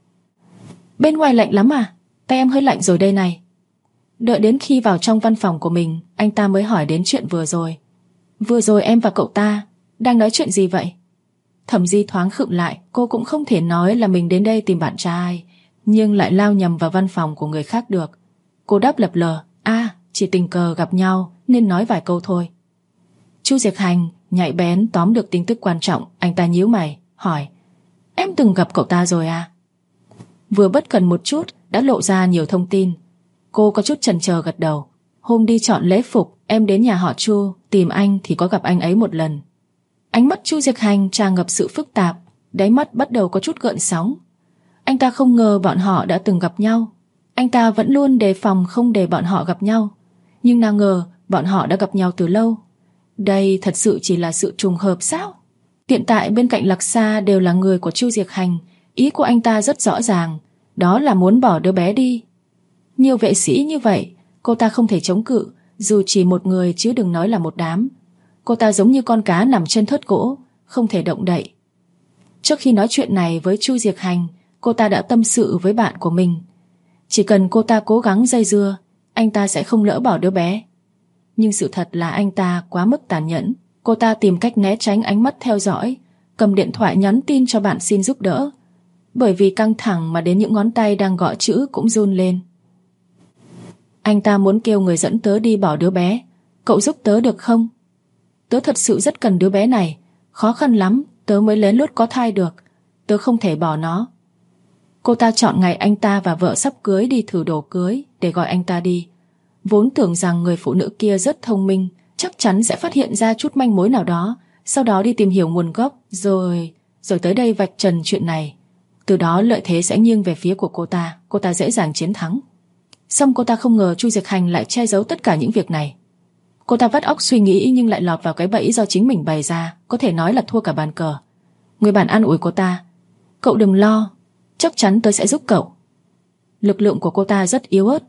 S1: Bên ngoài lạnh lắm à? Tay em hơi lạnh rồi đây này. Đợi đến khi vào trong văn phòng của mình, anh ta mới hỏi đến chuyện vừa rồi. Vừa rồi em và cậu ta đang nói chuyện gì vậy? Thẩm Di thoáng khựng lại, cô cũng không thể nói là mình đến đây tìm bạn trai, nhưng lại lao nhầm vào văn phòng của người khác được. Cô đáp lập lờ, chỉ tình cờ gặp nhau nên nói vài câu thôi. Chu Diệc Hành nhạy bén tóm được tin tức quan trọng, anh ta nhíu mày, hỏi, em từng gặp cậu ta rồi à? Vừa bất cần một chút đã lộ ra nhiều thông tin. Cô có chút chần chờ gật đầu. Hôm đi chọn lễ phục, em đến nhà họ Chu tìm anh thì có gặp anh ấy một lần. Ánh mắt Chu Diệc Hành tràn ngập sự phức tạp, đáy mắt bắt đầu có chút gợn sóng. Anh ta không ngờ bọn họ đã từng gặp nhau. Anh ta vẫn luôn đề phòng không để bọn họ gặp nhau, nhưng nào ngờ bọn họ đã gặp nhau từ lâu. Đây thật sự chỉ là sự trùng hợp sao? Hiện tại bên cạnh Lạc Sa đều là người của Chu Diệc Hành. Ý của anh ta rất rõ ràng, đó là muốn bỏ đứa bé đi. Nhiều vệ sĩ như vậy, cô ta không thể chống cự, dù chỉ một người chứ đừng nói là một đám. Cô ta giống như con cá nằm trên thớt gỗ, không thể động đậy. Trước khi nói chuyện này với Chu Diệc Hành, cô ta đã tâm sự với bạn của mình. Chỉ cần cô ta cố gắng dây dưa, anh ta sẽ không lỡ bỏ đứa bé. Nhưng sự thật là anh ta quá mức tàn nhẫn. Cô ta tìm cách né tránh ánh mắt theo dõi, cầm điện thoại nhắn tin cho bạn xin giúp đỡ. Bởi vì căng thẳng mà đến những ngón tay đang gõ chữ cũng run lên. Anh ta muốn kêu người dẫn tớ đi bỏ đứa bé. Cậu giúp tớ được không? Tớ thật sự rất cần đứa bé này. Khó khăn lắm tớ mới lén lút có thai được. Tớ không thể bỏ nó. Cô ta chọn ngày anh ta và vợ sắp cưới đi thử đồ cưới để gọi anh ta đi. Vốn tưởng rằng người phụ nữ kia rất thông minh, chắc chắn sẽ phát hiện ra chút manh mối nào đó, sau đó đi tìm hiểu nguồn gốc, rồi tới đây vạch trần chuyện này. Từ đó lợi thế sẽ nghiêng về phía của cô ta dễ dàng chiến thắng. Xong cô ta không ngờ Chu Diệc Hành lại che giấu tất cả những việc này. Cô ta vắt óc suy nghĩ nhưng lại lọt vào cái bẫy do chính mình bày ra, có thể nói là thua cả bàn cờ. Người bạn an ủi cô ta, cậu đừng lo, chắc chắn tớ sẽ giúp cậu. Lực lượng của cô ta rất yếu ớt.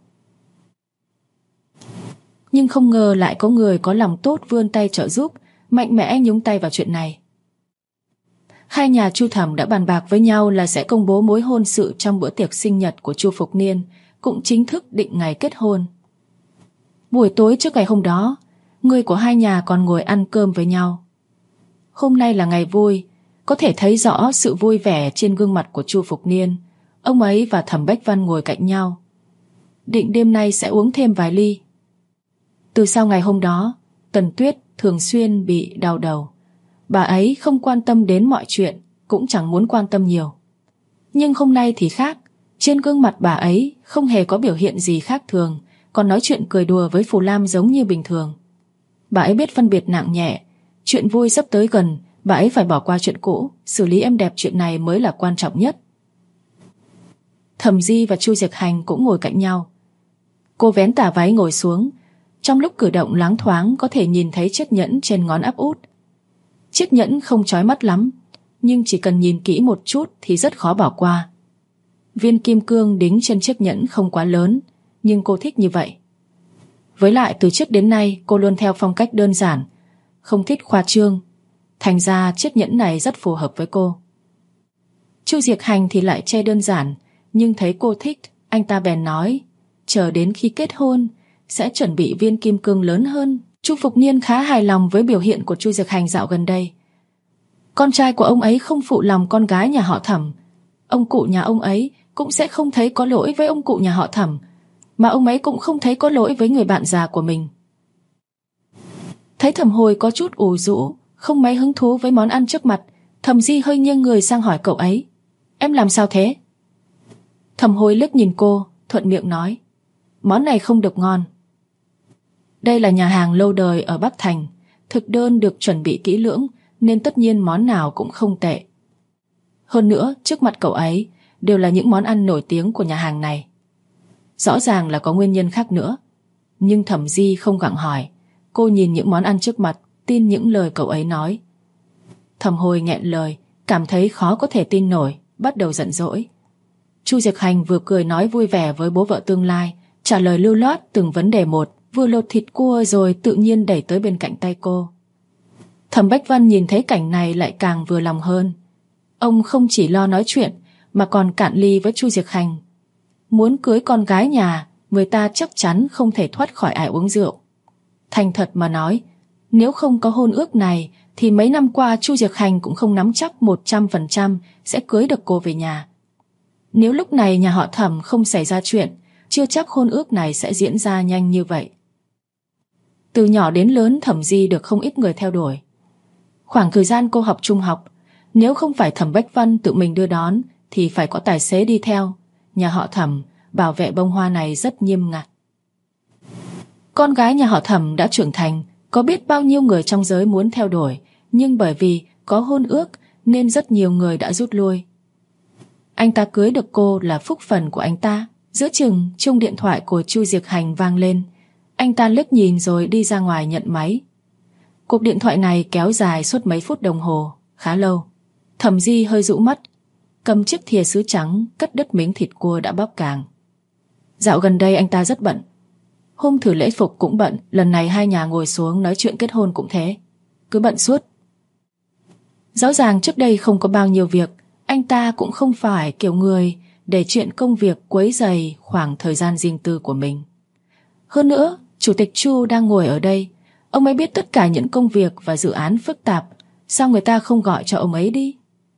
S1: Nhưng không ngờ lại có người có lòng tốt vươn tay trợ giúp, mạnh mẽ nhúng tay vào chuyện này. Hai nhà Chu Thẩm đã bàn bạc với nhau là sẽ công bố mối hôn sự trong bữa tiệc sinh nhật của Chu Phục Niên, cũng chính thức định ngày kết hôn. Buổi tối trước ngày hôm đó, người của hai nhà còn ngồi ăn cơm với nhau. Hôm nay là ngày vui, có thể thấy rõ sự vui vẻ trên gương mặt của Chu Phục Niên. Ông ấy và Thẩm Bách Văn ngồi cạnh nhau, định đêm nay sẽ uống thêm vài ly. Từ sau ngày hôm đó, Tần Tuyết thường xuyên bị đau đầu. Bà ấy không quan tâm đến mọi chuyện, cũng chẳng muốn quan tâm nhiều. Nhưng hôm nay thì khác, trên gương mặt bà ấy không hề có biểu hiện gì khác thường, còn nói chuyện cười đùa với Phù Lam giống như bình thường. Bà ấy biết phân biệt nặng nhẹ, chuyện vui sắp tới gần, bà ấy phải bỏ qua chuyện cũ, xử lý êm đẹp chuyện này mới là quan trọng nhất. Thẩm Di và Chu Diệc Hành cũng ngồi cạnh nhau. Cô vén tà váy ngồi xuống, trong lúc cử động loáng thoáng có thể nhìn thấy chiếc nhẫn trên ngón áp út. Chiếc nhẫn không chói mắt lắm, nhưng chỉ cần nhìn kỹ một chút thì rất khó bỏ qua. Viên kim cương đính trên chiếc nhẫn không quá lớn, nhưng cô thích như vậy. Với lại từ trước đến nay cô luôn theo phong cách đơn giản, không thích khoa trương, thành ra chiếc nhẫn này rất phù hợp với cô. Chu Diệc Hành thì lại chê đơn giản, nhưng thấy cô thích, anh ta bèn nói chờ đến khi kết hôn sẽ chuẩn bị viên kim cương lớn hơn. Chu Phục Niên khá hài lòng với biểu hiện của Chu Diệc Hành dạo gần đây. Con trai của ông ấy không phụ lòng con gái nhà họ Thẩm, ông cụ nhà ông ấy cũng sẽ không thấy có lỗi với ông cụ nhà họ Thẩm, mà ông ấy cũng không thấy có lỗi với người bạn già của mình. Thấy Thẩm Hồi có chút ủ rũ, không mấy hứng thú với món ăn trước mặt, Thẩm Di hơi nghiêng người sang hỏi cậu ấy: em làm sao thế? Thẩm Hồi liếc nhìn cô, thuận miệng nói: món này không được ngon. Đây là nhà hàng lâu đời ở Bắc Thành, thực đơn được chuẩn bị kỹ lưỡng nên tất nhiên món nào cũng không tệ. Hơn nữa, trước mặt cậu ấy đều là những món ăn nổi tiếng của nhà hàng này. Rõ ràng là có nguyên nhân khác nữa. Nhưng Thẩm Di không gặng hỏi, cô nhìn những món ăn trước mặt, tin những lời cậu ấy nói. Thẩm Hồi nghẹn lời, cảm thấy khó có thể tin nổi, bắt đầu giận dỗi. Chu Diệc Hành vừa cười nói vui vẻ với bố vợ tương lai, trả lời lưu loát từng vấn đề một, vừa lột thịt cua rồi tự nhiên đẩy tới bên cạnh tay cô. Thẩm Bách Văn nhìn thấy cảnh này lại càng vừa lòng hơn. Ông không chỉ lo nói chuyện mà còn cạn ly với Chu Diệc Hành. Muốn cưới con gái nhà, người ta chắc chắn không thể thoát khỏi ai uống rượu. Thành thật mà nói, nếu không có hôn ước này thì mấy năm qua Chu Diệc Hành cũng không nắm chắc 100% sẽ cưới được cô về nhà. Nếu lúc này nhà họ Thẩm không xảy ra chuyện, chưa chắc hôn ước này sẽ diễn ra nhanh như vậy. Từ nhỏ đến lớn Thẩm Di được không ít người theo đuổi. Khoảng thời gian cô học trung học, nếu không phải Thẩm Bách Văn tự mình đưa đón thì phải có tài xế đi theo. Nhà họ Thẩm bảo vệ bông hoa này rất nghiêm ngặt. Con gái nhà họ Thẩm đã trưởng thành, có biết bao nhiêu người trong giới muốn theo đuổi, nhưng bởi vì có hôn ước nên rất nhiều người đã rút lui. Anh ta cưới được cô là phúc phần của anh ta. Giữa chừng chuông điện thoại của Chu Diệc Hành vang lên. Anh ta liếc nhìn rồi đi ra ngoài nhận máy. Cuộc điện thoại này kéo dài suốt mấy phút đồng hồ, khá lâu. Thẩm Di hơi rũ mắt, cầm chiếc thìa sứ trắng cắt đứt miếng thịt cua đã bóc càng. Dạo gần đây anh ta rất bận. Hôm thử lễ phục cũng bận, lần này hai nhà ngồi xuống nói chuyện kết hôn cũng thế, cứ bận suốt. Rõ ràng trước đây không có bao nhiêu việc, anh ta cũng không phải kiểu người để chuyện công việc quấy rầy khoảng thời gian riêng tư của mình. Hơn nữa, Chủ tịch Chu đang ngồi ở đây, ông ấy biết tất cả những công việc và dự án phức tạp, sao người ta không gọi cho ông ấy đi?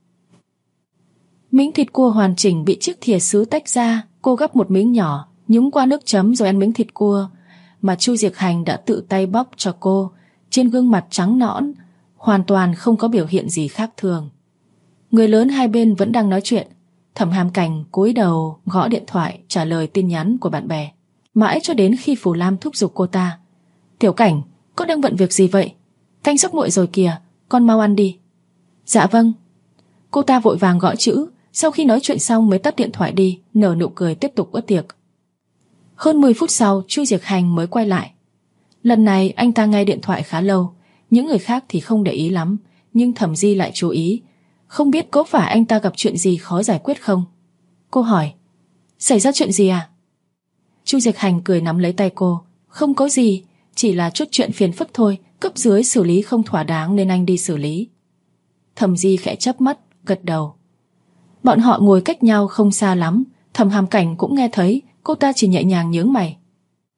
S1: Miếng thịt cua hoàn chỉnh bị chiếc thìa sứ tách ra, cô gắp một miếng nhỏ, nhúng qua nước chấm rồi ăn miếng thịt cua mà Chu Diệc Hành đã tự tay bóc cho cô. Trên gương mặt trắng nõn, hoàn toàn không có biểu hiện gì khác thường. Người lớn hai bên vẫn đang nói chuyện. Thẩm Hàm Cảnh cúi đầu gõ điện thoại trả lời tin nhắn của bạn bè, mãi cho đến khi Phù Lam thúc giục cô ta: Tiểu Cảnh, con đang bận việc gì vậy? Canh sắp nguội rồi kìa, con mau ăn đi. Dạ vâng. Cô ta vội vàng gõ chữ, sau khi nói chuyện xong mới tắt điện thoại đi, nở nụ cười tiếp tục bữa tiệc. Hơn 10 phút sau, Chu Diệc Hành mới quay lại. Lần này anh ta nghe điện thoại khá lâu, những người khác thì không để ý lắm, nhưng Thẩm Di lại chú ý. Không biết có phải anh ta gặp chuyện gì khó giải quyết không? Cô hỏi: Xảy ra chuyện gì à? Chu Diệc Hành cười nắm lấy tay cô: Không có gì, chỉ là chút chuyện phiền phức thôi, cấp dưới xử lý không thỏa đáng nên anh đi xử lý. Thẩm Di khẽ chớp mắt, gật đầu. Bọn họ ngồi cách nhau không xa lắm, Thẩm Hàm Cảnh cũng nghe thấy, cô ta chỉ nhẹ nhàng nhướng mày.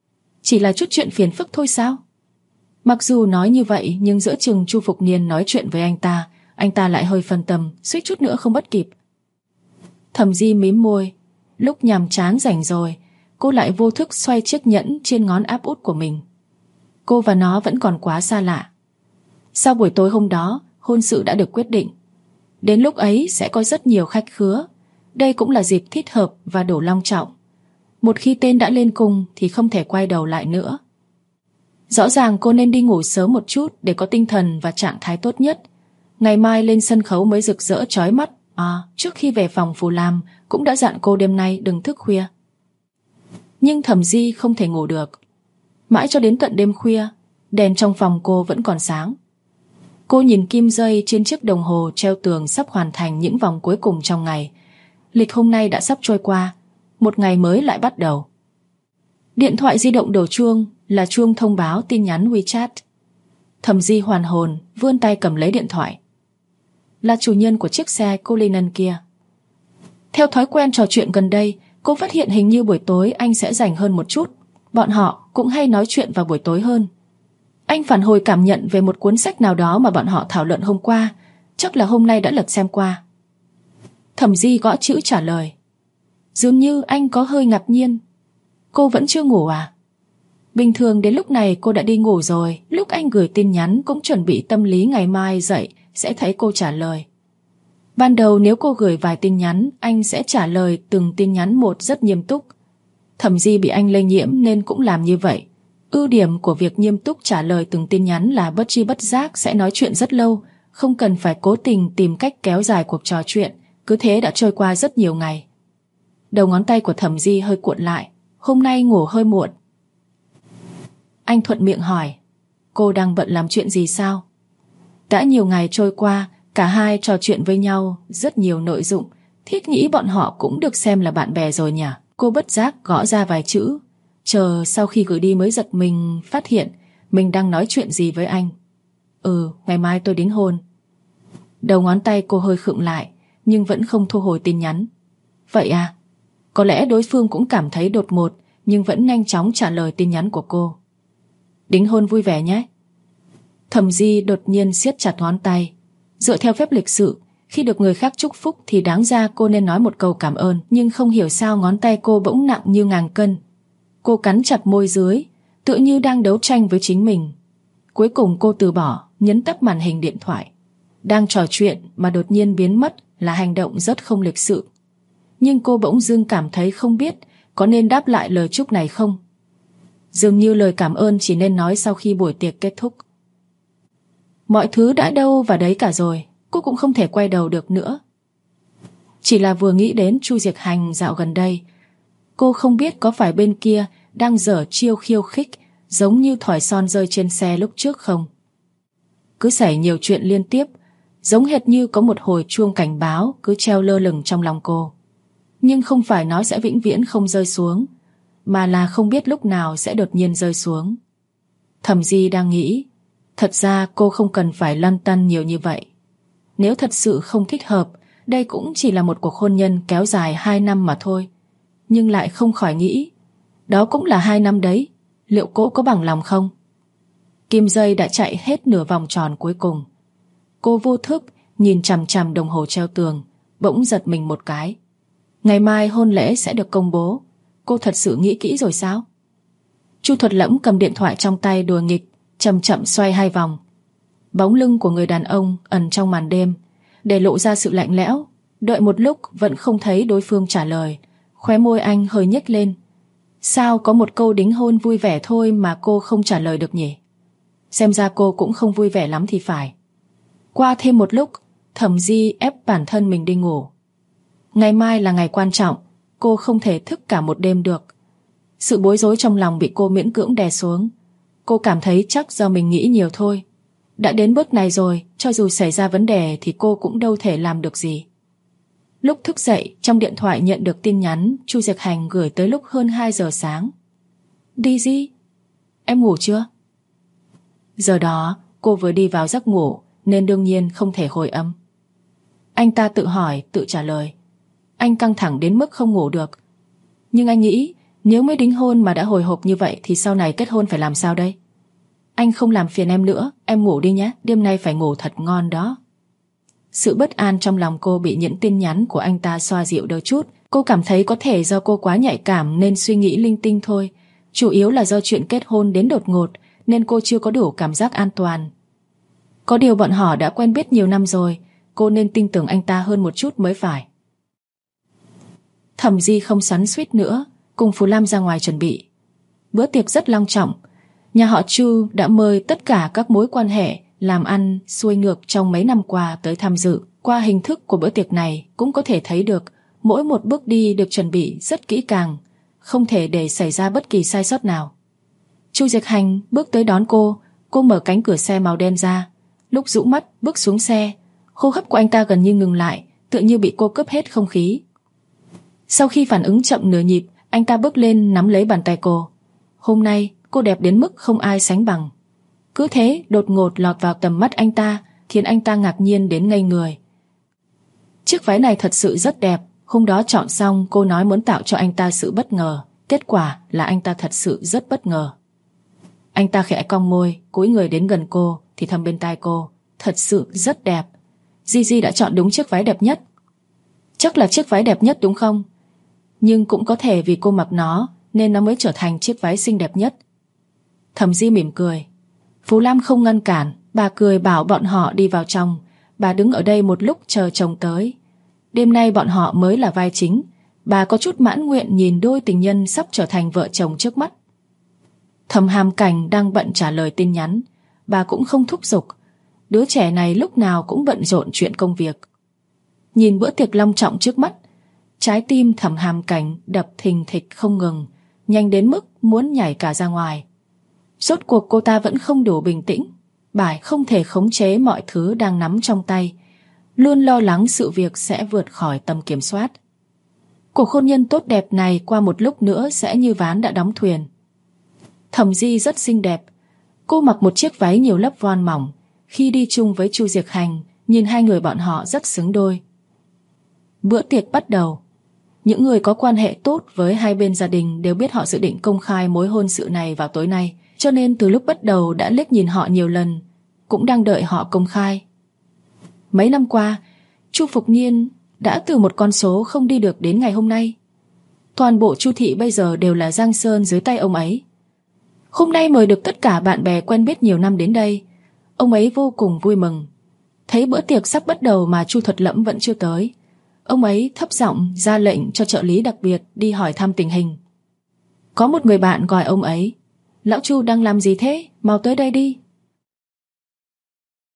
S1: Chỉ là chút chuyện phiền phức thôi sao? Mặc dù nói như vậy, nhưng giữa chừng Chu Phục Niên nói chuyện với anh ta lại hơi phân tâm, suýt chút nữa không bắt kịp. Thẩm Di mím môi. Lúc nhàm chán rảnh rồi, cô lại vô thức xoay chiếc nhẫn trên ngón áp út của mình. Cô và nó vẫn còn quá xa lạ. Sau buổi tối hôm đó, hôn sự đã được quyết định. Đến lúc ấy sẽ có rất nhiều khách khứa. Đây cũng là dịp thích hợp và đủ long trọng. Một khi tên đã lên cung thì không thể quay đầu lại nữa. Rõ ràng cô nên đi ngủ sớm một chút để có tinh thần và trạng thái tốt nhất. Ngày mai lên sân khấu mới rực rỡ chói mắt. Trước khi về phòng Phù Lam cũng đã dặn cô đêm nay đừng thức khuya. Nhưng Thẩm Di không thể ngủ được. Mãi cho đến tận đêm khuya, đèn trong phòng cô vẫn còn sáng. Cô nhìn kim dây trên chiếc đồng hồ treo tường sắp hoàn thành những vòng cuối cùng trong ngày. Lịch hôm nay đã sắp trôi qua, một ngày mới lại bắt đầu. Điện thoại di động đổ chuông, là chuông thông báo tin nhắn WeChat. Thẩm Di hoàn hồn, vươn tay cầm lấy điện thoại. Là chủ nhân của chiếc xe Cullinan kia. Theo thói quen trò chuyện gần đây, cô phát hiện hình như buổi tối anh sẽ rảnh hơn một chút. Bọn họ cũng hay nói chuyện vào buổi tối hơn. Anh phản hồi cảm nhận về một cuốn sách nào đó mà bọn họ thảo luận hôm qua. Chắc là hôm nay đã lật xem qua. Thẩm Di gõ chữ trả lời. Dường như anh có hơi ngạc nhiên. Cô vẫn chưa ngủ à? Bình thường đến lúc này cô đã đi ngủ rồi. Lúc anh gửi tin nhắn cũng chuẩn bị tâm lý ngày mai dậy sẽ thấy cô trả lời. Ban đầu nếu cô gửi vài tin nhắn, anh sẽ trả lời từng tin nhắn một rất nghiêm túc. Thẩm Di bị anh lây nhiễm nên cũng làm như vậy. Ưu điểm của việc nghiêm túc trả lời từng tin nhắn là bất tri bất giác sẽ nói chuyện rất lâu, không cần phải cố tình tìm cách kéo dài cuộc trò chuyện. Cứ thế đã trôi qua rất nhiều ngày. Đầu ngón tay của Thẩm Di hơi cuộn lại. Hôm nay ngủ hơi muộn. Anh thuận miệng hỏi, cô đang bận làm chuyện gì sao? Đã nhiều ngày trôi qua, cả hai trò chuyện với nhau rất nhiều nội dụng. Thiết nghĩ bọn họ cũng được xem là bạn bè rồi nhỉ? Cô bất giác gõ ra vài chữ. Chờ sau khi gửi đi mới giật mình phát hiện mình đang nói chuyện gì với anh. Ngày mai tôi đính hôn. Đầu ngón tay cô hơi khựng lại, nhưng vẫn không thu hồi tin nhắn. Vậy à? Có lẽ đối phương cũng cảm thấy đột ngột, nhưng vẫn nhanh chóng trả lời tin nhắn của cô. Đính hôn vui vẻ nhé. Thẩm Di đột nhiên siết chặt ngón tay. Dựa theo phép lịch sự, khi được người khác chúc phúc thì đáng ra cô nên nói một câu cảm ơn. Nhưng không hiểu sao ngón tay cô bỗng nặng như ngàn cân. Cô cắn chặt môi dưới, tựa như đang đấu tranh với chính mình. Cuối cùng cô từ bỏ, nhấn tắt màn hình điện thoại. Đang trò chuyện mà đột nhiên biến mất là hành động rất không lịch sự. Nhưng cô bỗng dưng cảm thấy không biết có nên đáp lại lời chúc này không. Dường như lời cảm ơn chỉ nên nói sau khi buổi tiệc kết thúc. Mọi thứ đã đâu vào đấy cả rồi, cô cũng không thể quay đầu được nữa. Chỉ là vừa nghĩ đến Chu Diệc Hành dạo gần đây, cô không biết có phải bên kia đang giở chiêu khiêu khích giống như thỏi son rơi trên xe lúc trước không. Cứ xảy nhiều chuyện liên tiếp, giống hệt như có một hồi chuông cảnh báo cứ treo lơ lửng trong lòng cô. Nhưng không phải nó sẽ vĩnh viễn không rơi xuống, mà là không biết lúc nào sẽ đột nhiên rơi xuống. Thẩm Di đang nghĩ, thật ra cô không cần phải lăn tăn nhiều như vậy. Nếu thật sự không thích hợp, đây cũng chỉ là một cuộc hôn nhân kéo dài 2 năm mà thôi. Nhưng lại không khỏi nghĩ, đó cũng là 2 năm đấy, liệu cô có bằng lòng không? Kim dây đã chạy hết nửa vòng tròn cuối cùng. Cô vô thức nhìn chằm chằm đồng hồ treo tường, bỗng giật mình một cái. Ngày mai hôn lễ sẽ được công bố. Cô thật sự nghĩ kỹ rồi sao? Chu Thuật Lẫm cầm điện thoại trong tay đùa nghịch, chậm chậm xoay 2 vòng. Bóng lưng của người đàn ông ẩn trong màn đêm, để lộ ra sự lạnh lẽo. Đợi một lúc vẫn không thấy đối phương trả lời, khóe môi anh hơi nhếch lên. Sao có một câu đính hôn vui vẻ thôi mà cô không trả lời được nhỉ? Xem ra cô cũng không vui vẻ lắm thì phải. Qua thêm một lúc, Thẩm Di ép bản thân mình đi ngủ. Ngày mai là ngày quan trọng, cô không thể thức cả một đêm được. Sự bối rối trong lòng bị cô miễn cưỡng đè xuống. Cô cảm thấy chắc do mình nghĩ nhiều thôi. Đã đến bước này rồi, cho dù xảy ra vấn đề thì cô cũng đâu thể làm được gì. Lúc thức dậy, trong điện thoại nhận được tin nhắn Chu Diệc Hành gửi tới lúc hơn 2 giờ sáng. Daisy, em ngủ chưa? Giờ đó, cô vừa đi vào giấc ngủ nên đương nhiên không thể hồi âm. Anh ta tự hỏi, tự trả lời. Anh căng thẳng đến mức không ngủ được. Nhưng anh nghĩ Nếu mới đính hôn mà đã hồi hộp như vậy thì sau này kết hôn phải làm sao đây? Anh không làm phiền em nữa, em ngủ đi nhé, đêm nay phải ngủ thật ngon đó. Sự bất an trong lòng cô bị những tin nhắn của anh ta xoa dịu đôi chút. Cô cảm thấy có thể do cô quá nhạy cảm nên suy nghĩ linh tinh thôi. Chủ yếu là do chuyện kết hôn đến đột ngột nên cô chưa có đủ cảm giác an toàn. Có điều bọn họ đã quen biết nhiều năm rồi, cô nên tin tưởng anh ta hơn một chút mới phải. Thẩm Di không xoắn xuýt nữa, cùng Phù Lam ra ngoài chuẩn bị. Bữa tiệc rất long trọng. Nhà họ Chu đã mời tất cả các mối quan hệ làm ăn xuôi ngược trong mấy năm qua tới tham dự. Qua hình thức của bữa tiệc này cũng có thể thấy được mỗi một bước đi được chuẩn bị rất kỹ càng, không thể để xảy ra bất kỳ sai sót nào. Chu Diệc Hành bước tới đón cô mở cánh cửa xe màu đen ra. Lúc rũ mắt bước xuống xe, hô hấp của anh ta gần như ngừng lại, tựa như bị cô cướp hết không khí. Sau khi phản ứng chậm nửa nhịp, anh ta bước lên nắm lấy bàn tay cô. Hôm nay cô đẹp đến mức không ai sánh bằng. Cứ thế đột ngột lọt vào tầm mắt anh ta, khiến anh ta ngạc nhiên đến ngây người. Chiếc váy này thật sự rất đẹp. Hôm đó chọn xong cô nói muốn tạo cho anh ta sự bất ngờ. Kết quả là anh ta thật sự rất bất ngờ. Anh ta khẽ cong môi, cúi người đến gần cô, thì thầm bên tai cô, thật sự rất đẹp. Gigi đã chọn đúng chiếc váy đẹp nhất. Chắc là chiếc váy đẹp nhất đúng không? Nhưng cũng có thể vì cô mặc nó nên nó mới trở thành chiếc váy xinh đẹp nhất. Thẩm Di mỉm cười. Phú Lam không ngăn cản, bà cười bảo bọn họ đi vào trong. Bà đứng ở đây một lúc chờ chồng tới. Đêm nay bọn họ mới là vai chính. Bà có chút mãn nguyện nhìn đôi tình nhân sắp trở thành vợ chồng trước mắt. Thẩm Hàm Cảnh đang bận trả lời tin nhắn. Bà cũng không thúc giục. Đứa trẻ này lúc nào cũng bận rộn chuyện công việc. Nhìn bữa tiệc long trọng trước mắt, trái tim Thẩm Hàm Cảnh đập thình thịch không ngừng, nhanh đến mức muốn nhảy cả ra ngoài. Rốt cuộc cô ta vẫn không đủ bình tĩnh. Bà không thể khống chế mọi thứ đang nắm trong tay, luôn lo lắng sự việc sẽ vượt khỏi tầm kiểm soát. Cuộc hôn nhân tốt đẹp này qua một lúc nữa sẽ như ván đã đóng thuyền. Thẩm Di rất xinh đẹp. Cô mặc một chiếc váy nhiều lớp voan mỏng. Khi đi chung với Chu Diệc Hành, nhìn hai người bọn họ rất xứng đôi. Bữa tiệc bắt đầu. Những người có quan hệ tốt với hai bên gia đình đều biết họ dự định công khai mối hôn sự này vào tối nay, cho nên từ lúc bắt đầu đã liếc nhìn họ nhiều lần, cũng đang đợi họ công khai. Mấy năm qua, Chu Phục Nhiên đã từ một con số không đi được đến ngày hôm nay. Toàn bộ Chu thị bây giờ đều là giang sơn dưới tay ông ấy. Hôm nay mời được tất cả bạn bè quen biết nhiều năm đến đây, ông ấy vô cùng vui mừng. Thấy bữa tiệc sắp bắt đầu mà Chu Thuật Lẫm vẫn chưa tới, ông ấy thấp giọng ra lệnh cho trợ lý đặc biệt đi hỏi thăm tình hình. Có một người bạn gọi ông ấy, lão Chu đang làm gì thế, mau tới đây đi.